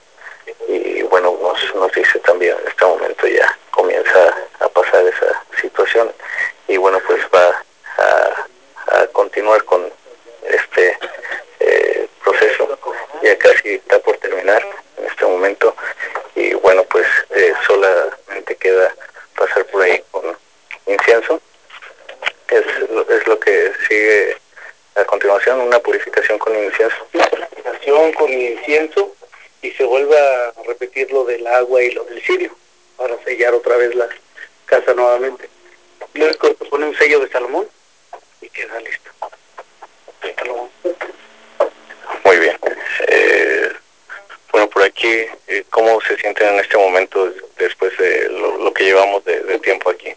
Y bueno, nos, nos dice también en este momento ya comienza a pasar esa situación y bueno, pues va a, a continuar con este eh, proceso. Ya casi está por terminar en este momento y bueno, pues eh, solamente queda pasar por ahí con incienso. Es, es lo que sigue a continuación, una purificación con incienso. Una purificación con incienso y se vuelve a repetir lo del agua y lo del cirio para sellar otra vez la casa nuevamente. Luego se pone un sello de Salomón y queda listo. Muy bien. Eh, ¿cómo se sienten en este momento después de lo, lo que llevamos de, de tiempo aquí?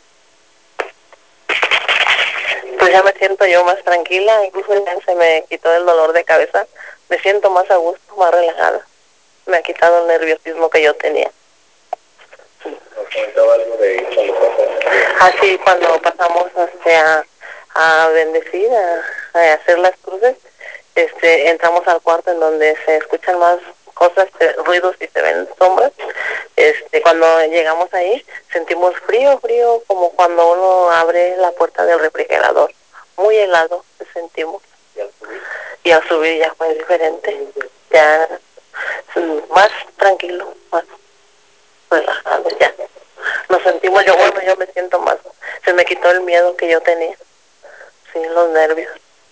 Pues ya me siento yo más tranquila, incluso ya se me quitó el dolor de cabeza, me siento más a gusto, más relajada, me ha quitado el nerviosismo que yo tenía. ¿Nos comentaba algo de cuando pasaste? Así cuando pasamos este, a, a bendecir, a, a hacer las cruces, este, entramos al cuarto en donde se escuchan más cosas, eh, ruidos y se ven sombras. Este, cuando llegamos ahí sentimos frío, frío, como cuando uno abre la puerta del refrigerador, muy helado se sentimos. ¿Y al subir? Y al subir ya fue diferente, ya mm, más tranquilo, más relajado ya. Nos sentimos, yo bueno, yo me siento más, se me quitó el miedo que yo tenía, sí, los nervios.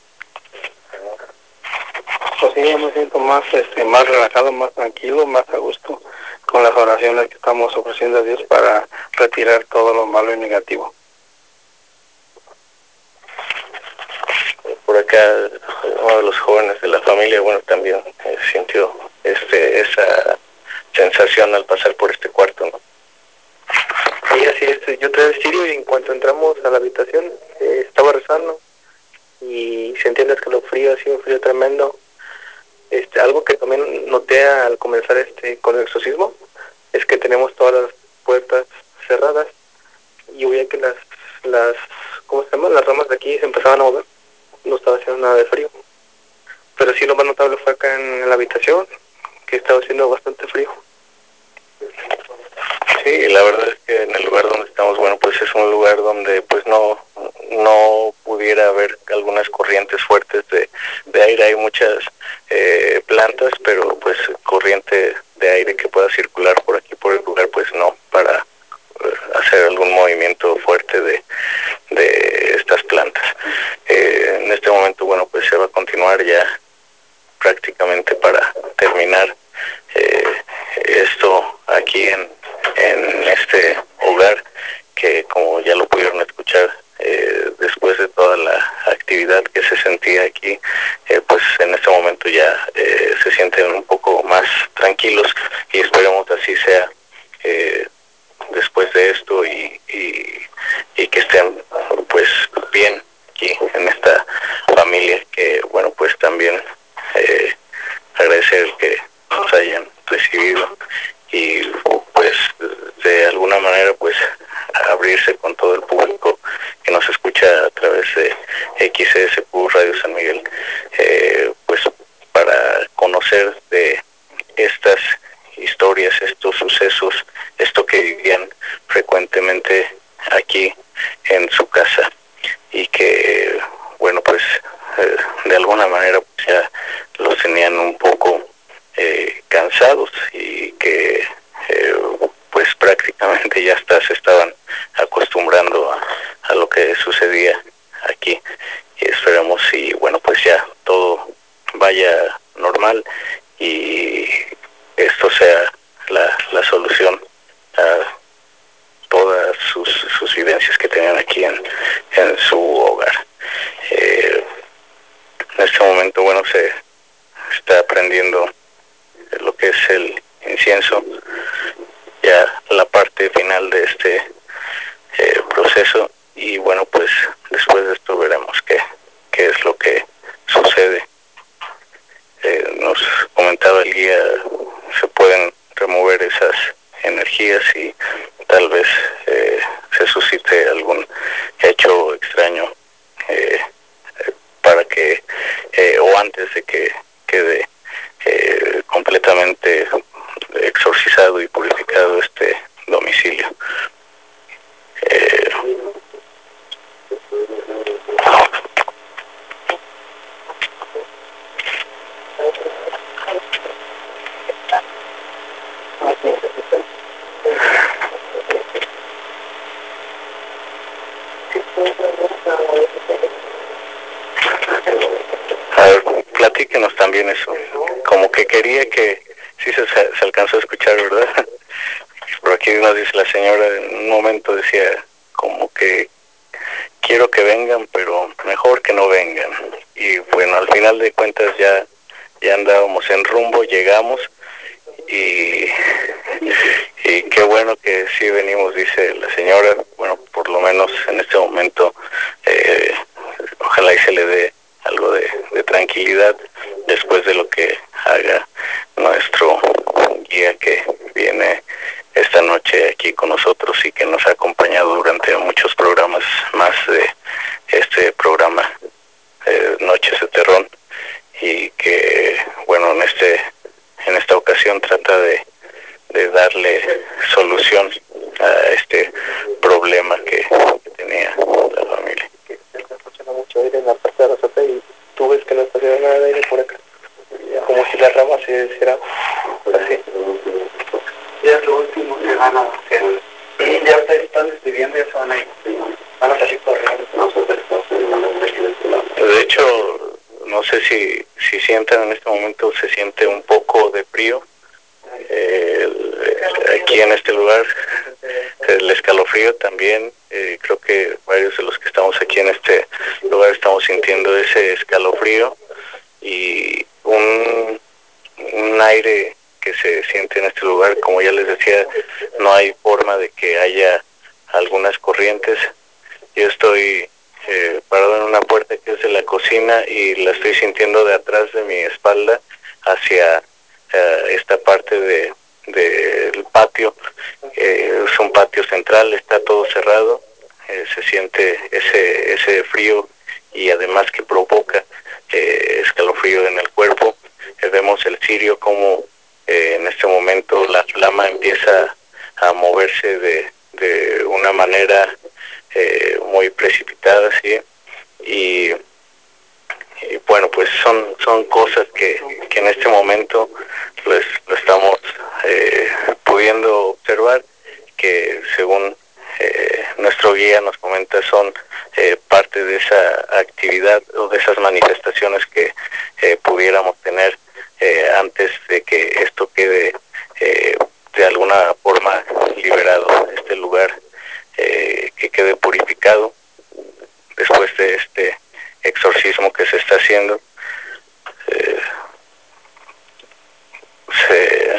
Pues sí, yo me siento más, este, más relajado, más tranquilo, más a gusto con las oraciones que estamos ofreciendo a Dios para retirar todo lo malo y negativo. Por acá uno de los jóvenes de la familia, bueno, también eh, sintió este esa sensación al pasar por este cuarto, ¿no? Sí, así es. Yo traía el cirio y en cuanto entramos a la habitación eh, estaba rezando y sentí el escalofrío, así un frío tremendo. Este, algo que también noté al comenzar este con el exorcismo es que tenemos todas las puertas cerradas y veía que las las ¿cómo se llama? Las ramas de aquí se empezaban a mover. No estaba haciendo nada de frío, pero sí lo más notable fue acá en la habitación, que estaba haciendo bastante frío. Sí, la verdad es que en el lugar donde estamos, bueno, pues es un lugar donde pues no no pudiera haber algunas corrientes fuertes de, de aire. Hay muchas eh, plantas, pero pues corriente de aire que pueda circular por aquí, por el lugar, pues no, para eh, hacer algún movimiento fuerte de, de estas plantas. Eh, en este momento, bueno, pues se va a continuar ya prácticamente para terminar eh, esto aquí en, en este hogar, que como ya lo pudieron escuchar, eh, después de toda la actividad que se sentía aquí, eh, pues en este momento ya eh, se sienten un poco más tranquilos y esperemos así sea eh, después de esto y, y, y que estén pues bien aquí en esta familia, que bueno, pues también eh, agradecer que nos hayan recibido y pues de alguna manera pues abrirse con todo el público que nos escucha a través de X S Q Radio San Miguel, eh, pues para conocer de estas historias, estos sucesos, esto que vivían frecuentemente aquí en su casa y que bueno pues eh, de alguna manera pues ya los tenían un poco eh, cansados y que eh, pues prácticamente ya hasta se estaban acostumbrando a, a lo que sucedía aquí, y esperamos y bueno pues ya todo vaya normal y esto sea la, la solución a todas sus, sus vivencias que tenían aquí en, en su hogar. Eh, en este momento, bueno, se está aprendiendo lo que es el incienso, ya la parte final de este eh, proceso, y bueno, pues después de esto veremos qué, qué es lo que sucede. Eh, nos comentaba el guía, se pueden remover esas energías y tal vez eh, se suscite algún hecho extraño eh, para que eh, o antes de que quede eh, completamente exorcizado y purificado este domicilio. Eh, A ver, platíquenos también eso. Como que quería que, sí se, se alcanzó a escuchar, ¿verdad? Por aquí nos dice la señora, en un momento decía, como que quiero que vengan, pero mejor que no vengan. Y bueno, al final de cuentas ya, ya andábamos en rumbo, llegamos y, y qué bueno que sí venimos, dice la señora. Bueno, por lo menos en este momento eh, ojalá y se le dé algo de, de tranquilidad después de lo que haga nuestro guía que viene esta noche aquí con nosotros y que nos ha acompañado durante muchos programas más de este programa eh, Noches de Terrón, y que bueno, en este en esta ocasión trata de, de darle solución a este problema que, que tenía la familia. Está escuchando mucho aire en la parte de la azotea y tú ves que no está haciendo nada de aire por acá, como si las ramas se hicieran así. Ya es lo último que van a hacer. Ya ustedes están despidiendo, ya se van a ir. Van a salir corriendo. De hecho, no sé si, si sientan en este momento, se siente un poco de frío eh, aquí en este lugar. El escalofrío también, eh, creo que varios de los que estamos aquí en este lugar estamos sintiendo ese escalofrío y un, un aire que se siente en este lugar. Como ya les decía, no hay forma de que haya algunas corrientes. Yo estoy eh, parado en una puerta que es de la cocina y la estoy sintiendo de atrás de mi espalda hacia eh, esta parte de del patio. Eh, es un patio central, está todo cerrado, eh, se siente ese ese frío y además que provoca eh, escalofrío en el cuerpo. Eh, vemos el cirio como eh, en este momento la flama empieza a moverse de, de una manera eh, muy precipitada, ¿sí? Y, y bueno, pues son son cosas que, que en este momento pues lo estamos eh, pudiendo observar, que según eh, nuestro guía nos comenta son eh, parte de esa actividad o de esas manifestaciones que eh, pudiéramos tener eh, antes de que esto quede eh, de alguna forma liberado, este lugar eh, que quede purificado después de este exorcismo que se está haciendo. Eh, se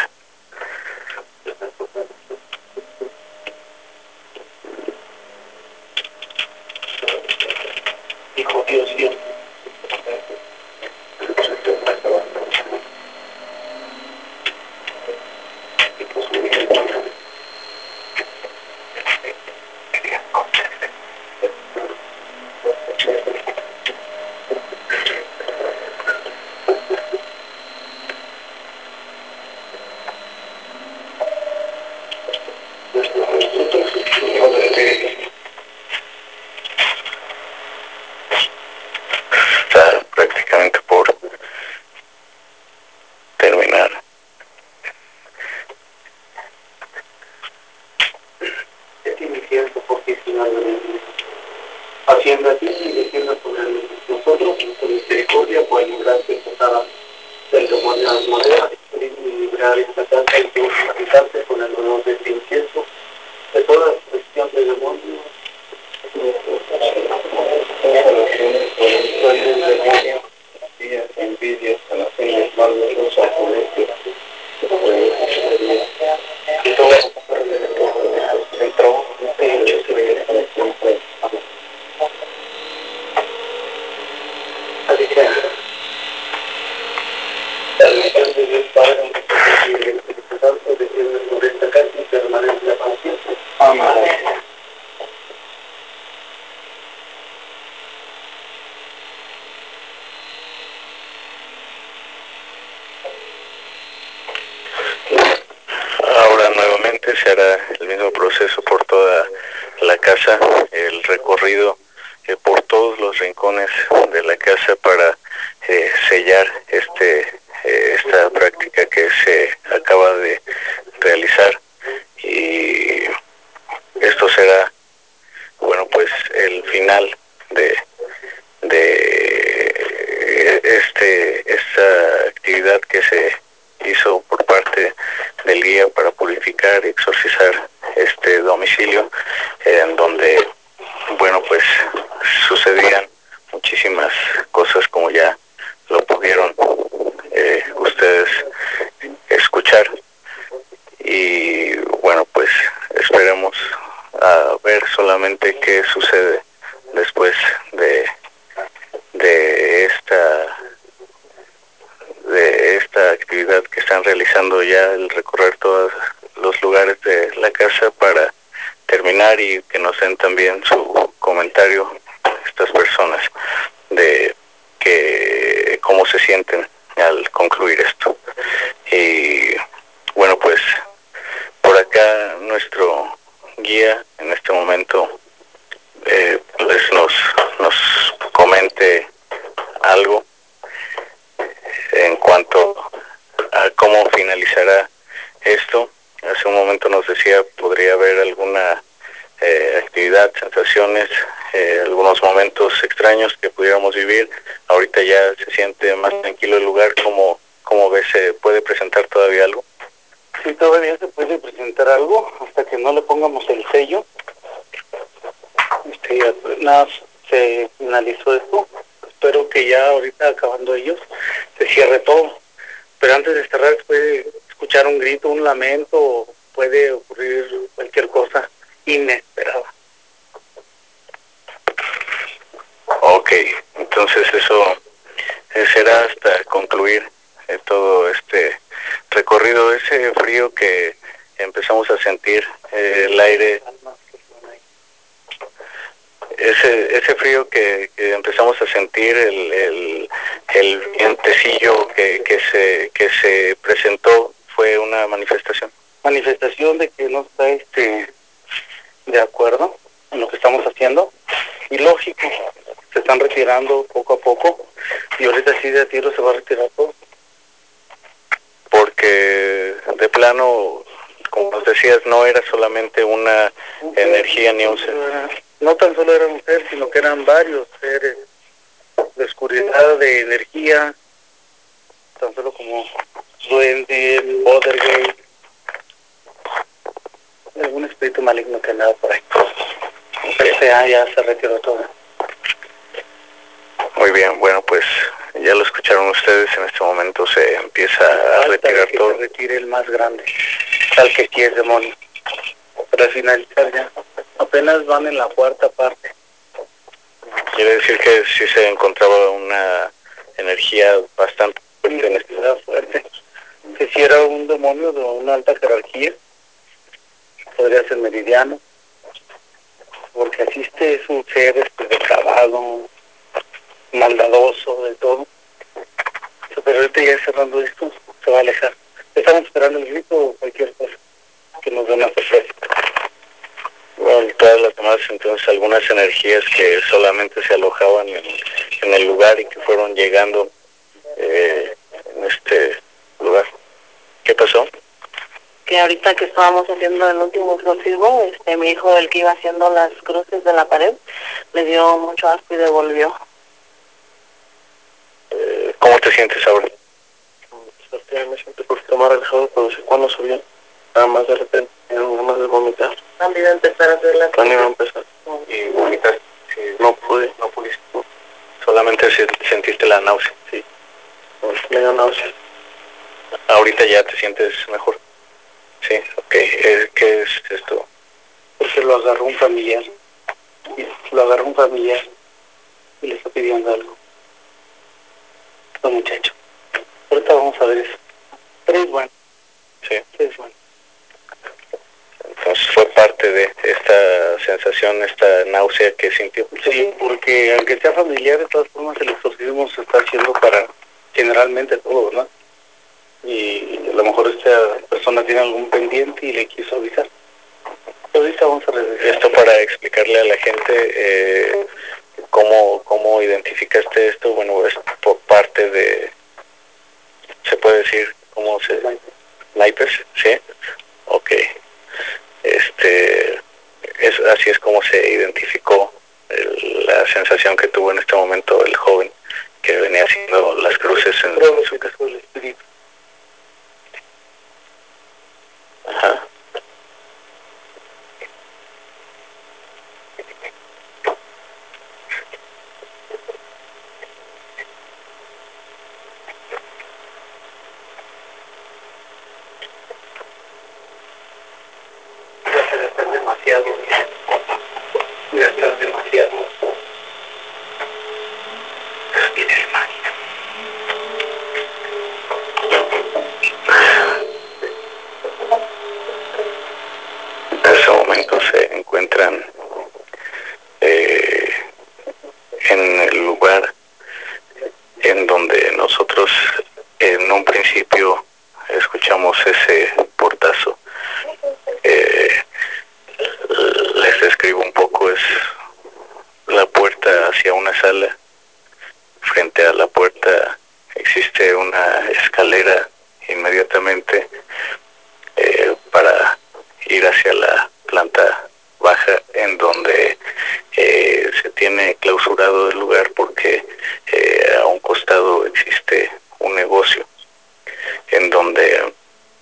Dijo Dios, Dios. está prácticamente por terminar. Es iniciando porque si no, haciendo así y haciendo con el, nosotros, con misericordia, pues librarse total del demonio de las monedas y librar esta casa y todos los habitantes con el dolor de este incienso, de toda cuestión de demonios, envidias, alacenas, malos, rosas, molestias, y todo entró en muchos niveles de siempre. Así que la bendición de Dios Padre, y el Espíritu Santo, desciende sobre esta casa y permanece para siempre. Amén. Ahora nuevamente se hará el mismo proceso por toda la casa, el recorrido eh, por todos los rincones de la casa para eh, sellar este eh, esta práctica que se acaba de realizar, y esto será, bueno, pues el final de de este esta actividad que se hizo por parte del guía para purificar y exorcizar este domicilio, en donde, bueno, pues sucedían muchísimas cosas, como ya lo pudieron exactamente qué sucede después de, de esta de esta actividad que están realizando ya, el recorrer todos los lugares de la casa para terminar y que nos den también su comentario estas personas de que cómo se sienten al concluir esto. Y bueno, pues por acá nuestro guía en este momento eh, pues nos, nos comente algo en cuanto a cómo finalizará esto. Hace un momento nos decía podría haber alguna eh, actividad, sensaciones, eh, algunos momentos extraños que pudiéramos vivir. Ahorita ya se siente más tranquilo el lugar. ¿Cómo, cómo ves? ¿Se puede presentar todavía algo? Sí, todavía se puede presentar algo hasta que no le pongamos el sello. Este, ya, nada, se finalizó esto. Espero que ya ahorita acabando ellos se cierre todo. Pero antes de cerrar se puede escuchar un grito, un lamento, puede ocurrir cualquier cosa inesperada. Ok, entonces eso eh, será hasta concluir eh, todo este recorrido. Ese frío que empezamos a sentir, eh, el aire, ese ese frío que, que empezamos a sentir, el, el, el vientecillo que, que se que se presentó, fue una manifestación. Manifestación de que no está este de acuerdo en lo que estamos haciendo, y lógico, se están retirando poco a poco y ahorita sí de tiro se va a retirar todo. Porque de plano, como nos decías, no era solamente una un energía ser, ni un ser. No tan solo era un ser, sino que eran varios seres de oscuridad, de energía, tan solo como duende, Bodergate, algún espíritu maligno que andaba por ahí. Pero ya, ya se retiró todo. Muy bien, bueno, pues ya lo escucharon ustedes, en este momento se empieza a retirar que todo. Se retire el más grande, tal que aquí es demonio. Para finalizar ya, apenas van en la cuarta parte. Quiere decir que sí se encontraba una energía bastante fuerte en este lado. Fuerte. Que si era un demonio de una alta jerarquía, podría ser meridiano, porque asiste es un ser este, depravado, maldadoso, de todo. Pero ahorita ya cerrando esto, se va a alejar. Estamos esperando el grito o cualquier cosa que nos dé una sorpresa. Bueno, todas las demás, entonces, algunas energías que solamente se alojaban en, en el lugar y que fueron llegando eh, en este lugar. ¿Qué pasó? Que ahorita que estábamos haciendo el último exorcismo, este, mi hijo, el que iba haciendo las cruces de la pared, le dio mucho asco y devolvió. Eh, ¿Cómo te sientes ahora? Pues, me siento un poquito más relajado, pero no sé cuándo subió. Nada más de repente, nada más de vomitar. ¿Cuándo iba a empezar a hacer la cruces? ¿Cuándo iba a empezar? ¿Y vomitar? Sí, no pude. No pudiste. Solamente se, sentiste la náusea. Sí. Me dio náusea. Ahorita ya te sientes mejor. Sí, ok. Eh, ¿Qué es esto? Porque lo agarró un familiar. Lo agarró un familiar y le está pidiendo algo. Este muchacho. Ahorita vamos a ver eso. Pero es bueno. Sí. Es bueno. Entonces fue parte de esta sensación, esta náusea que sintió. Sí, porque aunque sea familiar, de todas formas el exorcismo se está haciendo para generalmente todo, ¿verdad? Y a lo mejor esta persona tiene algún pendiente y le quiso avisar. Pero ahorita vamos a regresar. Esto para explicarle a la gente eh, cómo, cómo identificaste esto. Bueno, es por parte de, se puede decir, cómo se... Snipers, ¿sí? Ok. Este, es, así es como se identificó el, la sensación que tuvo en este momento el joven que venía haciendo las cruces en, en su casa. Ajá. demasiado. infierno. Viene el mal. En ese momento se encuentran eh, en el lugar en donde nosotros en un principio escuchamos ese portazo. Eh, les describo un poco, es la puerta hacia una sala. Frente a la puerta existe una escalera inmediatamente eh, para ir hacia la planta baja, en donde eh, se tiene clausurado el lugar porque eh, a un costado existe un negocio en donde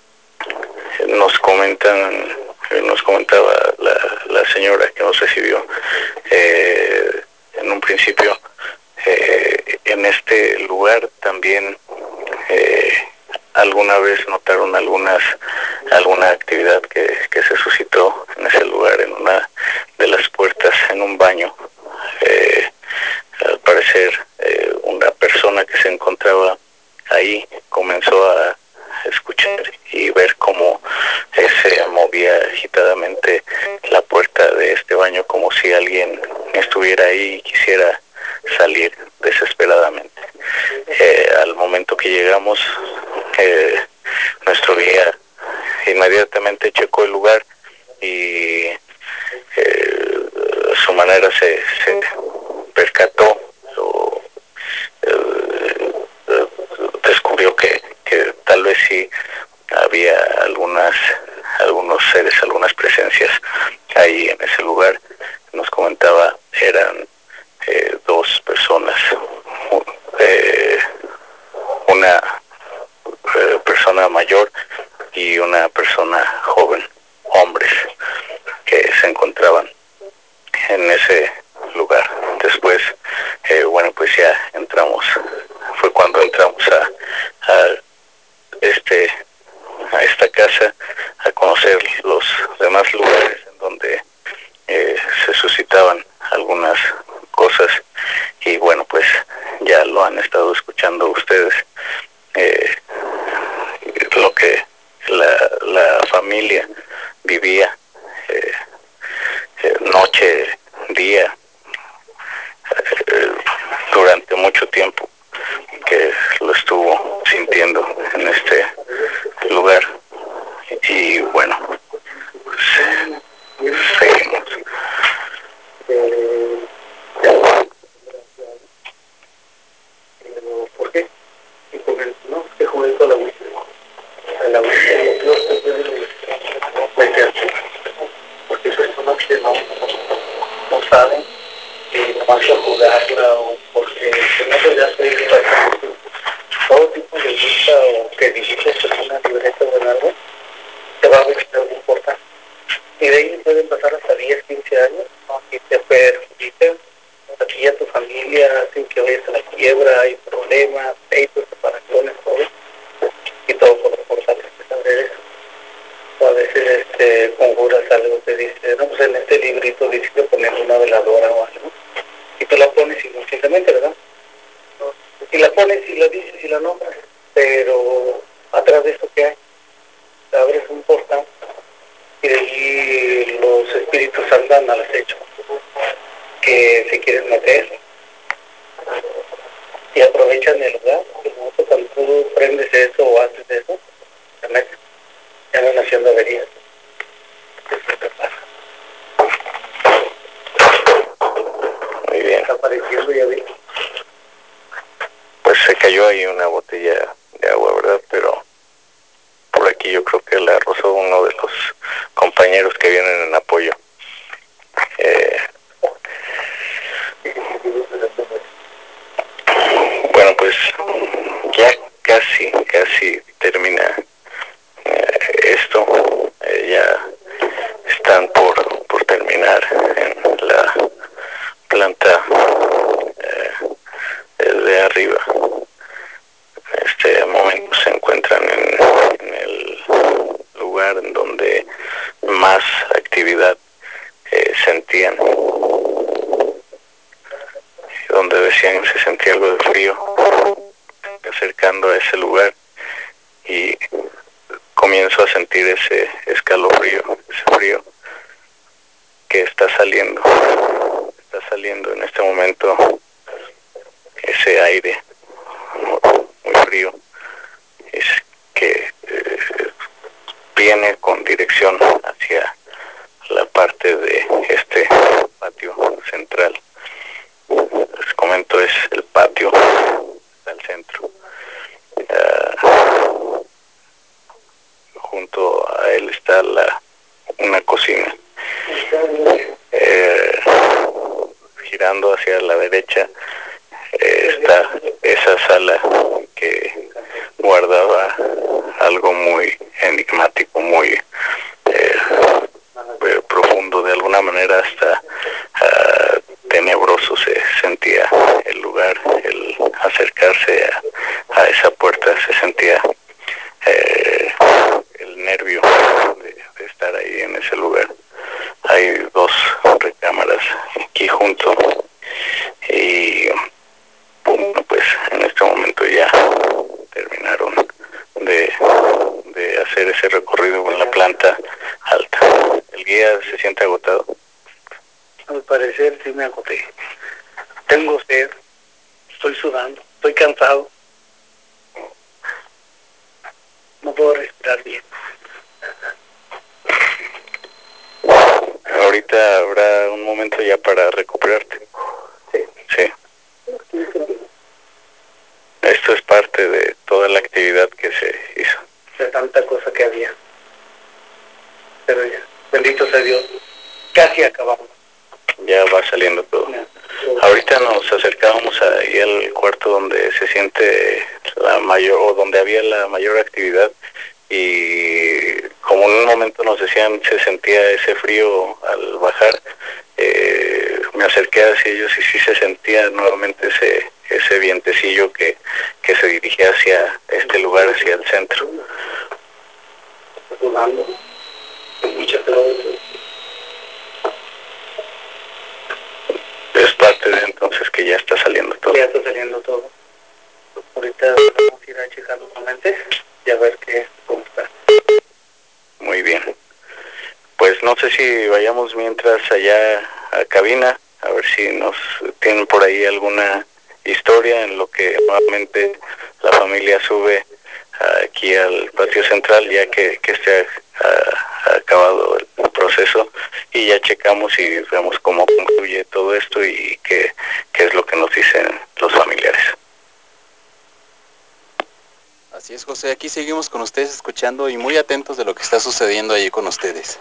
nos comentan, nos comentaba la, la señora que nos recibió eh, en un principio, eh, en este lugar también eh, alguna vez notaron algunas alguna actividad que, que se suscitó en ese lugar, en una de las puertas, en un baño. Eh, al parecer eh, una persona que se encontraba ahí comenzó a escuchar y ver cómo eh, se movía agitadamente la puerta de este baño, como si alguien estuviera ahí y quisiera salir desesperadamente. Eh, al momento que llegamos, eh, nuestro guía inmediatamente checó el lugar y eh, a su manera se, se percató o eh, descubrió que, que tal vez sí había algunas algunos seres, algunas presencias ahí en ese lugar. Nos comentaba, eran eh, dos personas, eh, una eh, persona mayor y una persona joven, hombres, que se encontraban en ese lugar. Después, eh, bueno, pues ya entramos, fue cuando entramos a, a este a esta casa, a conocer los demás lugares en donde eh, se suscitaban algunas cosas, y bueno, pues ya lo han estado escuchando ustedes, eh, lo que la, la familia vivía eh, eh, noche, día, eh, durante mucho tiempo, que lo estuvo sintiendo en este lugar. Y bueno, pues seguimos. Eh, ¿Por qué? Y comento, ¿no? Que comento la Ouija. La Ouija, los porque personas que no, no saben, eh, nomás por jugarla o porque no ya se todo tipo de lista o que digites en una libreta o en algo, te va a ver que algo importante. Y de ahí pueden pasar hasta diez, quince años, ¿no? Y te perjudican a ti y a tu familia, hacen que vayas a la quiebra, hay problemas, pleitos, separaciones, todo. Y todo por reportarles que saber eso. O a veces este, conjuras algo, te dice, no, pues en este librito dice que poner una veladora o algo. Y tú la pones inconscientemente, ¿verdad? Y la pones y la dices y la nombras, pero atrás de eso, ¿qué hay? Abres un portal y de allí los espíritus andan al acecho, que se quieren meter y aprovechan el lugar. Cuando tú prendes eso o haces eso, se meten, ya andan haciendo averías. Eso te pasa. Muy bien. Está apareciendo, ya vi. Pues se cayó ahí una botella de agua, ¿verdad? Pero por aquí yo creo que la rozó uno de los compañeros que vienen en apoyo. Eh, bueno, pues ya casi, casi termina eh, esto. Eh, ya están por, por terminar en la planta eh, de arriba. En este momento se encuentran en, en el lugar en donde más actividad eh, sentían. decían se sentía algo de frío acercando a ese lugar y comienzo a sentir ese escalofrío, ese frío que está saliendo, está saliendo en este momento ese aire muy frío, es que eh, viene con dirección hacia la parte de este patio central. Les comento, es el patio al centro. Uh, junto a él está la una cocina. Eh, girando hacia la derecha eh, está esa sala que guardaba algo muy enigmático, muy eh, profundo, de alguna manera hasta uh, tenebroso se sentía el lugar, el acercarse a, a esa puerta, se sentía eh, el nervio de, de estar ahí en ese lugar. Hay dos recámaras aquí junto y bueno, pues en este momento ya terminaron de, de hacer ese recorrido en la planta alta. ¿El guía se siente agotado? Al parecer sí me agoté. Tengo sed, estoy sudando, estoy cansado. No puedo respirar bien. Ahorita habrá un momento ya para recuperarte. Sí. Sí. Esto es parte de toda la actividad que se hizo. De tanta cosa que había. Pero ya, bendito sea Dios, casi acabamos. Ya va saliendo todo. Ahorita nos acercábamos ahí al cuarto donde se siente la mayor, o donde había la mayor actividad, y como en un momento nos decían se sentía ese frío al bajar, eh, me acerqué hacia ellos y sí se sentía nuevamente ese ese vientecillo que, que se dirigía hacia este lugar, hacia el centro. Muchas gracias. Es parte de entonces que ya está saliendo todo. Ya está saliendo todo. Ahorita vamos a ir a checar nuevamente y a ver qué, cómo está. Muy bien. Pues no sé si vayamos mientras allá a cabina, a ver si nos tienen por ahí alguna historia en lo que nuevamente la familia sube aquí al patio central, ya que, que esté a, a acabado el proceso, y ya checamos y vemos cómo concluye todo esto y qué, qué es lo que nos dicen los familiares. Así es, José, aquí seguimos con ustedes escuchando y muy atentos de lo que está sucediendo allí con ustedes.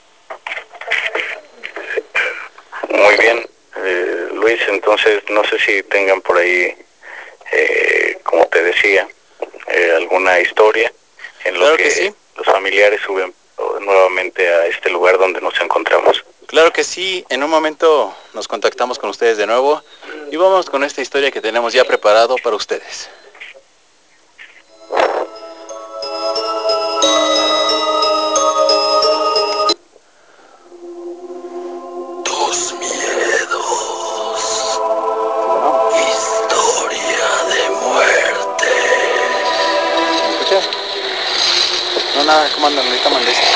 Muy bien, eh, Luis, entonces no sé si tengan por ahí, eh, como te decía, eh, alguna historia en lo claro que, que sí. Los familiares suben nuevamente a este lugar donde nos encontramos. Claro que sí, en un momento nos contactamos con ustedes de nuevo y vamos con esta historia que tenemos ya preparado para ustedes. Dos miedos. Historia de muerte. ¿Me escuchas? No, nada, ¿cómo andan? Ahorita mandé esto.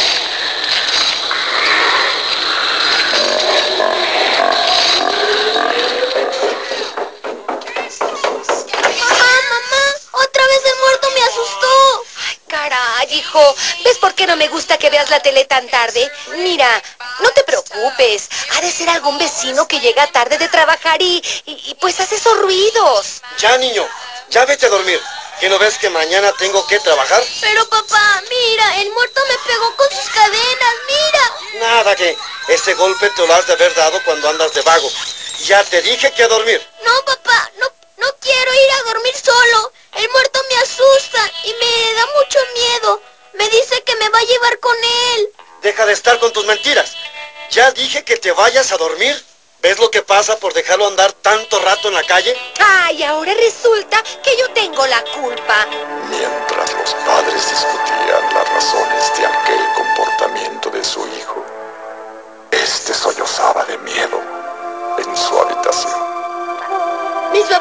Caray, hijo, ¿ves por qué no me gusta que veas la tele tan tarde? Mira, no te preocupes, ha de ser algún vecino que llega tarde de trabajar y, y, y pues hace esos ruidos. Ya, niño, ya vete a dormir. ¿Que no ves que mañana tengo que trabajar? Pero papá, mira, el muerto me pegó con sus cadenas, mira. Nada, que ese golpe te lo has de haber dado cuando andas de vago. Ya te dije que a dormir. No, papá, no, no quiero ir a dormir solo. El muerto me asusta y me da mucho miedo. Me dice que me va a llevar con él. Deja de estar con tus mentiras. Ya dije que te vayas a dormir. ¿Ves lo que pasa por dejarlo andar tanto rato en la calle? Ay, ahora resulta que yo tengo la culpa. Mientras los padres discutían las razones de aquel comportamiento de su hijo, este sollozaba de miedo en su habitación. Mis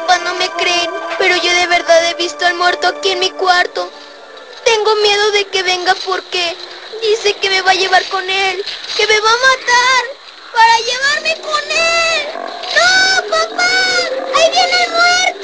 muerto aquí en mi cuarto. Tengo miedo de que venga porque dice que me va a llevar con él, que me va a matar para llevarme con él. ¡No, papá! ¡Ahí viene el muerto!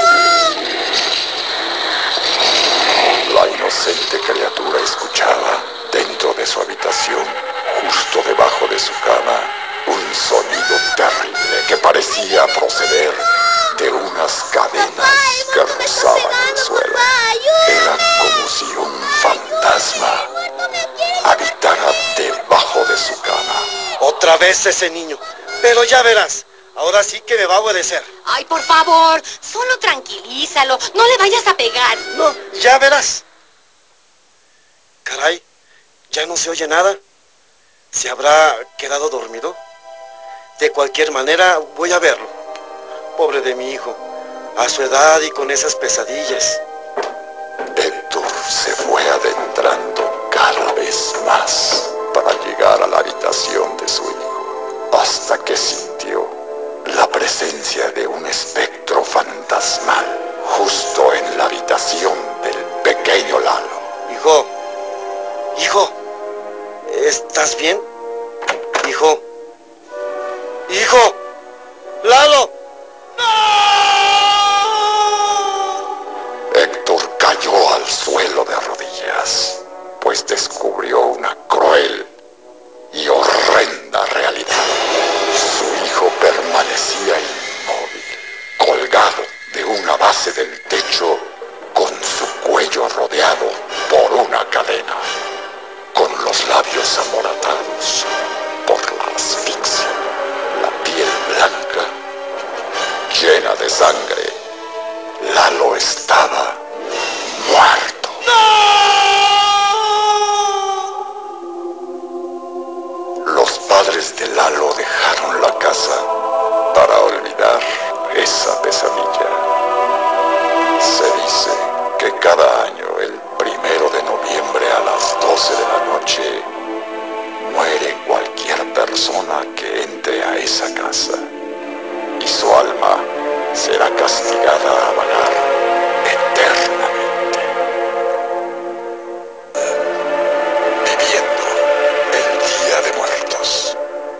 La inocente criatura escuchaba, dentro de su habitación, justo debajo de su cama, un sonido terrible que parecía proceder de unas cadenas que rozaban el suelo. Era como si un fantasma habitara debajo de su cama. Otra vez ese niño. Pero ya verás, ahora sí que me va a obedecer. Ay, por favor, solo tranquilízalo. No le vayas a pegar. No, ya verás. Caray, ya no se oye nada. ¿Se habrá quedado dormido? De cualquier manera, voy a verlo. Pobre de mi hijo, a su edad y con esas pesadillas. Héctor se fue adentrando cada vez más para llegar a la habitación de su hijo, hasta que sintió la presencia de un espectro fantasmal justo en la habitación del pequeño Lalo. Hijo, hijo, ¿estás bien? Hijo, hijo, Lalo. Héctor cayó al suelo de rodillas, pues descubrió una cruel y horrenda realidad. Su hijo permanecía inmóvil, colgado de una base del techo, con su cuello rodeado por una cadena, con los labios amoratados por la asfixia, la piel blanca, llena de sangre. Lalo estaba muerto. Los padres de Lalo dejaron la casa para olvidar esa pesadilla. Se dice que cada año, el primero de noviembre a las doce de la noche, muere cualquier persona que entre a esa casa, y su alma será castigada a vagar eternamente, viviendo el Día de Muertos.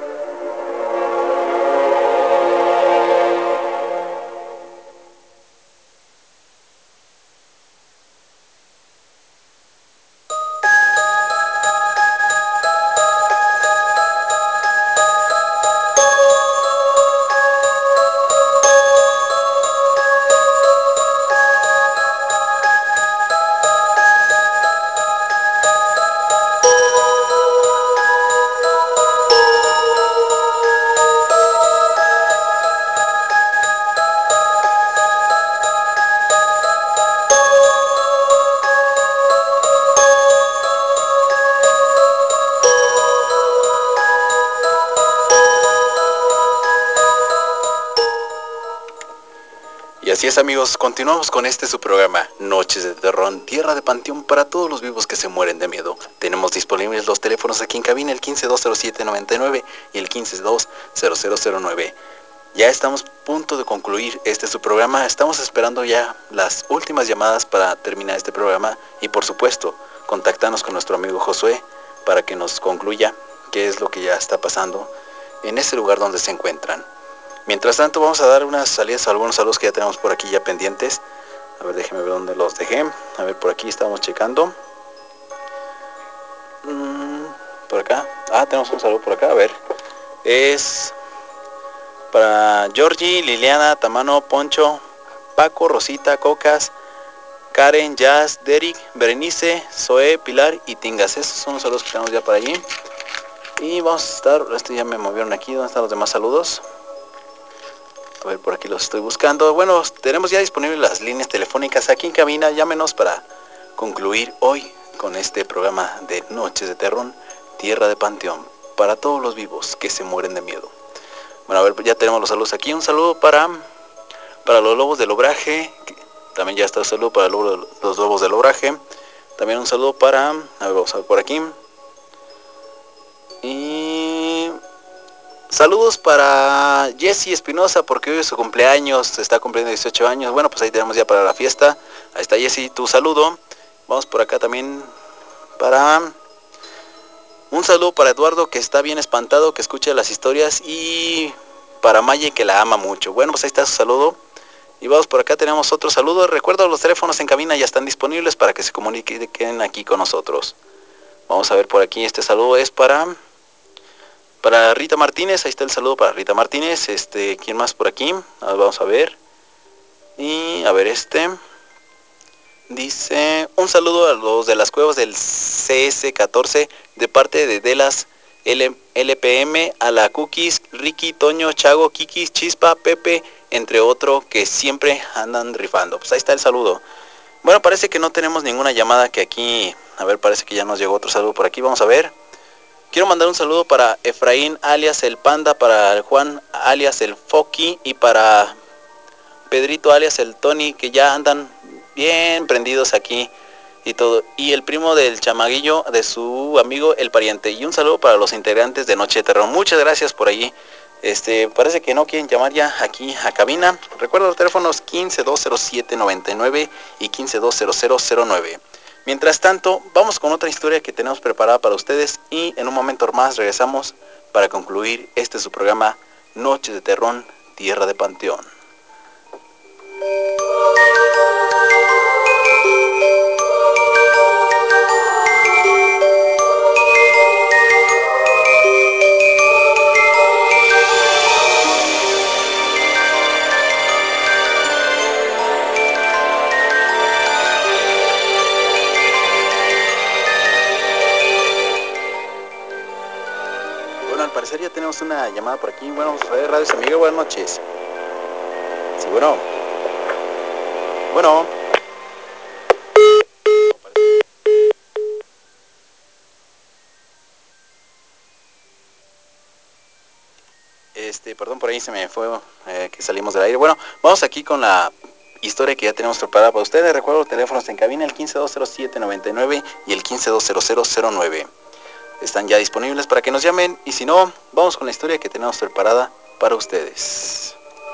Y así es, amigos, continuamos con este su programa, Noches de Terror, Tierra de Panteón para todos los vivos que se mueren de miedo. Tenemos disponibles los teléfonos aquí en cabina, el quince dos cero siete noventa y nueve y el quince dos cero cero cero nueve. Ya estamos a punto de concluir este su programa, estamos esperando ya las últimas llamadas para terminar este programa y por supuesto, contactarnos con nuestro amigo Josué para que nos concluya qué es lo que ya está pasando en ese lugar donde se encuentran. Mientras tanto, vamos a dar unas salidas a algunos saludos que ya tenemos por aquí ya pendientes. A ver, déjenme ver dónde los dejé. A ver, por aquí estamos checando. Mm, por acá. Ah, tenemos un saludo por acá. A ver. Es para Georgie, Liliana, Tamano, Poncho, Paco, Rosita, Cocas, Karen, Jazz, Derek, Berenice, Zoe, Pilar y Tingas. Esos son los saludos que tenemos ya por allí. Y vamos a estar... Este ya me movieron aquí. ¿Dónde están los demás saludos? A ver, por aquí los estoy buscando. Bueno, tenemos ya disponibles las líneas telefónicas aquí en cabina. Llámenos para concluir hoy con este programa de Noches de Terror, Tierra de Panteón, para todos los vivos que se mueren de miedo. Bueno, a ver, ya tenemos los saludos aquí. Un saludo para, para los lobos del obraje. También ya está el saludo para los lobos del obraje. También un saludo para... A ver, vamos a ver por aquí. Y... Saludos para Jessy Espinosa, porque hoy es su cumpleaños, está cumpliendo dieciocho años. Bueno, pues ahí tenemos ya para la fiesta. Ahí está Jessy, tu saludo. Vamos por acá también para... Un saludo para Eduardo, que está bien espantado, que escucha las historias. Y para Maye, que la ama mucho. Bueno, pues ahí está su saludo. Y vamos por acá, tenemos otro saludo. Recuerda, los teléfonos en cabina ya están disponibles para que se comuniquen aquí con nosotros. Vamos a ver por aquí, este saludo es para... Para Rita Martínez, ahí está el saludo para Rita Martínez. Este, ¿quién más por aquí? A ver, vamos a ver. Y a ver este. Dice, un saludo a los de las cuevas del C S catorce de parte de Delas L P M, a la Cookies, Ricky, Toño, Chago, Kikis, Chispa, Pepe, entre otros que siempre andan rifando. Pues ahí está el saludo. Bueno, parece que no tenemos ninguna llamada que aquí... A ver, parece que ya nos llegó otro saludo por aquí. Vamos a ver. Quiero mandar un saludo para Efraín alias el Panda, para el Juan alias el Foki y para Pedrito alias el Tony, que ya andan bien prendidos aquí y todo. Y el primo del chamaguillo de su amigo el pariente. Y un saludo para los integrantes de Noche de Terror. Muchas gracias por allí. Este, parece que no quieren llamar ya aquí a cabina. Recuerda los teléfonos quince dos cero siete noventa y nueve y quince dos cero cero cero nueve. Mientras tanto, vamos con otra historia que tenemos preparada para ustedes y en un momento más regresamos para concluir este su programa Noche de Terror, Tierra de Panteón. Al parecer ya tenemos una llamada por aquí. Bueno, Radio San Miguel, buenas noches. Sí, bueno. Bueno. Este, perdón, por ahí se me fue eh, que salimos del aire. Bueno, vamos aquí con la historia que ya tenemos preparada para ustedes. Recuerdo los teléfonos en cabina, el quince dos cero siete noventa y nueve y el quince dos cero cero cero nueve. Están ya disponibles para que nos llamen y si no, vamos con la historia que tenemos preparada para ustedes.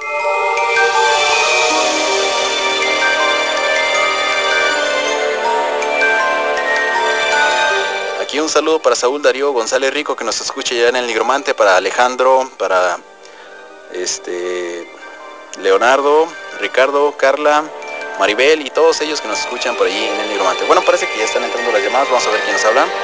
Aquí un saludo para Saúl Darío González Rico, que nos escucha ya en el Nigromante, para Alejandro, para este Leonardo, Ricardo, Carla, Maribel y todos ellos que nos escuchan por allí en el Nigromante. Bueno, parece que ya están entrando las llamadas, vamos a ver quién nos habla.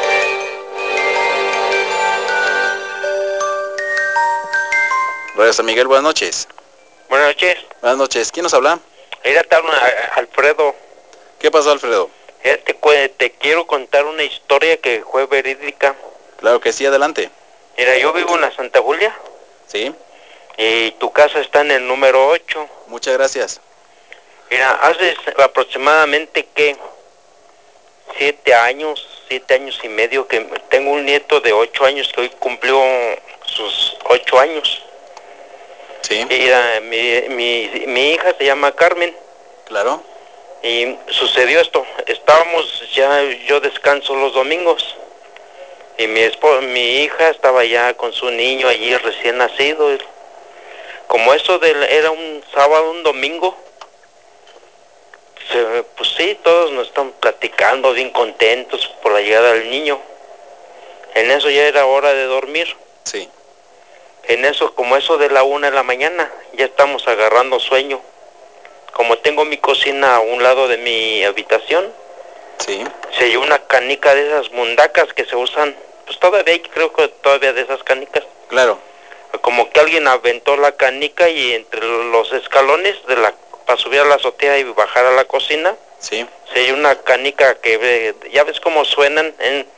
Radio San Miguel, buenas noches. Buenas noches. Buenas noches, ¿quién nos habla? Era tal Alfredo. ¿Qué pasó, Alfredo? Te, te quiero contar una historia que fue verídica. Claro que sí, adelante. Mira, yo vivo en la Santa Julia. Sí. Y tu casa está en el número ocho. Muchas gracias. Mira, hace aproximadamente, ¿qué? Siete años, siete años y medio, que tengo un nieto de ocho años que hoy cumplió sus ocho años. Sí. Y era, mi, mi, mi hija se llama Carmen. Claro. Y sucedió esto, estábamos ya, yo descanso los domingos. Y mi esposa, mi hija estaba ya con su niño allí recién nacido. Como eso de, era un sábado, un domingo, se, pues sí, todos nos están platicando bien contentos por la llegada del niño. En eso ya era hora de dormir. Sí. En eso, como eso de la una de la mañana, ya estamos agarrando sueño. Como tengo mi cocina a un lado de mi habitación, sí, se oyó una canica de esas mundacas que se usan, pues todavía hay, creo que todavía de esas canicas. Claro. Como que alguien aventó la canica y entre los escalones de la para subir a la azotea y bajar a la cocina, sí, se oyó una canica que ya ves cómo suenan en...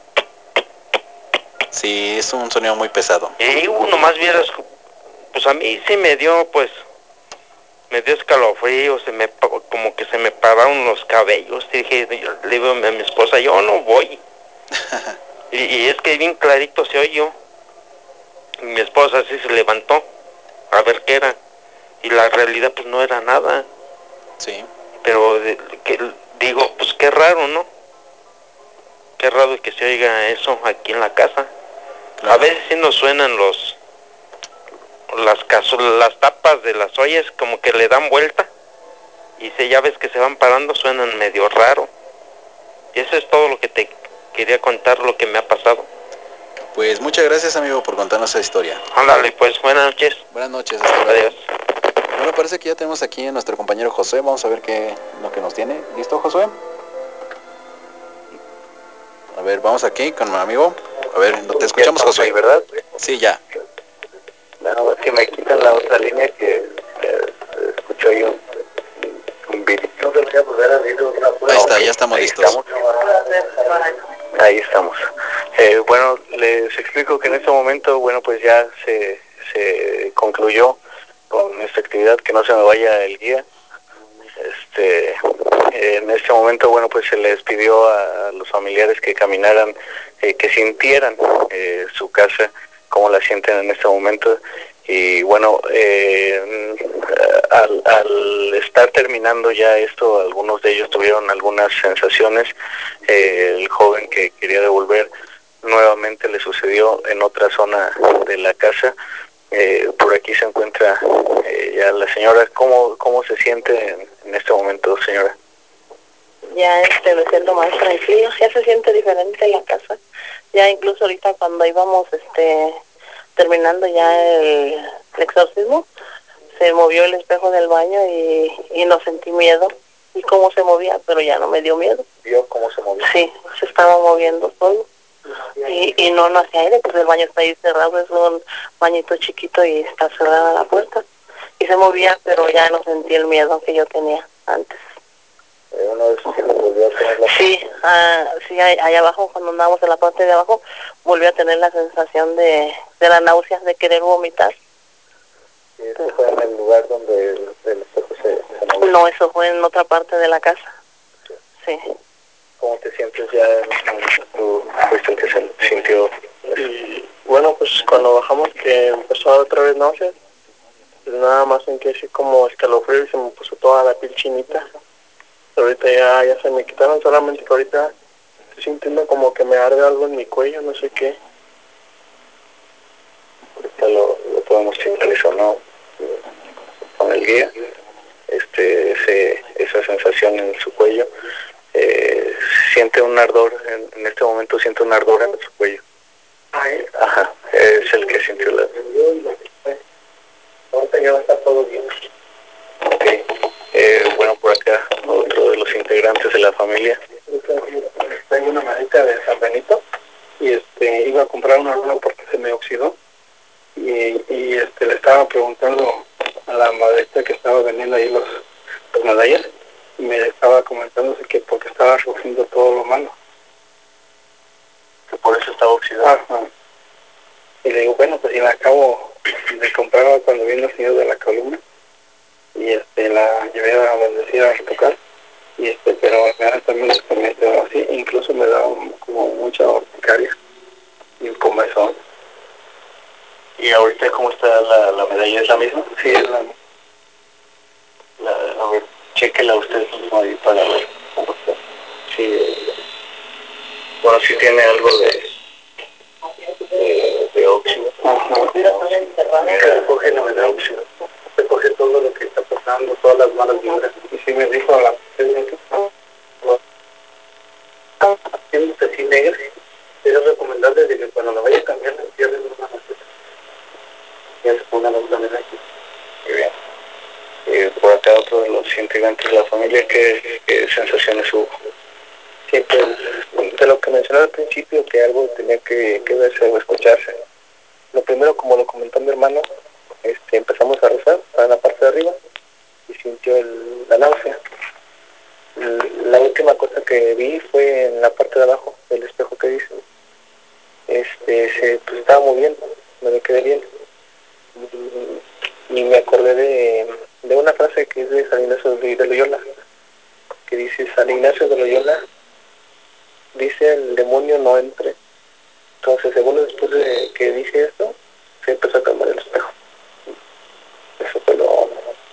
Sí, es un sonido muy pesado. Y uno más vieras, pues a mí sí me dio, pues, me dio escalofrío, se me, como que se me pararon los cabellos. Y dije, le digo a mi esposa, yo no voy. y, y es que bien clarito se oyó. Y mi esposa así se levantó a ver qué era. Y la realidad pues no era nada. Sí. Pero de, que, digo, pues qué raro, ¿no? Qué raro que se oiga eso aquí en la casa. Claro. A veces sí nos suenan los las caso- las tapas de las ollas como que le dan vuelta y se, ya ves que se van parando, suenan medio raro. Y eso es todo lo que te quería contar, lo que me ha pasado. Pues muchas gracias, amigo, por contarnos esa historia. Ándale, pues buenas noches. Buenas noches, hasta luego. Adiós. Bueno, parece que ya tenemos aquí a nuestro compañero José. Vamos a ver qué lo que nos tiene. ¿Listo, Josué? A ver, vamos aquí con mi amigo. A ver, te escuchamos, José. Ahí, ¿verdad? Sí, ya. No, es que me quitan la otra línea que eh, escucho yo un vídeo. Ahí está, ya estamos Ahí listos. estamos. Ahí estamos. Eh, bueno, les explico que en este momento, bueno, pues ya se, se concluyó con esta actividad, que no se me vaya el guía. Este, en este momento, bueno, pues se les pidió a, a los familiares que caminaran, eh, que sintieran eh, su casa, cómo la sienten en este momento. Y bueno, eh, al, al estar terminando ya esto, algunos de ellos tuvieron algunas sensaciones. Eh, el joven que quería devolver nuevamente le sucedió en otra zona de la casa. Eh, por aquí se encuentra eh, ya la señora. ¿Cómo, cómo se siente en, en este momento, señora? Ya este, me siento más tranquilo, ya se siente diferente en la casa. Ya incluso ahorita cuando íbamos este, terminando ya el, el exorcismo, se movió el espejo del baño y, y no sentí miedo. Y cómo se movía, pero ya no me dio miedo. ¿Vio cómo se movía? Sí, se estaba moviendo solo. Y, y no, no hacía aire, pues el baño está ahí cerrado, es un bañito chiquito y está cerrada la puerta. Y se movía, pero ya no sentí el miedo que yo tenía antes. Eh, una vez sí volvió a tener la... Sí, ah, sí, ahí, ahí abajo, cuando andábamos en la parte de abajo, volví a tener la sensación de, de la náusea, de querer vomitar. ¿Y eso fue en el lugar donde el, el espejo se, se movió? No, eso fue en otra parte de la casa. Sí. ¿Cómo te sientes ya en, en tu cuestión que se sintió? Y bueno, pues cuando bajamos que empezó otra vez náuseas, pues nada más sentí así como escalofrío y se me puso toda la piel chinita. Pero ahorita ya, ya se me quitaron, solamente que ahorita estoy sintiendo como que me arde algo en mi cuello, no sé qué. Ahorita lo, lo podemos sincronizar, ¿no? Con el guía, este, ese, esa sensación en su cuello. Eh, siente un ardor, en, en este momento siente un ardor en su cuello. Ajá, es el que sintió la... Ahorita ya va a estar todo bien. Ok, eh, bueno, por acá otro de los integrantes de la familia. Tengo una manita de San Benito y este iba a comprar una nueva porque se me oxidó y, y este le estaba preguntando a la madrastra que estaba vendiendo ahí los, los medallas y me estaba comentando que porque estaba recogiendo todo lo malo. Que por eso estaba oxidado. Ajá. Y le digo, bueno, pues y la acabo de comprar cuando vino el señor de la columna y este la llevé a bendecir a tocar y este pero me da también me da así, incluso me da un, como mucha urticaria y un comezón. ¿Y ahorita cómo está la, la medalla? ¿Es la misma? Sí, es la misma. La, a ver, chéquela usted mismo ahí para ver cómo está. Sí, eh, bueno, sí tiene algo de de, de óxido. Ajá. Mira, se coge la de óxido, se coge todo lo que está pasando, todas las malas vibras. Y sí me dijo a la haciéndose así negras, es recomendable de que cuando la vaya a cambiar le cierren una maceta. Ya se pongan la otra medalla. Muy bien. Eh, por acá otro de los integrantes de la familia, ¿qué, qué sensaciones hubo? Sí, pues, de lo que mencioné al principio, que algo tenía que, que verse o escucharse. Lo primero, como lo comentó mi hermano, este, empezamos a rezar para la parte de arriba y sintió el, la náusea. La última cosa que vi fue en la parte de abajo del espejo que dice. Este, se pues, estaba moviendo, me quedé bien. Y, y me acordé de, de una frase que es de San Ignacio de, de Loyola, que dice: San Ignacio de Loyola dice el demonio no entre. Entonces, segundos después de que dije esto, se empezó a calmar el espejo. Eso fue lo,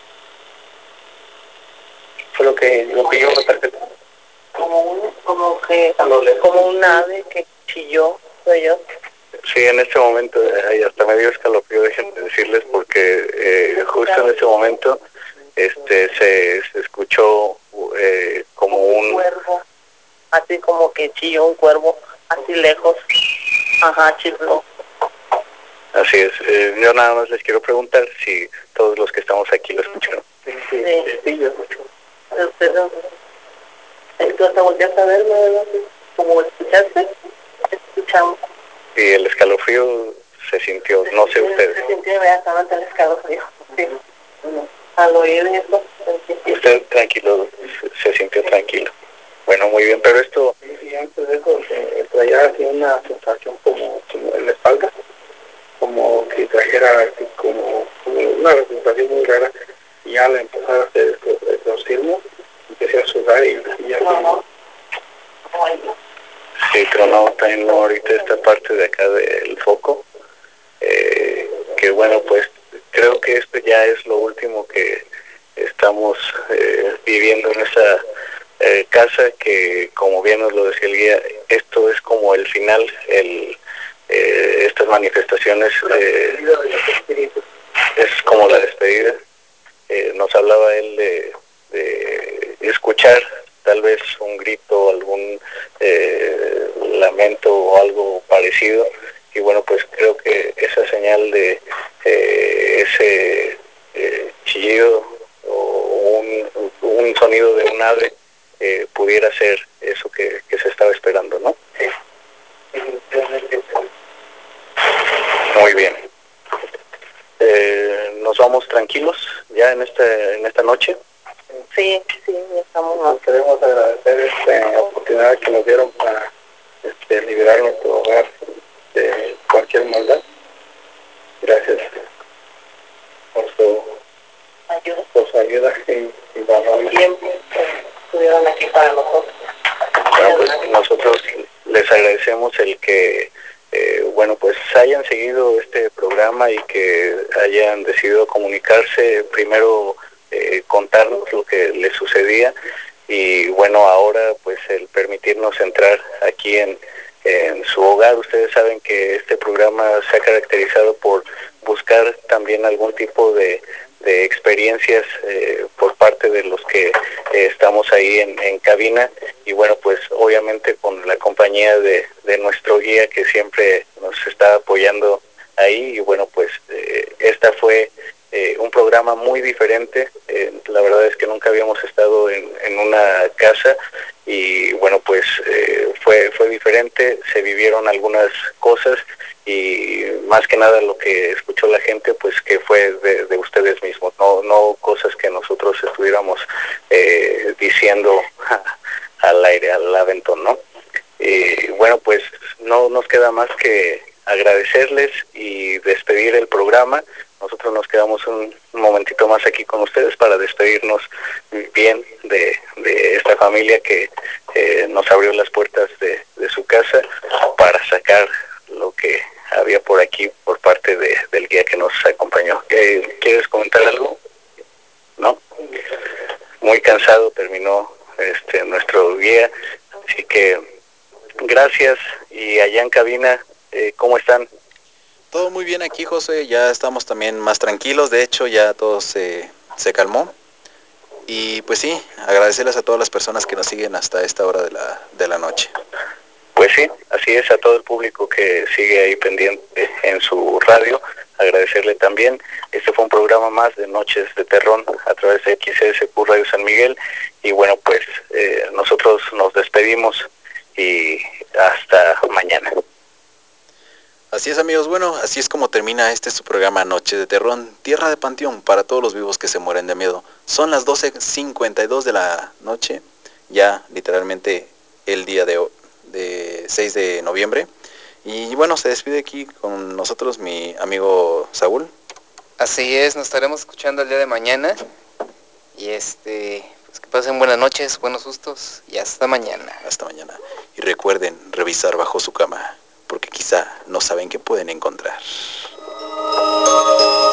fue lo que, lo que yo noté. Como un, como que, como un ave que chilló, soy yo. Sí, en este momento, eh, hasta me dio escalofrío, déjenme decirles, porque eh, justo en ese momento este se, se escuchó eh, como un... cuervo, así como que chilló un cuervo, así lejos. Ajá, chilló. Así es. Eh, yo nada más les quiero preguntar si todos los que estamos aquí lo escucharon. Sí, sí, sí, yo escucho. Pero, tú hasta volteaste a verme, ¿verdad? Como escuchaste, escuchamos. Y el escalofrío se sintió, no sé ustedes. Se sintió inmediatamente el escalofrío, sí. Al oír eso. Usted tranquilo, se, se sintió tranquilo. Bueno, muy bien, pero esto... Y antes de eso, eh, traía así una sensación como, como en la espalda, como que trajera así como, como una sensación muy rara, y ya al empezar a hacer el exorcismo, empecé a sudar y, y ya... Sí, tronó también ahorita esta parte de acá del foco, eh, que bueno, pues creo que esto ya es lo último que estamos eh, viviendo en esa eh, casa, que como bien nos lo decía el guía, esto es como el final, el eh, estas manifestaciones eh, es como la despedida. Eh, nos hablaba él de, de escuchar tal vez un grito, algún eh, lamento o algo parecido, y bueno, pues creo que esa señal de eh, ese eh, chillido o un, un sonido de un ave eh, pudiera ser eso que, que se estaba esperando, ¿no? Muy bien. Eh, nos vamos tranquilos ya en esta en esta noche. Sí, sí, estamos. Nos queremos agradecer esta oportunidad que nos dieron para este, liberar nuestro hogar de cualquier maldad. Gracias por su ayuda, por su ayuda y, y valor. Siempre estuvieron aquí para nosotros. Bueno, pues nosotros les agradecemos el que eh, bueno, pues hayan seguido este programa y que hayan decidido comunicarse, primero eh, contarnos lo que les sucedía, y bueno, ahora pues el permitirnos entrar aquí en, en su hogar. Ustedes saben que este programa se ha caracterizado por buscar también algún tipo de, de experiencias eh, por parte de los que eh, estamos ahí en, en cabina, y bueno, pues obviamente con la compañía de, de nuestro guía, que siempre nos está apoyando ahí. Y bueno, pues eh, esta fue eh, un programa muy diferente. Eh, la verdad es que nunca habíamos estado en, en una casa, y bueno, pues eh, fue fue diferente. Se vivieron algunas cosas, y más que nada lo que escuchó la gente, pues que fue de, de ustedes mismos, no no cosas que nosotros estuviéramos eh, diciendo al aire, al aventón, ¿no? Y bueno, pues no nos queda más que agradecerles y despedir el programa. Nosotros nos quedamos un, un momentito más aquí con ustedes para despedirnos bien de, de esta familia que eh, nos abrió las puertas de, de su casa para sacar lo que había por aquí por parte de, del guía que nos acompañó. Eh, ¿Quieres comentar algo? ¿No? Muy cansado terminó este nuestro guía, así que gracias. Y allá en cabina, eh, ¿cómo están? Todo muy bien aquí, José, ya estamos también más tranquilos, de hecho ya todo se, se calmó. Y pues sí, agradecerles a todas las personas que nos siguen hasta esta hora de la, de la noche. Pues sí, así es, a todo el público que sigue ahí pendiente en su radio, agradecerle también. Este fue un programa más de Noches de Terrón a través de X S Q Radio San Miguel, y bueno, pues eh, nosotros nos despedimos y hasta mañana. Así es, amigos, bueno, así es como termina este su programa Noche de Terrón, Tierra de Panteón para todos los vivos que se mueren de miedo. Son las doce cincuenta y dos de la noche, ya literalmente el día de, de seis de noviembre. Y bueno, se despide aquí con nosotros mi amigo Saúl. Así es, nos estaremos escuchando el día de mañana. Y este, pues que pasen buenas noches, buenos sustos y hasta mañana. Hasta mañana. Y recuerden revisar bajo su cama, porque quizá no saben qué pueden encontrar.